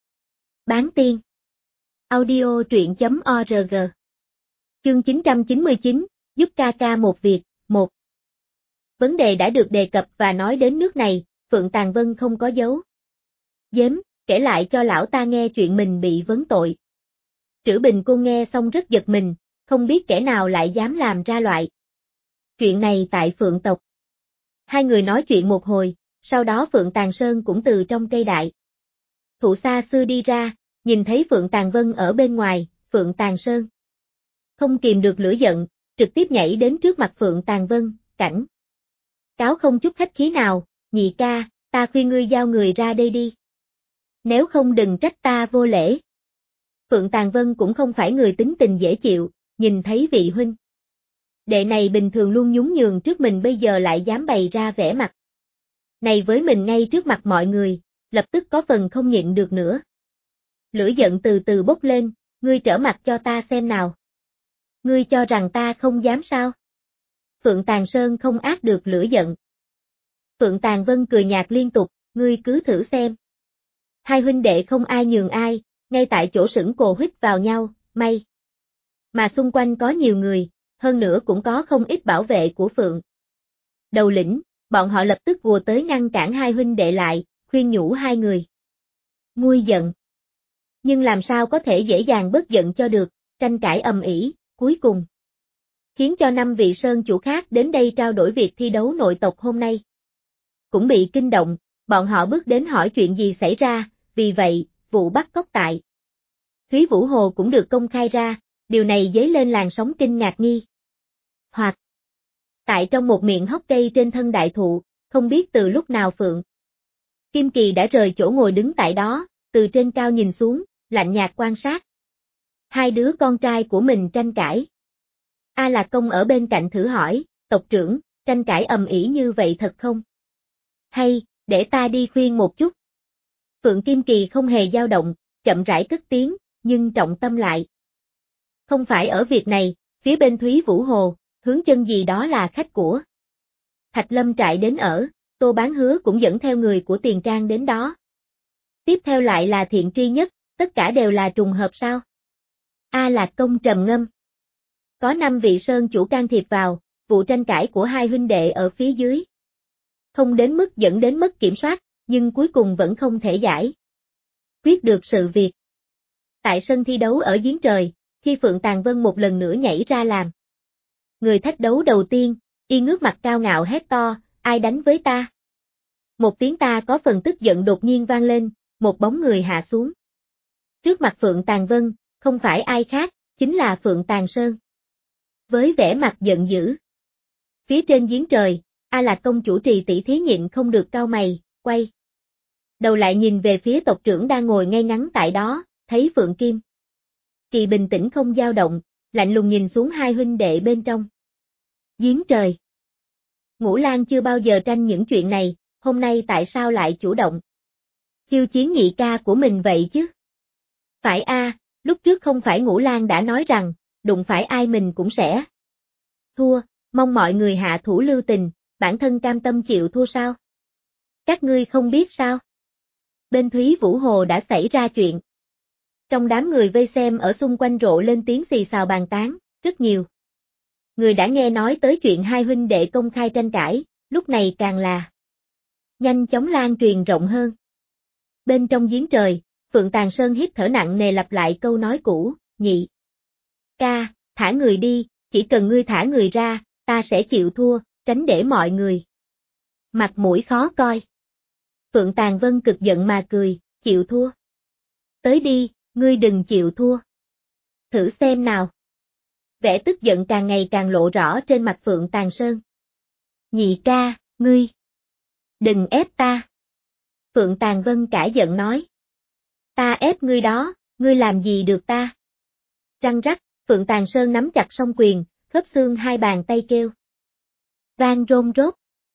Bán tiên. Audio truyện.org. Chương 999, giúp ca ca một việc, 1. Vấn đề đã được đề cập và nói đến nước này, Phượng Tàng Vân không có giấu giếm, kể lại cho lão ta nghe chuyện mình bị vấn tội. Trữ Bình Côn nghe xong rất giật mình, không biết kẻ nào lại dám làm ra loại chuyện này tại Phượng tộc. Hai người nói chuyện một hồi, sau đó Phượng Tàng Sơn cũng từ trong cây đại thụ xa xưa đi ra, nhìn thấy Phượng Tàng Vân ở bên ngoài, Phượng Tàng Sơn không kìm được lửa giận, trực tiếp nhảy đến trước mặt Phượng Tàng Vân, cảnh cáo không chút khách khí nào, nhị ca, ta khuyên ngươi giao người ra đây đi. Nếu không đừng trách ta vô lễ. Phượng Tàng Vân cũng không phải người tính tình dễ chịu, nhìn thấy vị huynh đệ này bình thường luôn nhún nhường trước mình bây giờ lại dám bày ra vẻ mặt này với mình ngay trước mặt mọi người, lập tức có phần không nhịn được nữa. Lửa giận từ từ bốc lên, ngươi trở mặt cho ta xem nào. Ngươi cho rằng ta không dám sao? Phượng Tàng Sơn không át được lửa giận. Phượng Tàng Vân cười nhạt liên tục, ngươi cứ thử xem. Hai huynh đệ không ai nhường ai, ngay tại chỗ sững cồ huýt vào nhau, may. Mà xung quanh có nhiều người, hơn nữa cũng có không ít bảo vệ của Phượng. Đầu lĩnh, bọn họ lập tức vùa tới ngăn cản hai huynh đệ lại, khuyên nhủ hai người. Nguôi giận. Nhưng làm sao có thể dễ dàng bớt giận cho được, tranh cãi ầm ĩ, cuối cùng. Khiến cho 5 vị sơn chủ khác đến đây trao đổi việc thi đấu nội tộc hôm nay. Cũng bị kinh động, bọn họ bước đến hỏi chuyện gì xảy ra, vì vậy, vụ bắt cóc tại Thúy Vũ Hồ cũng được công khai ra, điều này dấy lên làn sóng kinh ngạc nghi. Hoặc, tại trong một miệng hốc cây trên thân đại thụ, không biết từ lúc nào Phượng Kim Kỳ đã rời chỗ ngồi đứng tại đó, từ trên cao nhìn xuống, lạnh nhạt quan sát. Hai đứa con trai của mình tranh cãi. A Lạc Công ở bên cạnh thử hỏi, tộc trưởng, tranh cãi ầm ĩ như vậy thật không? Hay, để ta đi khuyên một chút. Phượng Kim Kỳ không hề dao động, chậm rãi cất tiếng, nhưng trọng tâm lại. Không phải ở việc này, phía bên Thúy Vũ Hồ, hướng chân gì đó là khách của Thạch Lâm trại đến ở, Tô Bán Hứa cũng dẫn theo người của Tiền Trang đến đó. Tiếp theo lại là Thiện Tri Nhất, tất cả đều là trùng hợp sao? A Lạc Công trầm ngâm. Có 5 vị sơn chủ can thiệp vào, vụ tranh cãi của hai huynh đệ ở phía dưới. Không đến mức dẫn đến mất kiểm soát, nhưng cuối cùng vẫn không thể giải quyết được sự việc. Tại sân thi đấu ở Giếng Trời, khi Phượng Tàng Vân một lần nữa nhảy ra làm người thách đấu đầu tiên, y ngước mặt cao ngạo hét to, ai đánh với ta? Một tiếng ta có phần tức giận đột nhiên vang lên, một bóng người hạ xuống. Trước mặt Phượng Tàng Vân, không phải ai khác, chính là Phượng Tàng Sơn. Với vẻ mặt giận dữ. Phía trên Giếng Trời, A Lạc Công chủ trì tỷ thí nhịn không được cau mày, quay đầu lại nhìn về phía tộc trưởng đang ngồi ngay ngắn tại đó, thấy Phượng Kim Kỳ bình tĩnh không dao động, lạnh lùng nhìn xuống hai huynh đệ bên trong Giếng Trời. Ngũ Lang chưa bao giờ tranh những chuyện này, hôm nay tại sao lại chủ động khiêu chiến nhị ca của mình vậy chứ? Phải a, lúc trước không phải Ngũ Lang đã nói rằng, đụng phải ai mình cũng sẽ thua, mong mọi người hạ thủ lưu tình, bản thân cam tâm chịu thua sao? Các ngươi không biết sao? Bên Thúy Vũ Hồ đã xảy ra chuyện. Trong đám người vây xem ở xung quanh rộ lên tiếng xì xào bàn tán, rất nhiều người đã nghe nói tới chuyện hai huynh đệ công khai tranh cãi, lúc này càng là nhanh chóng lan truyền rộng hơn. Bên trong Giếng Trời, Phượng Tàng Sơn hít thở nặng nề lặp lại câu nói cũ, nhị ca, thả người đi, chỉ cần ngươi thả người ra, ta sẽ chịu thua, tránh để mọi người mặt mũi khó coi. Phượng Tàng Vân cực giận mà cười, chịu thua. Tới đi, ngươi đừng chịu thua. Thử xem nào. Vẻ tức giận càng ngày càng lộ rõ trên mặt Phượng Tàng Sơn. Nhị ca, ngươi đừng ép ta. Phượng Tàng Vân cả giận nói. Ta ép ngươi đó, ngươi làm gì được ta? Răng rắc, Phượng Tàng Sơn nắm chặt song quyền, khớp xương hai bàn tay kêu. Vang rôm rốt.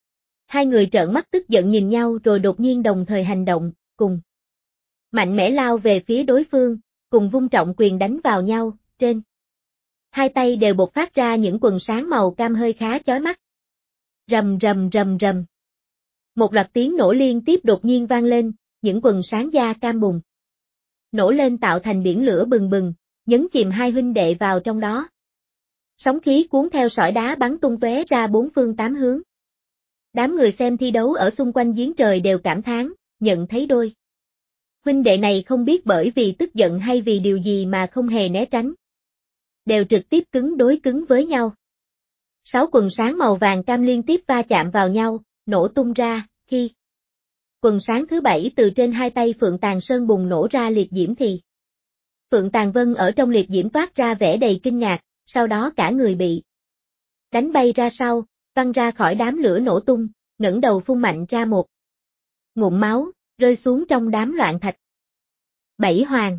Hai người trợn mắt tức giận nhìn nhau rồi đột nhiên đồng thời hành động, cùng mạnh mẽ lao về phía đối phương, cùng vung trọng quyền đánh vào nhau, trên hai tay đều bộc phát ra những quầng sáng màu cam hơi khá chói mắt. Rầm rầm rầm rầm. Một loạt tiếng nổ liên tiếp đột nhiên vang lên, những quầng sáng da cam bùng nổ lên tạo thành biển lửa bừng bừng, nhấn chìm hai huynh đệ vào trong đó. Sóng khí cuốn theo sỏi đá bắn tung tóe ra bốn phương tám hướng. Đám người xem thi đấu ở xung quanh Giếng Trời đều cảm thán, nhận thấy đôi huynh đệ này không biết bởi vì tức giận hay vì điều gì mà không hề né tránh. Đều trực tiếp cứng đối cứng với nhau. 6 quầng sáng màu vàng cam liên tiếp va chạm vào nhau, nổ tung ra, khi quầng sáng thứ 7 từ trên hai tay Phượng Tàng Sơn bùng nổ ra liệt diễm thì Phượng Tàng Vân ở trong liệt diễm toát ra vẻ đầy kinh ngạc, sau đó cả người bị đánh bay ra sau, văng ra khỏi đám lửa nổ tung, ngẩng đầu phun mạnh ra một ngụm máu, rơi xuống trong đám loạn thạch. Bảy hoàng.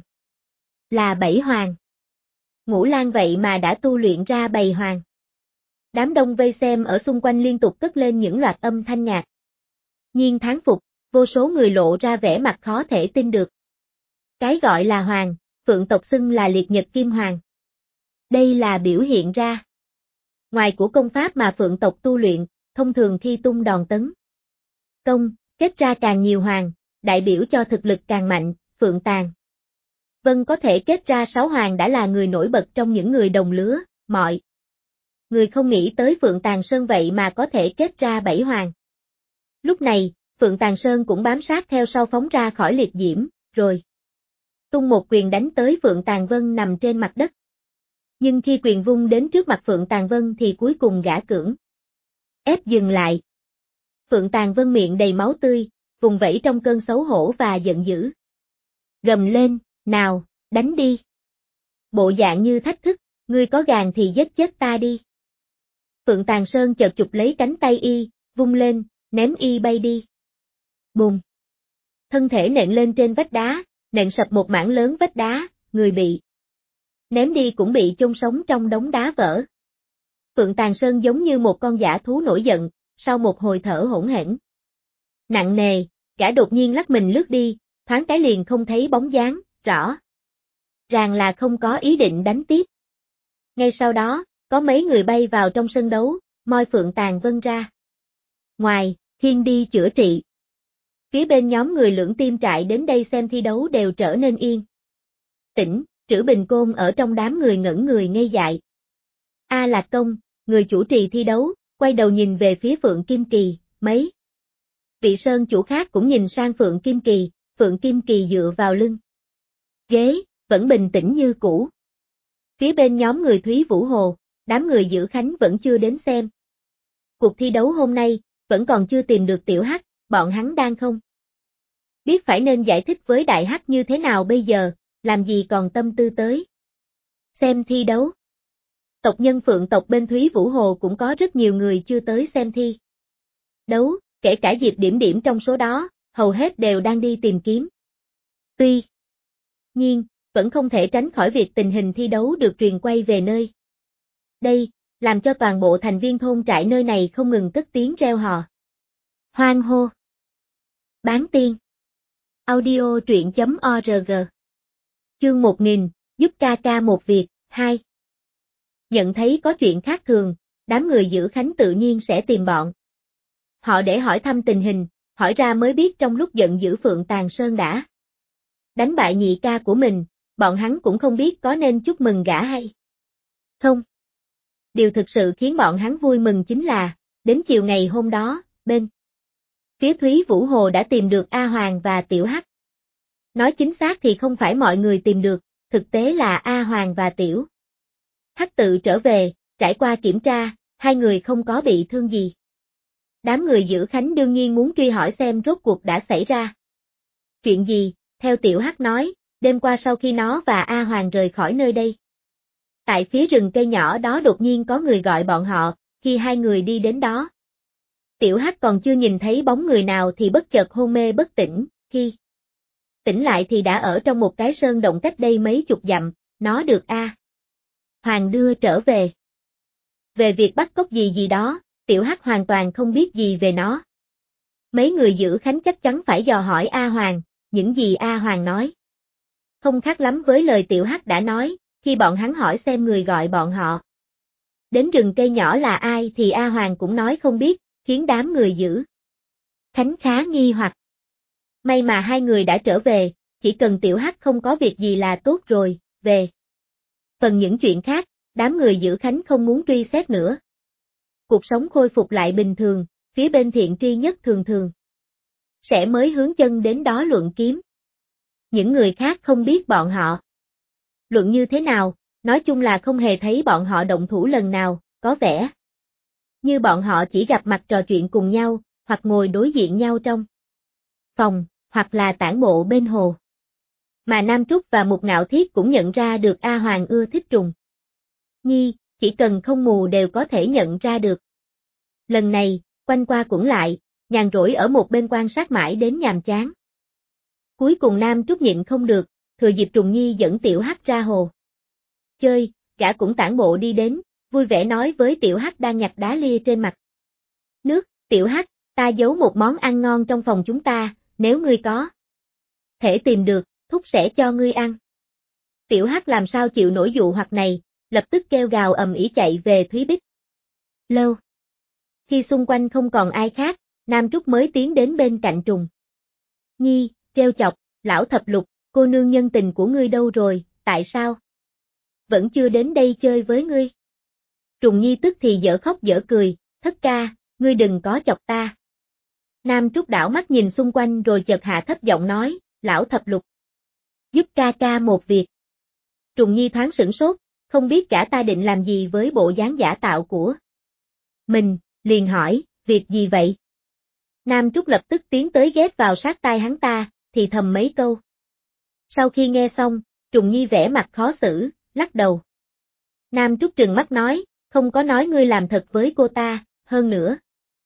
Là bảy hoàng. Ngũ Lang vậy mà đã tu luyện ra bầy hoàng. Đám đông vây xem ở xung quanh liên tục cất lên những loạt âm thanh ngạc nhiên thán phục, vô số người lộ ra vẻ mặt khó thể tin được. Cái gọi là hoàng, Phượng tộc xưng là liệt nhật kim hoàng. Đây là biểu hiện ra ngoài của công pháp mà Phượng tộc tu luyện, thông thường khi tung đòn tấn công, kết ra càng nhiều hoàng, đại biểu cho thực lực càng mạnh, Phượng Tàng Vân có thể kết ra 6 hoàng đã là người nổi bật trong những người đồng lứa, mọi người không nghĩ tới Phượng Tàng Sơn vậy mà có thể kết ra 7 hoàng. Lúc này, Phượng Tàng Sơn cũng bám sát theo sau phóng ra khỏi liệt diễm, rồi tung một quyền đánh tới Phượng Tàng Vân nằm trên mặt đất. Nhưng khi quyền vung đến trước mặt Phượng Tàng Vân thì cuối cùng gã cưỡng ép dừng lại. Phượng Tàng Vân miệng đầy máu tươi, vùng vẫy trong cơn xấu hổ và giận dữ. Gầm lên, nào, đánh đi. Bộ dạng như thách thức, ngươi có gàn thì giết chết ta đi. Phượng Tàng Sơn chợt chụp lấy cánh tay y, vung lên, ném y bay đi. Bùm. Thân thể nện lên trên vách đá, nện sập một mảng lớn vách đá, người bị ném đi cũng bị chôn sống trong đống đá vỡ. Phượng Tàng Sơn giống như một con dã thú nổi giận, sau một hồi thở hổn hển nặng nề, gã đột nhiên lắc mình lướt đi, thoáng cái liền không thấy bóng dáng, rõ ràng là không có ý định đánh tiếp. Ngay sau đó, có mấy người bay vào trong sân đấu, moi Phượng Tàng Vân ra. Ngoài, Thiên đi chữa trị. Phía bên nhóm người Lưỡng Tim Trại đến đây xem thi đấu đều trở nên yên tĩnh, Trữ Bình Côn ở trong đám người ngẩn người ngây dại. A Lạc Công, người chủ trì thi đấu, quay đầu nhìn về phía Phượng Kim Kỳ, mấy vị sơn chủ khác cũng nhìn sang Phượng Kim Kỳ dựa vào lưng ghế, vẫn bình tĩnh như cũ. Phía bên nhóm người Thúy Vũ Hồ, đám người Giữ Khánh vẫn chưa đến xem. Cuộc thi đấu hôm nay, vẫn còn chưa tìm được Tiểu Hắc, bọn hắn đang không biết phải nên giải thích với Đại Hắc như thế nào bây giờ, làm gì còn tâm tư tới xem thi đấu. Tộc nhân Phượng tộc bên Thúy Vũ Hồ cũng có rất nhiều người chưa tới xem thi đấu, kể cả Diệp Điểm Điểm trong số đó, hầu hết đều đang đi tìm kiếm. Tuy nhiên, vẫn không thể tránh khỏi việc tình hình thi đấu được truyền quay về nơi đây, làm cho toàn bộ thành viên thôn trại nơi này không ngừng cất tiếng reo hò. Hoan hô. Bán tiên. Audio truyện.org. Chương 1000, giúp ca ca một việc, 2. Nhận thấy có chuyện khác thường, đám người Giữ Khánh tự nhiên sẽ tìm bọn họ để hỏi thăm tình hình, hỏi ra mới biết trong lúc giận dữ Phượng Tàng Sơn đã đánh bại nhị ca của mình, bọn hắn cũng không biết có nên chúc mừng gã hay không. Điều thực sự khiến bọn hắn vui mừng chính là, đến chiều ngày hôm đó, bên phía Thúy Vũ Hồ đã tìm được A Hoàng và Tiểu Hắc. Nói chính xác thì không phải mọi người tìm được, thực tế là A Hoàng và Tiểu Hắc tự trở về, trải qua kiểm tra, hai người không có bị thương gì. Đám người Giữ Khánh đương nhiên muốn truy hỏi xem rốt cuộc đã xảy ra chuyện gì, theo Tiểu Hắc nói, đêm qua sau khi nó và A Hoàng rời khỏi nơi đây. Tại phía rừng cây nhỏ đó đột nhiên có người gọi bọn họ, khi hai người đi đến đó. Tiểu Hắc còn chưa nhìn thấy bóng người nào thì bất chợt hôn mê bất tỉnh, khi tỉnh lại thì đã ở trong một cái sơn động cách đây mấy chục dặm, nó được A Hoàng đưa trở về. Về việc bắt cóc gì đó, Tiểu Hắc hoàn toàn không biết gì về nó. Mấy người Giữ Khánh chắc chắn phải dò hỏi A Hoàng, những gì A Hoàng nói không khác lắm với lời Tiểu Hắc đã nói, khi bọn hắn hỏi xem người gọi bọn họ đến rừng cây nhỏ là ai thì A Hoàng cũng nói không biết, khiến đám người Giữ Khánh khá nghi hoặc. May mà hai người đã trở về, chỉ cần Tiểu Hắc không có việc gì là tốt rồi, về phần những chuyện khác, đám người Giữ Khánh không muốn truy xét nữa. Cuộc sống khôi phục lại bình thường, phía bên Thiện Tri Nhất thường thường sẽ mới hướng chân đến đó luận kiếm. Những người khác không biết bọn họ luận như thế nào, nói chung là không hề thấy bọn họ động thủ lần nào, có vẻ như bọn họ chỉ gặp mặt trò chuyện cùng nhau, hoặc ngồi đối diện nhau trong phòng, hoặc là tản bộ bên hồ. Mà Nam Trúc và Mục Ngạo Thiết cũng nhận ra được A Hoàng ưa thích trùng nhi, chỉ cần không mù đều có thể nhận ra được. Lần này, quanh qua quẩn lại, nhàn rỗi ở một bên quan sát mãi đến nhàm chán. Cuối cùng Nam Trúc nhịn không được, thừa dịp Trùng Nhi dẫn Tiểu Hắc ra hồ chơi, gã cũng tản bộ đi đến, vui vẻ nói với Tiểu Hắc đang nhặt đá lia trên mặt nước, Tiểu Hắc, ta giấu một món ăn ngon trong phòng chúng ta, nếu ngươi có thể tìm được, thúc sẽ cho ngươi ăn. Tiểu Hắc làm sao chịu nổi dụ hoặc này, lập tức kêu gào ầm ĩ chạy về Thúy Bích Lâu. Khi xung quanh không còn ai khác, Nam Trúc mới tiến đến bên cạnh Trùng Nhi, treo chọc, lão thập lục, cô nương nhân tình của ngươi đâu rồi, tại sao? Vẫn chưa đến đây chơi với ngươi. Trùng Nhi tức thì dở khóc dở cười, thất ca, ngươi đừng có chọc ta. Nam Trúc đảo mắt nhìn xung quanh rồi chợt hạ thấp giọng nói, lão thập lục. Giúp ca ca một việc. Trùng Nhi thoáng sửng sốt, không biết cả ta định làm gì với bộ dáng giả tạo của mình, liền hỏi, việc gì vậy? Nam Trúc lập tức tiến tới ghé vào sát tai hắn ta, thì thầm mấy câu. Sau khi nghe xong, Trùng Nhi vẻ mặt khó xử, lắc đầu. Nam Trúc trừng mắt nói, không có nói ngươi làm thật với cô ta, hơn nữa.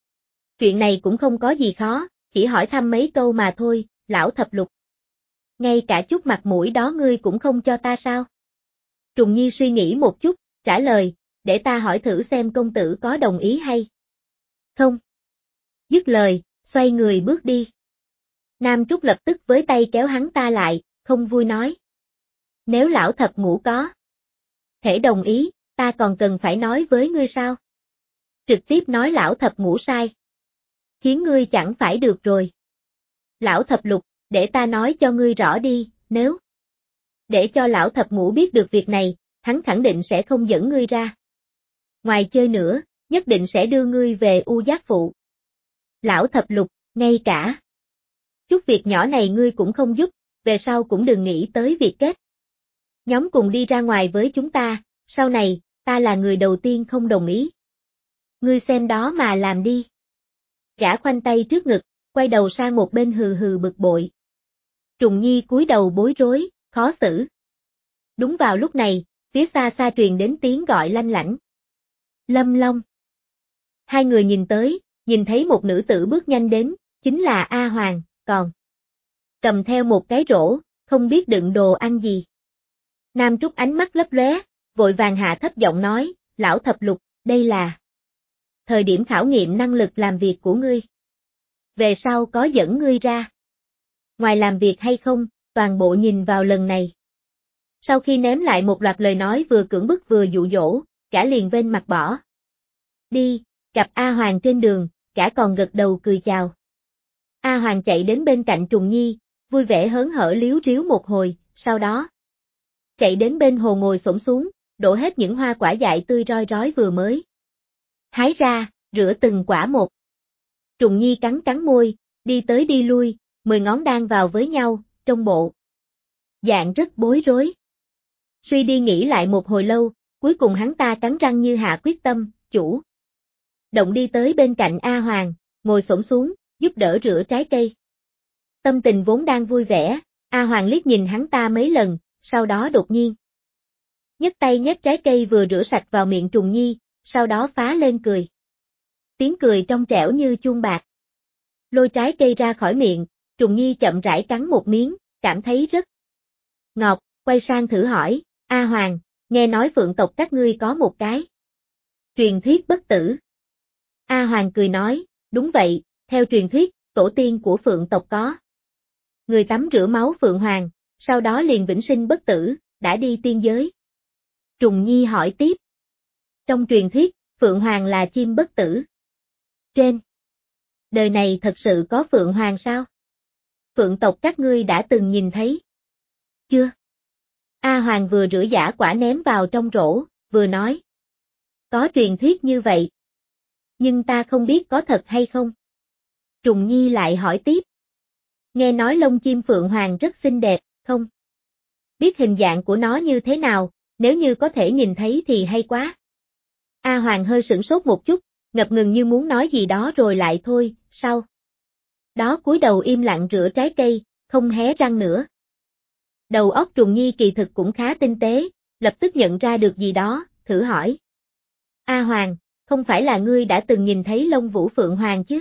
Chuyện này cũng không có gì khó, chỉ hỏi thăm mấy câu mà thôi, lão thập lục. Ngay cả chút mặt mũi đó ngươi cũng không cho ta sao? Trùng Nhi suy nghĩ một chút, trả lời, để ta hỏi thử xem công tử có đồng ý hay không. Dứt lời, xoay người bước đi. Nam Trúc lập tức với tay kéo hắn ta lại, không vui nói. Nếu lão thập ngũ có thể đồng ý, ta còn cần phải nói với ngươi sao? Trực tiếp nói lão thập ngũ sai. Khiến ngươi chẳng phải được rồi. Lão thập lục, để ta nói cho ngươi rõ đi, nếu để cho lão thập ngũ biết được việc này, hắn khẳng định sẽ không dẫn ngươi ra ngoài chơi nữa, nhất định sẽ đưa ngươi về U Giác Phụ. Lão thập lục, ngay cả chút việc nhỏ này ngươi cũng không giúp, về sau cũng đừng nghĩ tới việc kết nhóm cùng đi ra ngoài với chúng ta, sau này, ta là người đầu tiên không đồng ý. Ngươi xem đó mà làm đi. Gã khoanh tay trước ngực, quay đầu sang một bên hừ hừ bực bội. Trùng Nhi cúi đầu bối rối, khó xử. Đúng vào lúc này, phía xa xa truyền đến tiếng gọi lanh lảnh. Lâm Long. Hai người nhìn tới, nhìn thấy một nữ tử bước nhanh đến, chính là A Hoàng, còn cầm theo một cái rổ, không biết đựng đồ ăn gì. Nam Trúc ánh mắt lấp lóe, vội vàng hạ thấp giọng nói, lão thập lục, đây là thời điểm khảo nghiệm năng lực làm việc của ngươi. Về sau có dẫn ngươi ra ngoài làm việc hay không, toàn bộ nhìn vào lần này. Sau khi ném lại một loạt lời nói vừa cưỡng bức vừa dụ dỗ, cả liền vênh mặt bỏ. Đi, gặp A Hoàng trên đường, cả còn gật đầu cười chào. A Hoàng chạy đến bên cạnh Trùng Nhi, vui vẻ hớn hở líu ríu một hồi, sau đó chạy đến bên hồ ngồi xổm xuống, đổ hết những hoa quả dại tươi roi rói vừa mới hái ra, rửa từng quả một. Trùng Nhi cắn cắn môi, đi tới đi lui, 10 ngón đan vào với nhau, trong bộ dạng rất bối rối. Suy đi nghĩ lại một hồi lâu, cuối cùng hắn ta cắn răng như hạ quyết tâm, chủ động đi tới bên cạnh A Hoàng, ngồi xổm xuống, giúp đỡ rửa trái cây. Tâm tình vốn đang vui vẻ, A Hoàng liếc nhìn hắn ta mấy lần, sau đó đột nhiên nhấc tay nhét trái cây vừa rửa sạch vào miệng Trùng Nhi, sau đó phá lên cười. Tiếng cười trong trẻo như chuông bạc. Lôi trái cây ra khỏi miệng, Trùng Nhi chậm rãi cắn một miếng, cảm thấy rất ngọt, quay sang thử hỏi, A Hoàng, nghe nói Phượng tộc các ngươi có một cái truyền thuyết bất tử. A Hoàng cười nói, đúng vậy, theo truyền thuyết, tổ tiên của Phượng tộc có người tắm rửa máu Phượng Hoàng, sau đó liền vĩnh sinh bất tử, đã đi tiên giới. Trùng Nhi hỏi tiếp. Trong truyền thuyết, Phượng Hoàng là chim bất tử. Trên đời này thật sự có Phượng Hoàng sao? Phượng tộc các ngươi đã từng nhìn thấy chưa? A Hoàng vừa rửa giã quả ném vào trong rổ, vừa nói. Có truyền thuyết như vậy. Nhưng ta không biết có thật hay không. Trùng Nhi lại hỏi tiếp. Nghe nói lông chim Phượng Hoàng rất xinh đẹp, không? Biết hình dạng của nó như thế nào, nếu như có thể nhìn thấy thì hay quá. A Hoàng hơi sửng sốt một chút, ngập ngừng như muốn nói gì đó rồi lại thôi, sau đó cúi đầu im lặng rửa trái cây, không hé răng nữa. Đầu óc Trùng Nhi kỳ thực cũng khá tinh tế, lập tức nhận ra được gì đó, thử hỏi. A Hoàng, không phải là ngươi đã từng nhìn thấy lông vũ Phượng Hoàng chứ?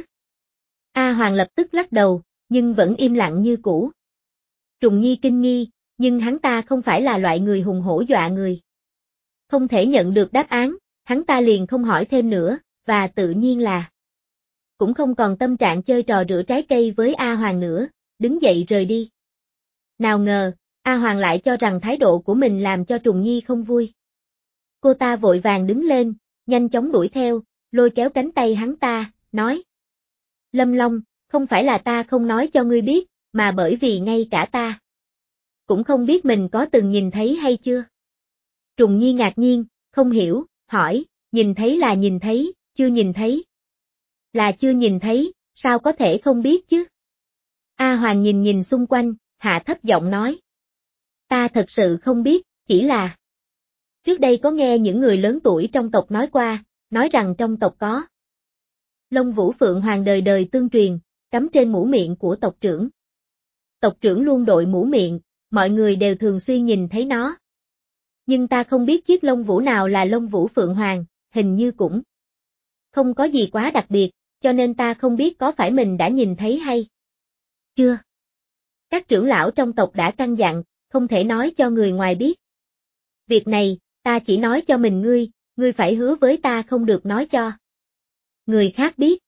A Hoàng lập tức lắc đầu, nhưng vẫn im lặng như cũ. Trùng Nhi kinh nghi, nhưng hắn ta không phải là loại người hùng hổ dọa người. Không thể nhận được đáp án, hắn ta liền không hỏi thêm nữa, và tự nhiên là cũng không còn tâm trạng chơi trò rửa trái cây với A Hoàng nữa, đứng dậy rời đi. Nào ngờ, A Hoàng lại cho rằng thái độ của mình làm cho Trùng Nhi không vui. Cô ta vội vàng đứng lên, nhanh chóng đuổi theo, lôi kéo cánh tay hắn ta, nói. Lâm Long, không phải là ta không nói cho ngươi biết, mà bởi vì ngay cả ta cũng không biết mình có từng nhìn thấy hay chưa. Trùng Nhi ngạc nhiên, không hiểu, hỏi, nhìn thấy là nhìn thấy, chưa nhìn thấy. Là chưa nhìn thấy, sao có thể không biết chứ? A Hoàng nhìn nhìn xung quanh, hạ thấp giọng nói. Ta thật sự không biết, chỉ là... Trước đây có nghe những người lớn tuổi trong tộc nói qua, nói rằng trong tộc có Lông Vũ Phượng Hoàng đời đời tương truyền, cắm trên mũ miệng của tộc trưởng. Tộc trưởng luôn đội mũ miệng, mọi người đều thường xuyên nhìn thấy nó. Nhưng ta không biết chiếc lông vũ nào là Lông Vũ Phượng Hoàng, hình như cũng không có gì quá đặc biệt, cho nên ta không biết có phải mình đã nhìn thấy hay chưa. Các trưởng lão trong tộc đã căn dặn, không thể nói cho người ngoài biết. Việc này, ta chỉ nói cho mình ngươi phải hứa với ta không được nói cho người khác biết.